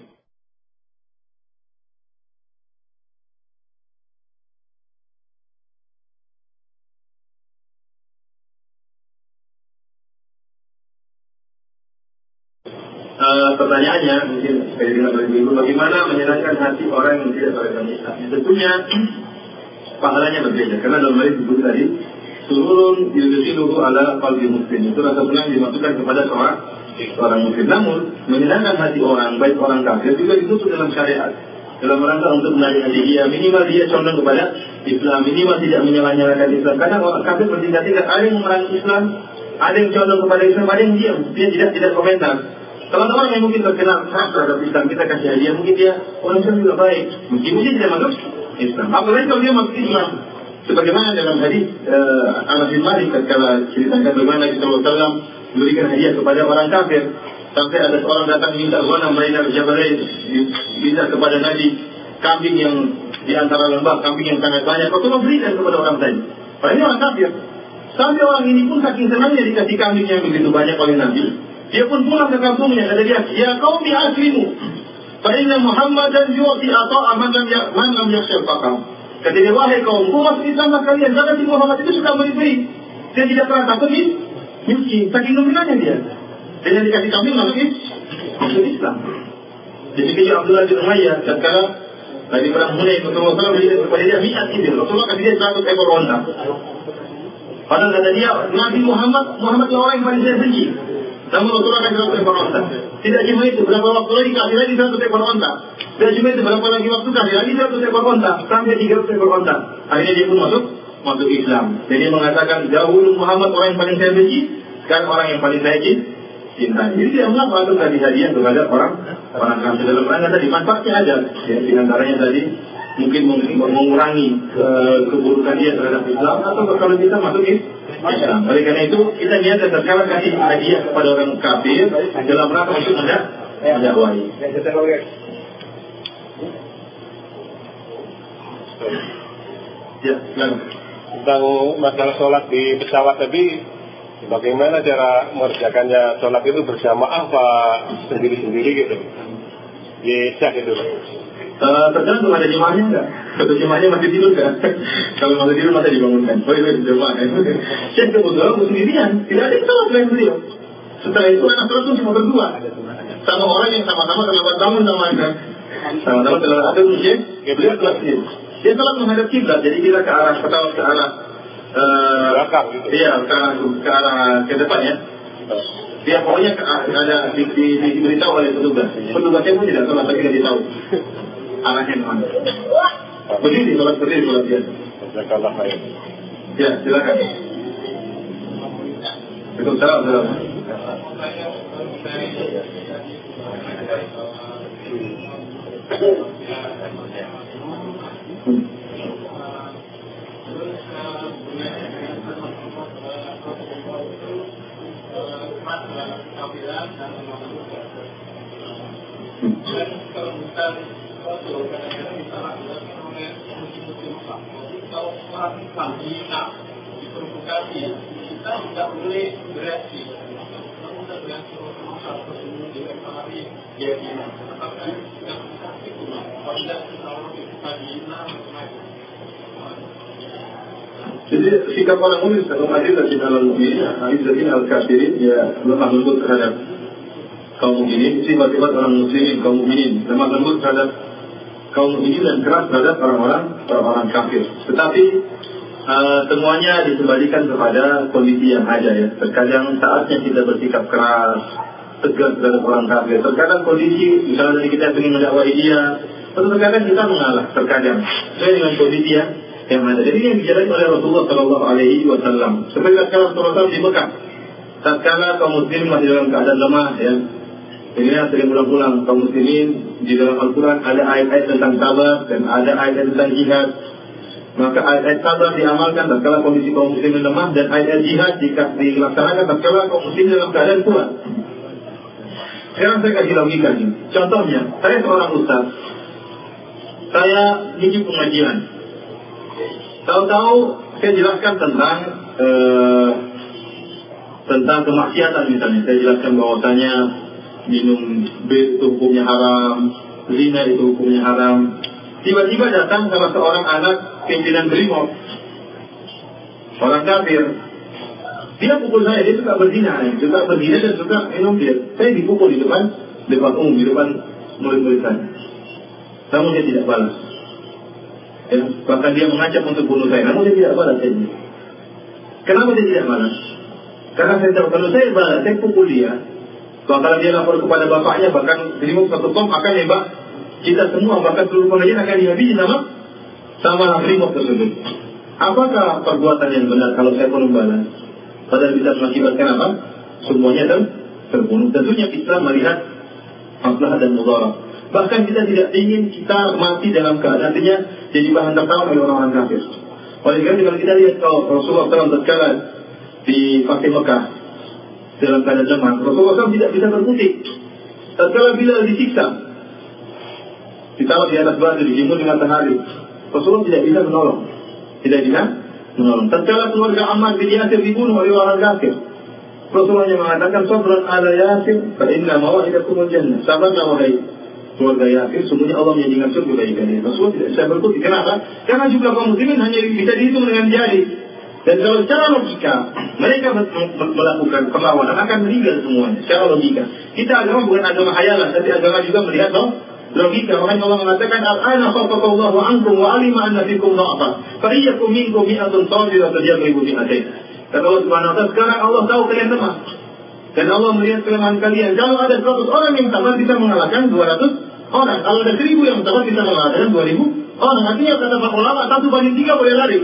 Speaker 1: Pertanyaannya mungkin saya dengar dari ibu, bagaimana menyenangkan hati orang yang tidak beragama Islam? Tentunya pahalanya berbeda karena dalam hadis disebut tadi sururun yudkhiluhu ala qalbi muslim, itu rasa senang dimasukkan kepada seorang muslim. Namun menyenangkan hati orang, baik orang kafir juga ditutup dalam syariat dalam rangka untuk menarik hati dia. Minimal dia condong kepada Islam, minimal tidak menyalahkan Islam. Karena orang kafir bertingkat-tingkat, ada yang memerangi Islam, ada yang condong kepada Islam, ada yang diam, dia tidak komentar. Kalau orang yang mungkin terkenal keras terhadap Islam, kita kasih hadiah, mungkin dia orang Islam juga baik, meskipun dia tidak masuk Islam. Apalagi kalau dia masuk Islam, sebagaimana dalam hadis Anas bin Malik ketika ceritakan bagaimana Nabi SAW memberikan hadiah kepada orang kafir, sampai ada seorang datang minta ghanam bainar jabalain, minta kepada Nabi kambing yang di antara lembah, kambing yang sangat banyak. Rasulullah berikan kepada orang tadi. Padahal ini orang kafir. Sampai orang ini pun saking senangnya dikasih kambing yang begitu banyak oleh Nabi, dia pun pulang ke kampungnya. Kata dia, ya qaumi aslimu, fa inna Muhammadan yu'ti ata'a man lam yakhshal faqam. Kata dia, wahai kaumku, masuk Islamlah kalian, karena si Muhammad itu suka beri-beri. Dia tidak pernah takut miskin, saking gembiranya dia. Dengan dikasih kambing masuk Islam. Demikian juga Abdullah bin Umayyah, tatkala lagi perang Hunain, Rasulullah SAW berikan kepada dia 100 ibil. Rasulullah kasih dia 100 ekor onta. Padahal kata dia, Nabi Muhammad yang orang yang paling saya benci. Namun Rasulullah kasih 100 ekor onta. Tidak cuma itu, berapa waktu lagi kasih lagi 100 ekor onta. Tidak cuma itu, berapa lagi waktu kasih lagi 100 ekor onta. Sampai 300 ekor onta. Akhirnya dia pun masuk Islam. Jadi dia mengatakan, dahulu Muhammad orang yang paling saya benci, sekarang orang yang paling saya cinta. Jadi dia mengapa untuk tadi hadiah kepada orang kafir dalam rangka tadi manfaatnya ada. Ya, di antaranya tadi mungkin mengurangi keburukan dia terhadap Islam, atau kalau kita masuk Islam. Oleh karena itu kita niatkan sekarang kasih hadiah kepada orang kafir dalam rangka untuk mendakwai. Ya,
Speaker 3: tentang masalah sholat di pesawat tadi, bagaimana cara mengerjakannya? Sholat itu berjamaah apa sendiri-sendiri gitu? Bisa gitu.
Speaker 1: Tergantung ada jemaahnya enggak. Kalau jemaahnya masih tidur kan? Kalau masih tidur masa dibangunkan. Oh itu jemaah. Saya kebetulan sendirian, tidak ada yang sholat selain beliau. Setelah itu anak sholat cuma berdua, sama orang yang sama-sama terlambat bangun namanya. Sama-sama sholat ada masjid, beliau sholat masjid. Dia sholat menghadap kiblat, jadi kita ke arah pesawat ke arah
Speaker 3: belakang gitu.
Speaker 1: Iya, ke arah ke depan ya. Dia pokoknya ada diberitahu oleh petugas. Petugasnya pun tidak sholat, tapi dia tahu arahnya kemana. Berdiri, sholat dia.
Speaker 3: Jazakallah khair.
Speaker 1: Ya, silakan. Waalaikumsalam.
Speaker 4: Kalau orang Islam dihina, diprovokasi, kita tidak boleh bereaksi. Kita bereaksi masalah tersebut direklamasi dia dihina. Tetapi tidak bisa itu. Apabila seseorang kita dihina,
Speaker 1: jadi sikap orang mukmin atau azizatin alal mu'minin, azizatin al kafirin, ya lemah lembut terhadap kaum mukminin. Sifat-sifat orang muslimin kaum mukminin lemah lembut terhadap kaum mukminin dan keras terhadap orang kafir. Tetapi semuanya dikembalikan kepada kondisi yang ada ya. Terkadang saatnya kita bersikap keras, tegas terhadap orang kafir. Terkadang kondisi misalnya dari kita ingin mendakwai dia, atau terkadang kita mengalah. Terkadang sesuai dengan kondisi yang ada. Jadi yang dijalani oleh Rasulullah Shallallahu Alaihi Wasallam. Seperti tatkala Rasulullah di Mekah, tatkala kaum muslimin masih dalam keadaan lemah ya. Ini sering ulang-ulang kaum muslimin di dalam Al-Quran ada ayat-ayat tentang sabar dan ada ayat-ayat tentang jihad. Maka ayat-ayat sabar diamalkan tatkala kondisi kaum muslimin lemah, dan ayat-ayat jihad dilaksanakan tatkala kaum muslimin dalam keadaan kuat. Sekarang saya kasih logika ini. Contohnya, saya seorang ustaz, saya ngisi pengajian. Tahu-tahu saya jelaskan tentang kemaksiatan misalnya. Saya jelaskan bahwasanya minum bir itu hukumnya haram, zina itu hukumnya haram. Tiba-tiba datang salah seorang anak pimpinan Brimob, orang kafir. Dia pukul saya, dia suka berzina dan suka minum bir. Saya dipukul di depan umum, di depan murid-murid saya. Namun dia tidak balas. Ya, bahkan dia mengancam untuk bunuh saya, namun dia tidak balas. Kenapa dia tidak balas? Karena saya tahu kalau saya balas, saya pukul dia. Kalau dia lapor kepada bapaknya, bahkan Brimob satu kom akan nembak kita semua, bahkan seluruh pengajian akan dihabisi sama Brimob tersebut. Apakah perbuatan yang benar kalau saya pun membalas? Padahal bisa mengakibatkan apa? Semuanya terbunuh. Tentunya Islam melihat maslahat dan mudarat. Bahkan kita tidak ingin kita mati dalam keadaan artinya jadi bahan tertawa oleh orang-orang kafir. Oleh karena kalau kita lihat Rasulullah SAW tatkala di Fatih Mekah dalam keadaan lemah, Rasulullah SAW tidak bisa berkutik. Tatkala Bilal disiksa, ditaruh di atas batu, dijemur di matahari, Rasulullah tidak bisa menolong. Tatkala keluarga Ammar bin Yasir dibunuh oleh orang kafir, Rasulullah yang mengatakan sabran ala Yasir fa inna mawaidakumul jannah. Sabarlah wahai keluarga Yasir, sungguhnya Allah menjanjikan surga bagi kalian. Rasulullah tidak bisa berkutik. Kenapa? Karena jumlah kaum muslimin hanya bisa dihitung dengan jari. Dan kalau secara logika mereka melakukan perlawanan akan meninggal semuanya. Secara logika, kita agama bukan agama hayalan, tapi agama juga melihat logika. Makanya Allah mengatakan al-ana khafafallahu ankum wa alima anna fikum dha'fa fa iyyakum minkum mi'atun sabiratun yaghlibu mi'atain. Kata Allah Subhanahu wa taala, sekarang Allah tahu kalian lemah dan Allah melihat kelemahan kalian. Kalau ada 100 orang yang sabar bisa mengalahkan 200 orang. Kalau ada 1000 yang sabar bisa mengalahkan 2000 orang. Artinya kata para ulama 1/3 boleh lari.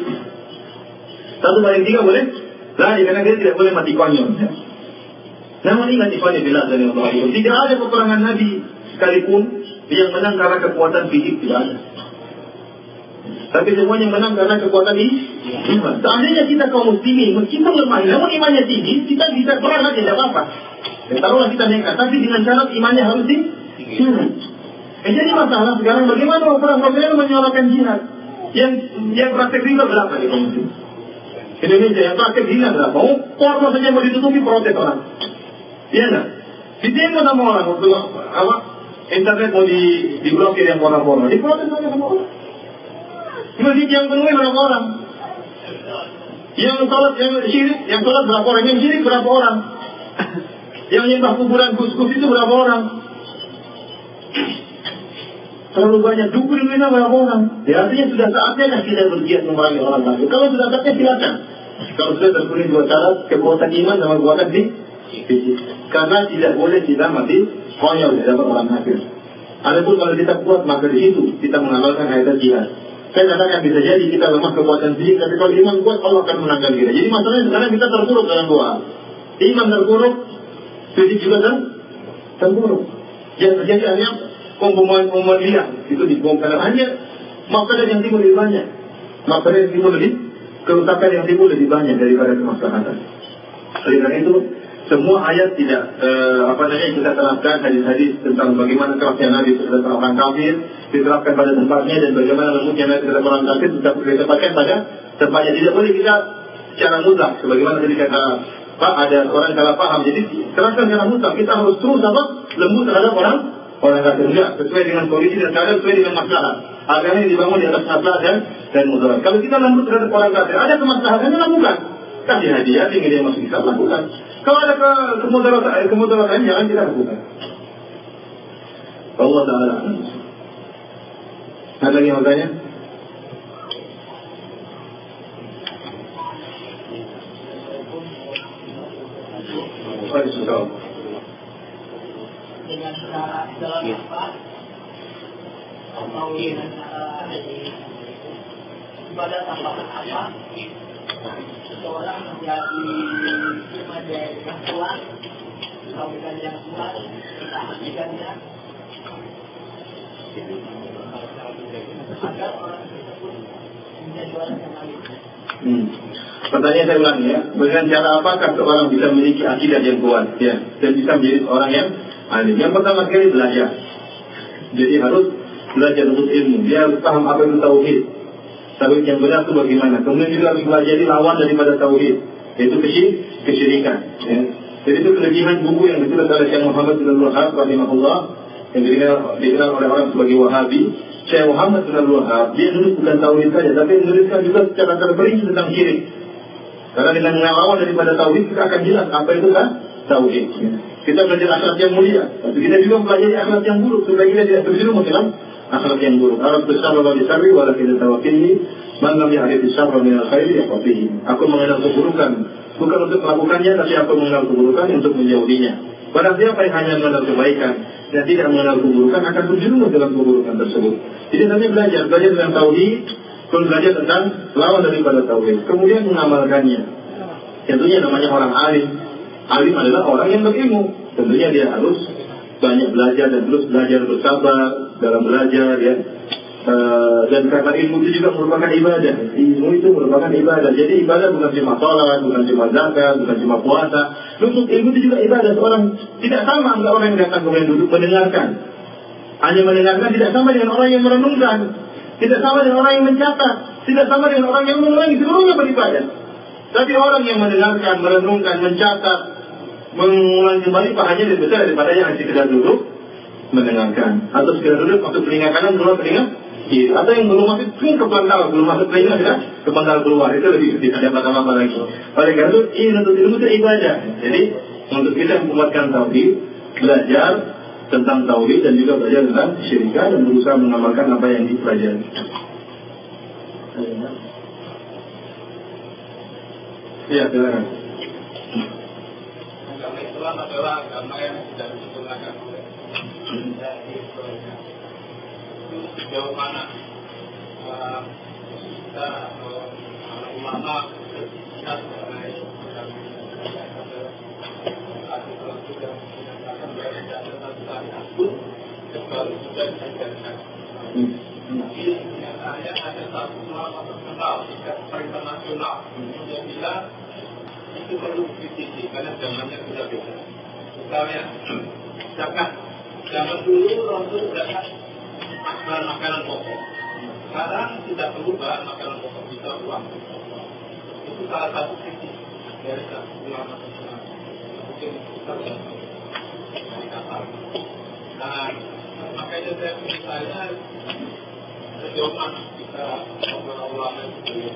Speaker 1: 1/3 boleh lari karena dia tidak boleh mati konyol. Namun ingat ikhwan fillah dan Allah, tidak ada peperangan Nabi sekalipun yang menang karena kekuatan fisik, tidak ada. Tapi semuanya menang karena kekuatan iman. Seandainya kita kaum muslimin meskipun lemah, namun imannya tinggi, kita bisa perang aja, tidak apa-apa. Taruhlah kita nekat, tapi dengan syarat imannya harus tinggi. Jadi masalah sekarang bagaimana orang Rasulullah menyuarakan jihad? Yang praktek riba berapa di kaum muslimin? Indonesia yang praktek zina berapa? Porno saja mau ditutupi protes orang. Iya enggak? Ditembak sama orang waktu internet mau diblokir yang porno-porno. Diprotes saja sama orang. Masjid yang penuhi berapa orang? Yang sholat, yang syirik, yang sholat berapa orang? Yang syirik berapa orang? Yang nyembah kuburan kus-kus itu berapa orang? terlalu banyak, 25 berapa orang? Ya artinya sudah saatnya kan kita bergiat memerangi orang kafir. Kalau sudah saatnya silakan. Kalau sudah terpenuhi dua syarat, kekuatan iman sama kekuatan fisik. Karena tidak boleh kita mati konyol di hadapan orang kafir. Adapun kalau kita kuat, maka di situ kita mengamalkan ayat jihad. Saya katakan bisa jadi kita lemah kekuatan fisik, tapi kalau iman kuat Allah akan menangkan kita. Jadi masalahnya sekarang kita terpuruk dalam doa. Iman terpuruk, fisik juga terpuruk. Yang terjadi hanya pemboman liar itu dibongkar, hanya makanan yang timbul lebih banyak, makanan yang timbul lebih, kerusakan yang timbul lebih banyak daripada kemaslahatan. Oleh karena itu semua ayat tidak kita terapkan hadis-hadis tentang bagaimana kerasnya Nabi terhadap orang kafir diterapkan pada tempatnya, dan bagaimana lembutnya Nabi terhadap orang kafir tetap ditempatkan pada tempatnya. Tidak boleh kita secara mutlak sebagaimana tadi kata Pak, ada orang salah paham. Jadi terapkan secara mutlak, kita harus terus lembut terhadap orang kafir, enggak, sesuai dengan kondisi dan keadaan, sesuai dengan masalah. Agama ini dibangun di atas masalah dan mudarat. Kalau kita lembut terhadap orang kafir, ada kemaslahatannya, lakukan. Kasih hadiah, ingin dia masuk Islam, lakukan. Kalau ada kemudaratan, jangan kita lakukan. Allah Ta'ala. Ada lagi yang mau tanya? Waalaikumsalam.
Speaker 4: Dengan cara dalam apa atau dengan cara ibadah tambahan apa seseorang menjadi yang kuat, bukan yang kuat, menjadikannya agar orang tersebut menjadi orang yang alim.
Speaker 1: Pertanyaan saya ulangi ya, dengan cara apakah seorang bisa memiliki akidah yang kuat ya, dan bisa menjadi orang yang alim? Yang pertama sekali belajar. Jadi harus belajar untuk ilmu. Dia harus paham apa itu tauhid. Tauhid yang benar itu bagaimana. Kemudian juga harus pelajari lawan daripada tauhid, yaitu kesyirikan. Ya. Jadi itu kelebihan buku yang ditulis oleh Syekh Muhammad bin Abdul Wahhab rahimahullah, yang dikenal oleh orang sebagai Wahabi. Syekh Muhammad bin Abdul Wahhab dia menulis bukan tauhid saja, tapi menuliskan juga secara terperinci tentang syirik. Karena dengan melawan daripada tauhid kita akan jelas apa itu kan tauhid. Kita belajar akhlak yang mulia, tapi kita juga mempelajari akhlak yang buruk supaya kita tidak terjerumus dalam akhlak yang buruk. Arab besar Allah disarri wala kita tawafihi, man lam ya'rif syarra min al-khairi yaqfihi. Aku mengenal keburukan bukan untuk melakukannya, tapi aku mengenal keburukan untuk menjauhinya. Barang siapa yang hanya mengenal kebaikan dan tidak mengenal keburukan akan terjerumus dalam keburukan tersebut. Jadi namanya belajar tentang tauhid, kemudian belajar tentang lawan daripada tauhid, kemudian mengamalkannya. Tentunya namanya orang alim. Alim adalah orang yang berilmu. Tentunya dia harus banyak belajar dan terus belajar bersabar dalam belajar ya. Dan karena ilmu itu juga merupakan ibadah. Ilmu itu merupakan ibadah. Jadi ibadah bukan cuma sholat, bukan cuma zakat, bukan cuma puasa. Untuk ilmu itu juga ibadah. Seorang tidak sama dengan orang yang datang kemudian duduk mendengarkan. Hanya mendengarkan tidak sama dengan orang yang merenungkan. Tidak sama dengan orang yang mencatat. Tidak sama dengan orang yang mengulangi. Seluruhnya beribadah. Tapi orang yang mendengarkan, merenungkan, mencatat, mengulangi kembali pahalanya lebih besar daripada yang sekedar duduk mendengarkan. Atau sekedar duduk masuk telinga kanan, keluar telinga kiri. Atau yang belum masuk ke pangkal, belum masuk telinga sudah ke pangkal keluar. Itu lebih sedih, ada apa-apa lagi. Oleh karena itu, untuk ilmu itu ibadah. Jadi untuk kita menguatkan tauhid, belajar tentang tauhid dan juga belajar tentang syirikah dan berusaha mengamalkan apa yang dipelajari. Ya, silakan.
Speaker 4: Agama Islam adalah agama yang tidak disempurnakan oleh sejauh mana kita atau ulama kita mengenai sudah menyatakan bahwa tidak ada satu syariat pun kecuali sudah diajarkan. Jadi kenyataannya ada satu ulama terkenal tingkat internasional yang bilang itu perlu dikritisi karena zamannya sudah beda. Misalnya, zaman dulu Rasul zakat bahan makanan pokok. Sekarang tidak perlu bahan makanan pokok, bisa uang. Itu salah satu kritik dari satu ulama terkenal. Mungkin kita sudah dari Qatar. Nah, makanya saya misalnya sejauh mana kita ulama itu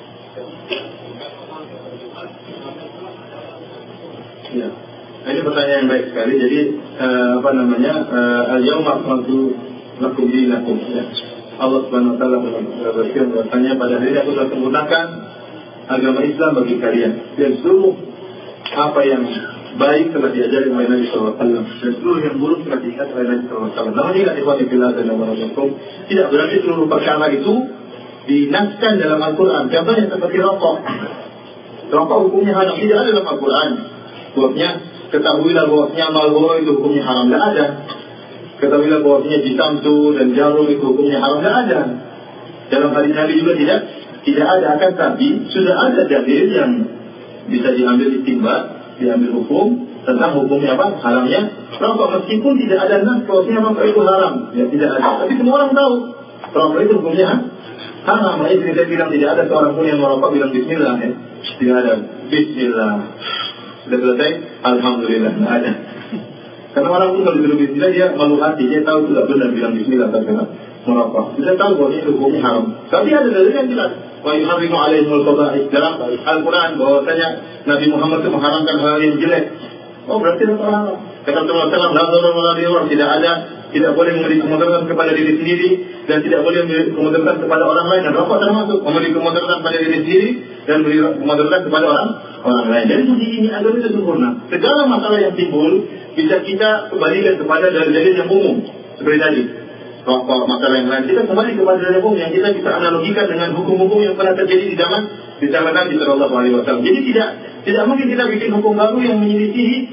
Speaker 1: ya. Nah, ini pertanyaan yang baik sekali. Jadi al-yawma akmaltu lakum dinakum. Allah Subhanahu wa taala berfirman bahwasanya pada hari ini aku telah sempurnakan agama Islam bagi kalian, dan seluruh apa yang baik telah diajari oleh Nabi sallallahu alaihi wasallam, dan seluruh yang buruk telah diingatkan oleh Nabi sallallahu alaihi wasallam. Namun ingat ikhwan fillah dan wabarakatuh, tidak berarti seluruh perkara itu dinaskan dalam Al-Quran. Contohnya seperti rokok. Rokok hukumnya haram, tidak ada dalam Al-Quran. Bahwasanya ketahuilah bahwasanya Marlboro itu hukumnya haram, tidak ada. Ketahuilah bahwasanya Jitamsu dan Jarum itu hukumnya haram, tidak ada. Dalam hadis Nabi juga tidak ada. Akan tapi sudah ada dalil yang bisa diambil istimbat, diambil hukum tentang hukumnya apa? Haramnya rokok, meskipun tidak ada nas bahwasanya rokok itu haram, ya tidak ada. Tapi semua orang tahu rokok itu hukumnya haram. Makanya saya bilang tidak ada seorang pun yang merokok bilang Bismillah, ya. Tidak ada. Bismillah. Sudah selesai? Alhamdulillah, tidak ada. Karena orang pun kalau bilang Bismillah dia malu hati, dia tahu tidak benar bilang Bismillah tapi merokok. Dia tahu bahwa itu hukumnya haram. Tapi ada dalil yang jelas. Wa yuharrimu alaihimul qaba'ih, dalam Al-Quran bahwasanya Nabi Muhammad itu mengharamkan hal yang jelek. Oh, berarti itu haram. Kata Rasulullah SAW, tidak boleh memberi kemudaratan kepada diri sendiri dan tidak boleh memberi kemudaratan kepada orang lain, dan rokok termasuk memberi kemudaratan kepada diri sendiri dan memberi kemudaratan kepada orang lain. Jadi ini agama itu sempurna. Segala masalah yang timbul bisa kita kembalikan kepada dalil-dalil yang umum seperti tadi. Rokok, masalah yang lain, kita kembali kepada dalil umum yang kita bisa analogikan dengan hukum-hukum yang pernah terjadi di zaman Nabi Sallallahu Alaihi Wasallam. Jadi tidak mungkin kita bikin hukum baru yang menyelisihi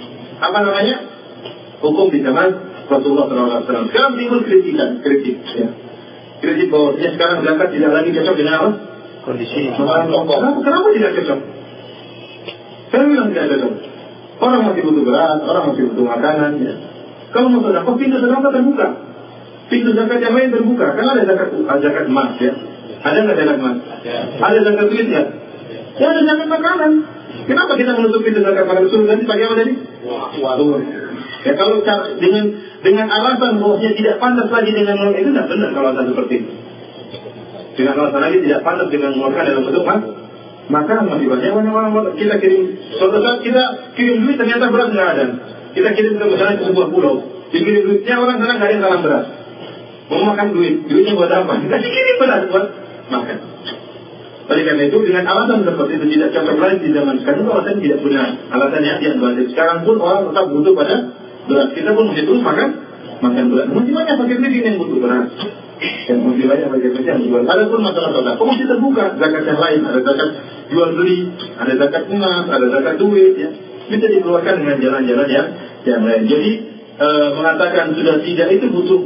Speaker 1: hukum di zaman Rasulullah SAW. Sekarang timbul kritik, ya. Kritik bahwasanya sekarang zakat tidak lagi cocok dengan apa? Kondisi. Kenapa tidak cocok? Saya bilang tidak cocok. Orang masih butuh beras, orang masih butuh makanan, ya. Kalau mau sedekah, pintu sedekah terbuka. Pintu zakat yang lain terbuka. Kan ada zakat emas, ya. Ada nggak zakat emas? Ada zakat duit nggak? Ya, ada zakat makanan. Kenapa kita menutup pintu zakat makanan? Suruh ganti pakai apa tadi? Uang. Ya, kalau dengan alasan bahwasanya tidak pantas lagi dengan uang itu, tidak benar kalau alasan seperti itu. Dengan alasan lagi tidak pantas dengan mengeluarkan dalam bentuk makanan, masih banyak orang kita kirim. Suatu saat kita kirim duit, ternyata beras nggak ada. Kita kirim ke misalnya ke sebuah pulau, dikirim duitnya, orang sana nggak ada yang salam beras. Mau makan duitnya buat apa? Kita kirim beras buat makan. Oleh karena itu, dengan alasan seperti itu tidak cocok lagi di zaman sekarang, itu alasan tidak benar. Alasannya yang berarti sekarang pun orang tetap butuh pada beras. Kita pun masih terus makan beras. Masih banyak pakai miskin yang butuh beras. Yang masih banyak pakai miskin yang butuh beras. Ada pun masalah sedekah masih terbuka. Zakat yang lain, ada zakat jual beli, ada zakat emas, ada zakat duit, ya. Bisa dikeluarkan dengan jalan-jalan yang lain. Jadi mengatakan sudah tidak, itu butuh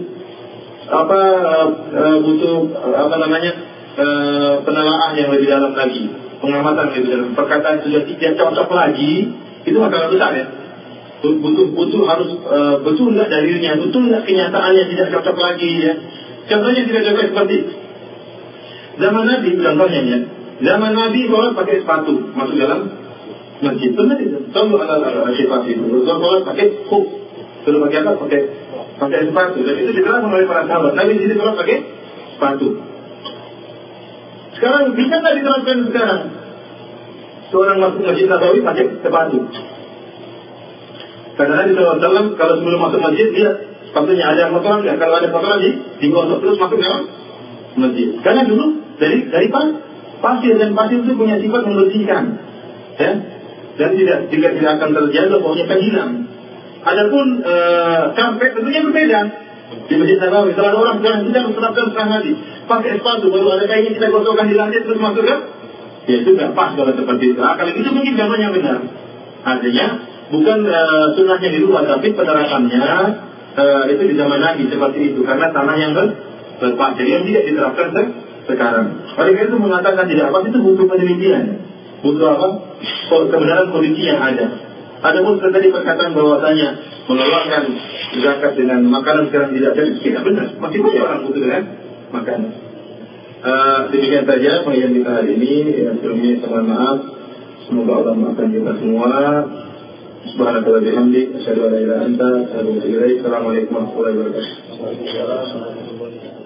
Speaker 1: penelaahan yang lebih dalam lagi, pengamatan lebih dalam. Perkataan sudah tidak cocok lagi, itu masalah besar, ya. Butuh harus betul nggak dalilnya, betul nggak kenyataannya tidak cocok lagi, ya. Contohnya tidak cocok seperti zaman Nabi, contohnya, ya. Zaman Nabi sholat pakai sepatu masuk dalam masjid, benar itu. Contoh ada sepatu itu, sholat pakai khuf, sudah pakai apa? Pakai sepatu, dan itu diterapkan oleh para sahabat. Nabi di sini sholat pakai sepatu. Sekarang bisa nggak diterapkan sekarang? Seorang masuk masjid Nabawi pakai sepatu. Karena Nabi SAW kalau sebelum masuk masjid dia sepatunya ada kotoran nggak? Kalau ada kotoran digosok terus masuk ke masjid. Karena dulu dari pasir, dan pasir itu punya sifat membersihkan, ya. Dan tidak akan terjaga baunya akan hilang. Adapun karpet tentunya berbeda. Di Masjid Nabawi, kalau ada orang sekarang kita menerapkan setengah Nabi pakai sepatu, baru ada kainnya kita gosokkan di lantai terus masuk kan? Ya itu nggak pas kalau seperti itu. Kalau itu mungkin contohnya benar. Artinya bukan sunnahnya dirubah, tapi penerapannya itu di zaman Nabi seperti itu, karena tanah yang berpasir yang tidak diterapkan sekarang. Oleh karena itu mengatakan tidak apa itu butuh penelitian, butuh apa? Kebenaran kondisi yang ada. Adapun tadi perkataan bahwasanya mengeluarkan zakat dengan makanan sekarang tidak benar. Masih banyak orang butuh dengan makanan. Demikian saja pengajian kita hari ini. Sebelumnya saya mohon maaf. Semoga Allah memaafkan kita semua. Subhanaka wa bihamdik, asyhadu an la ilaha illa anta, astaghfiruka wa atubu ilaik. Assalamualaikum warahmatullahi wabarakatuh.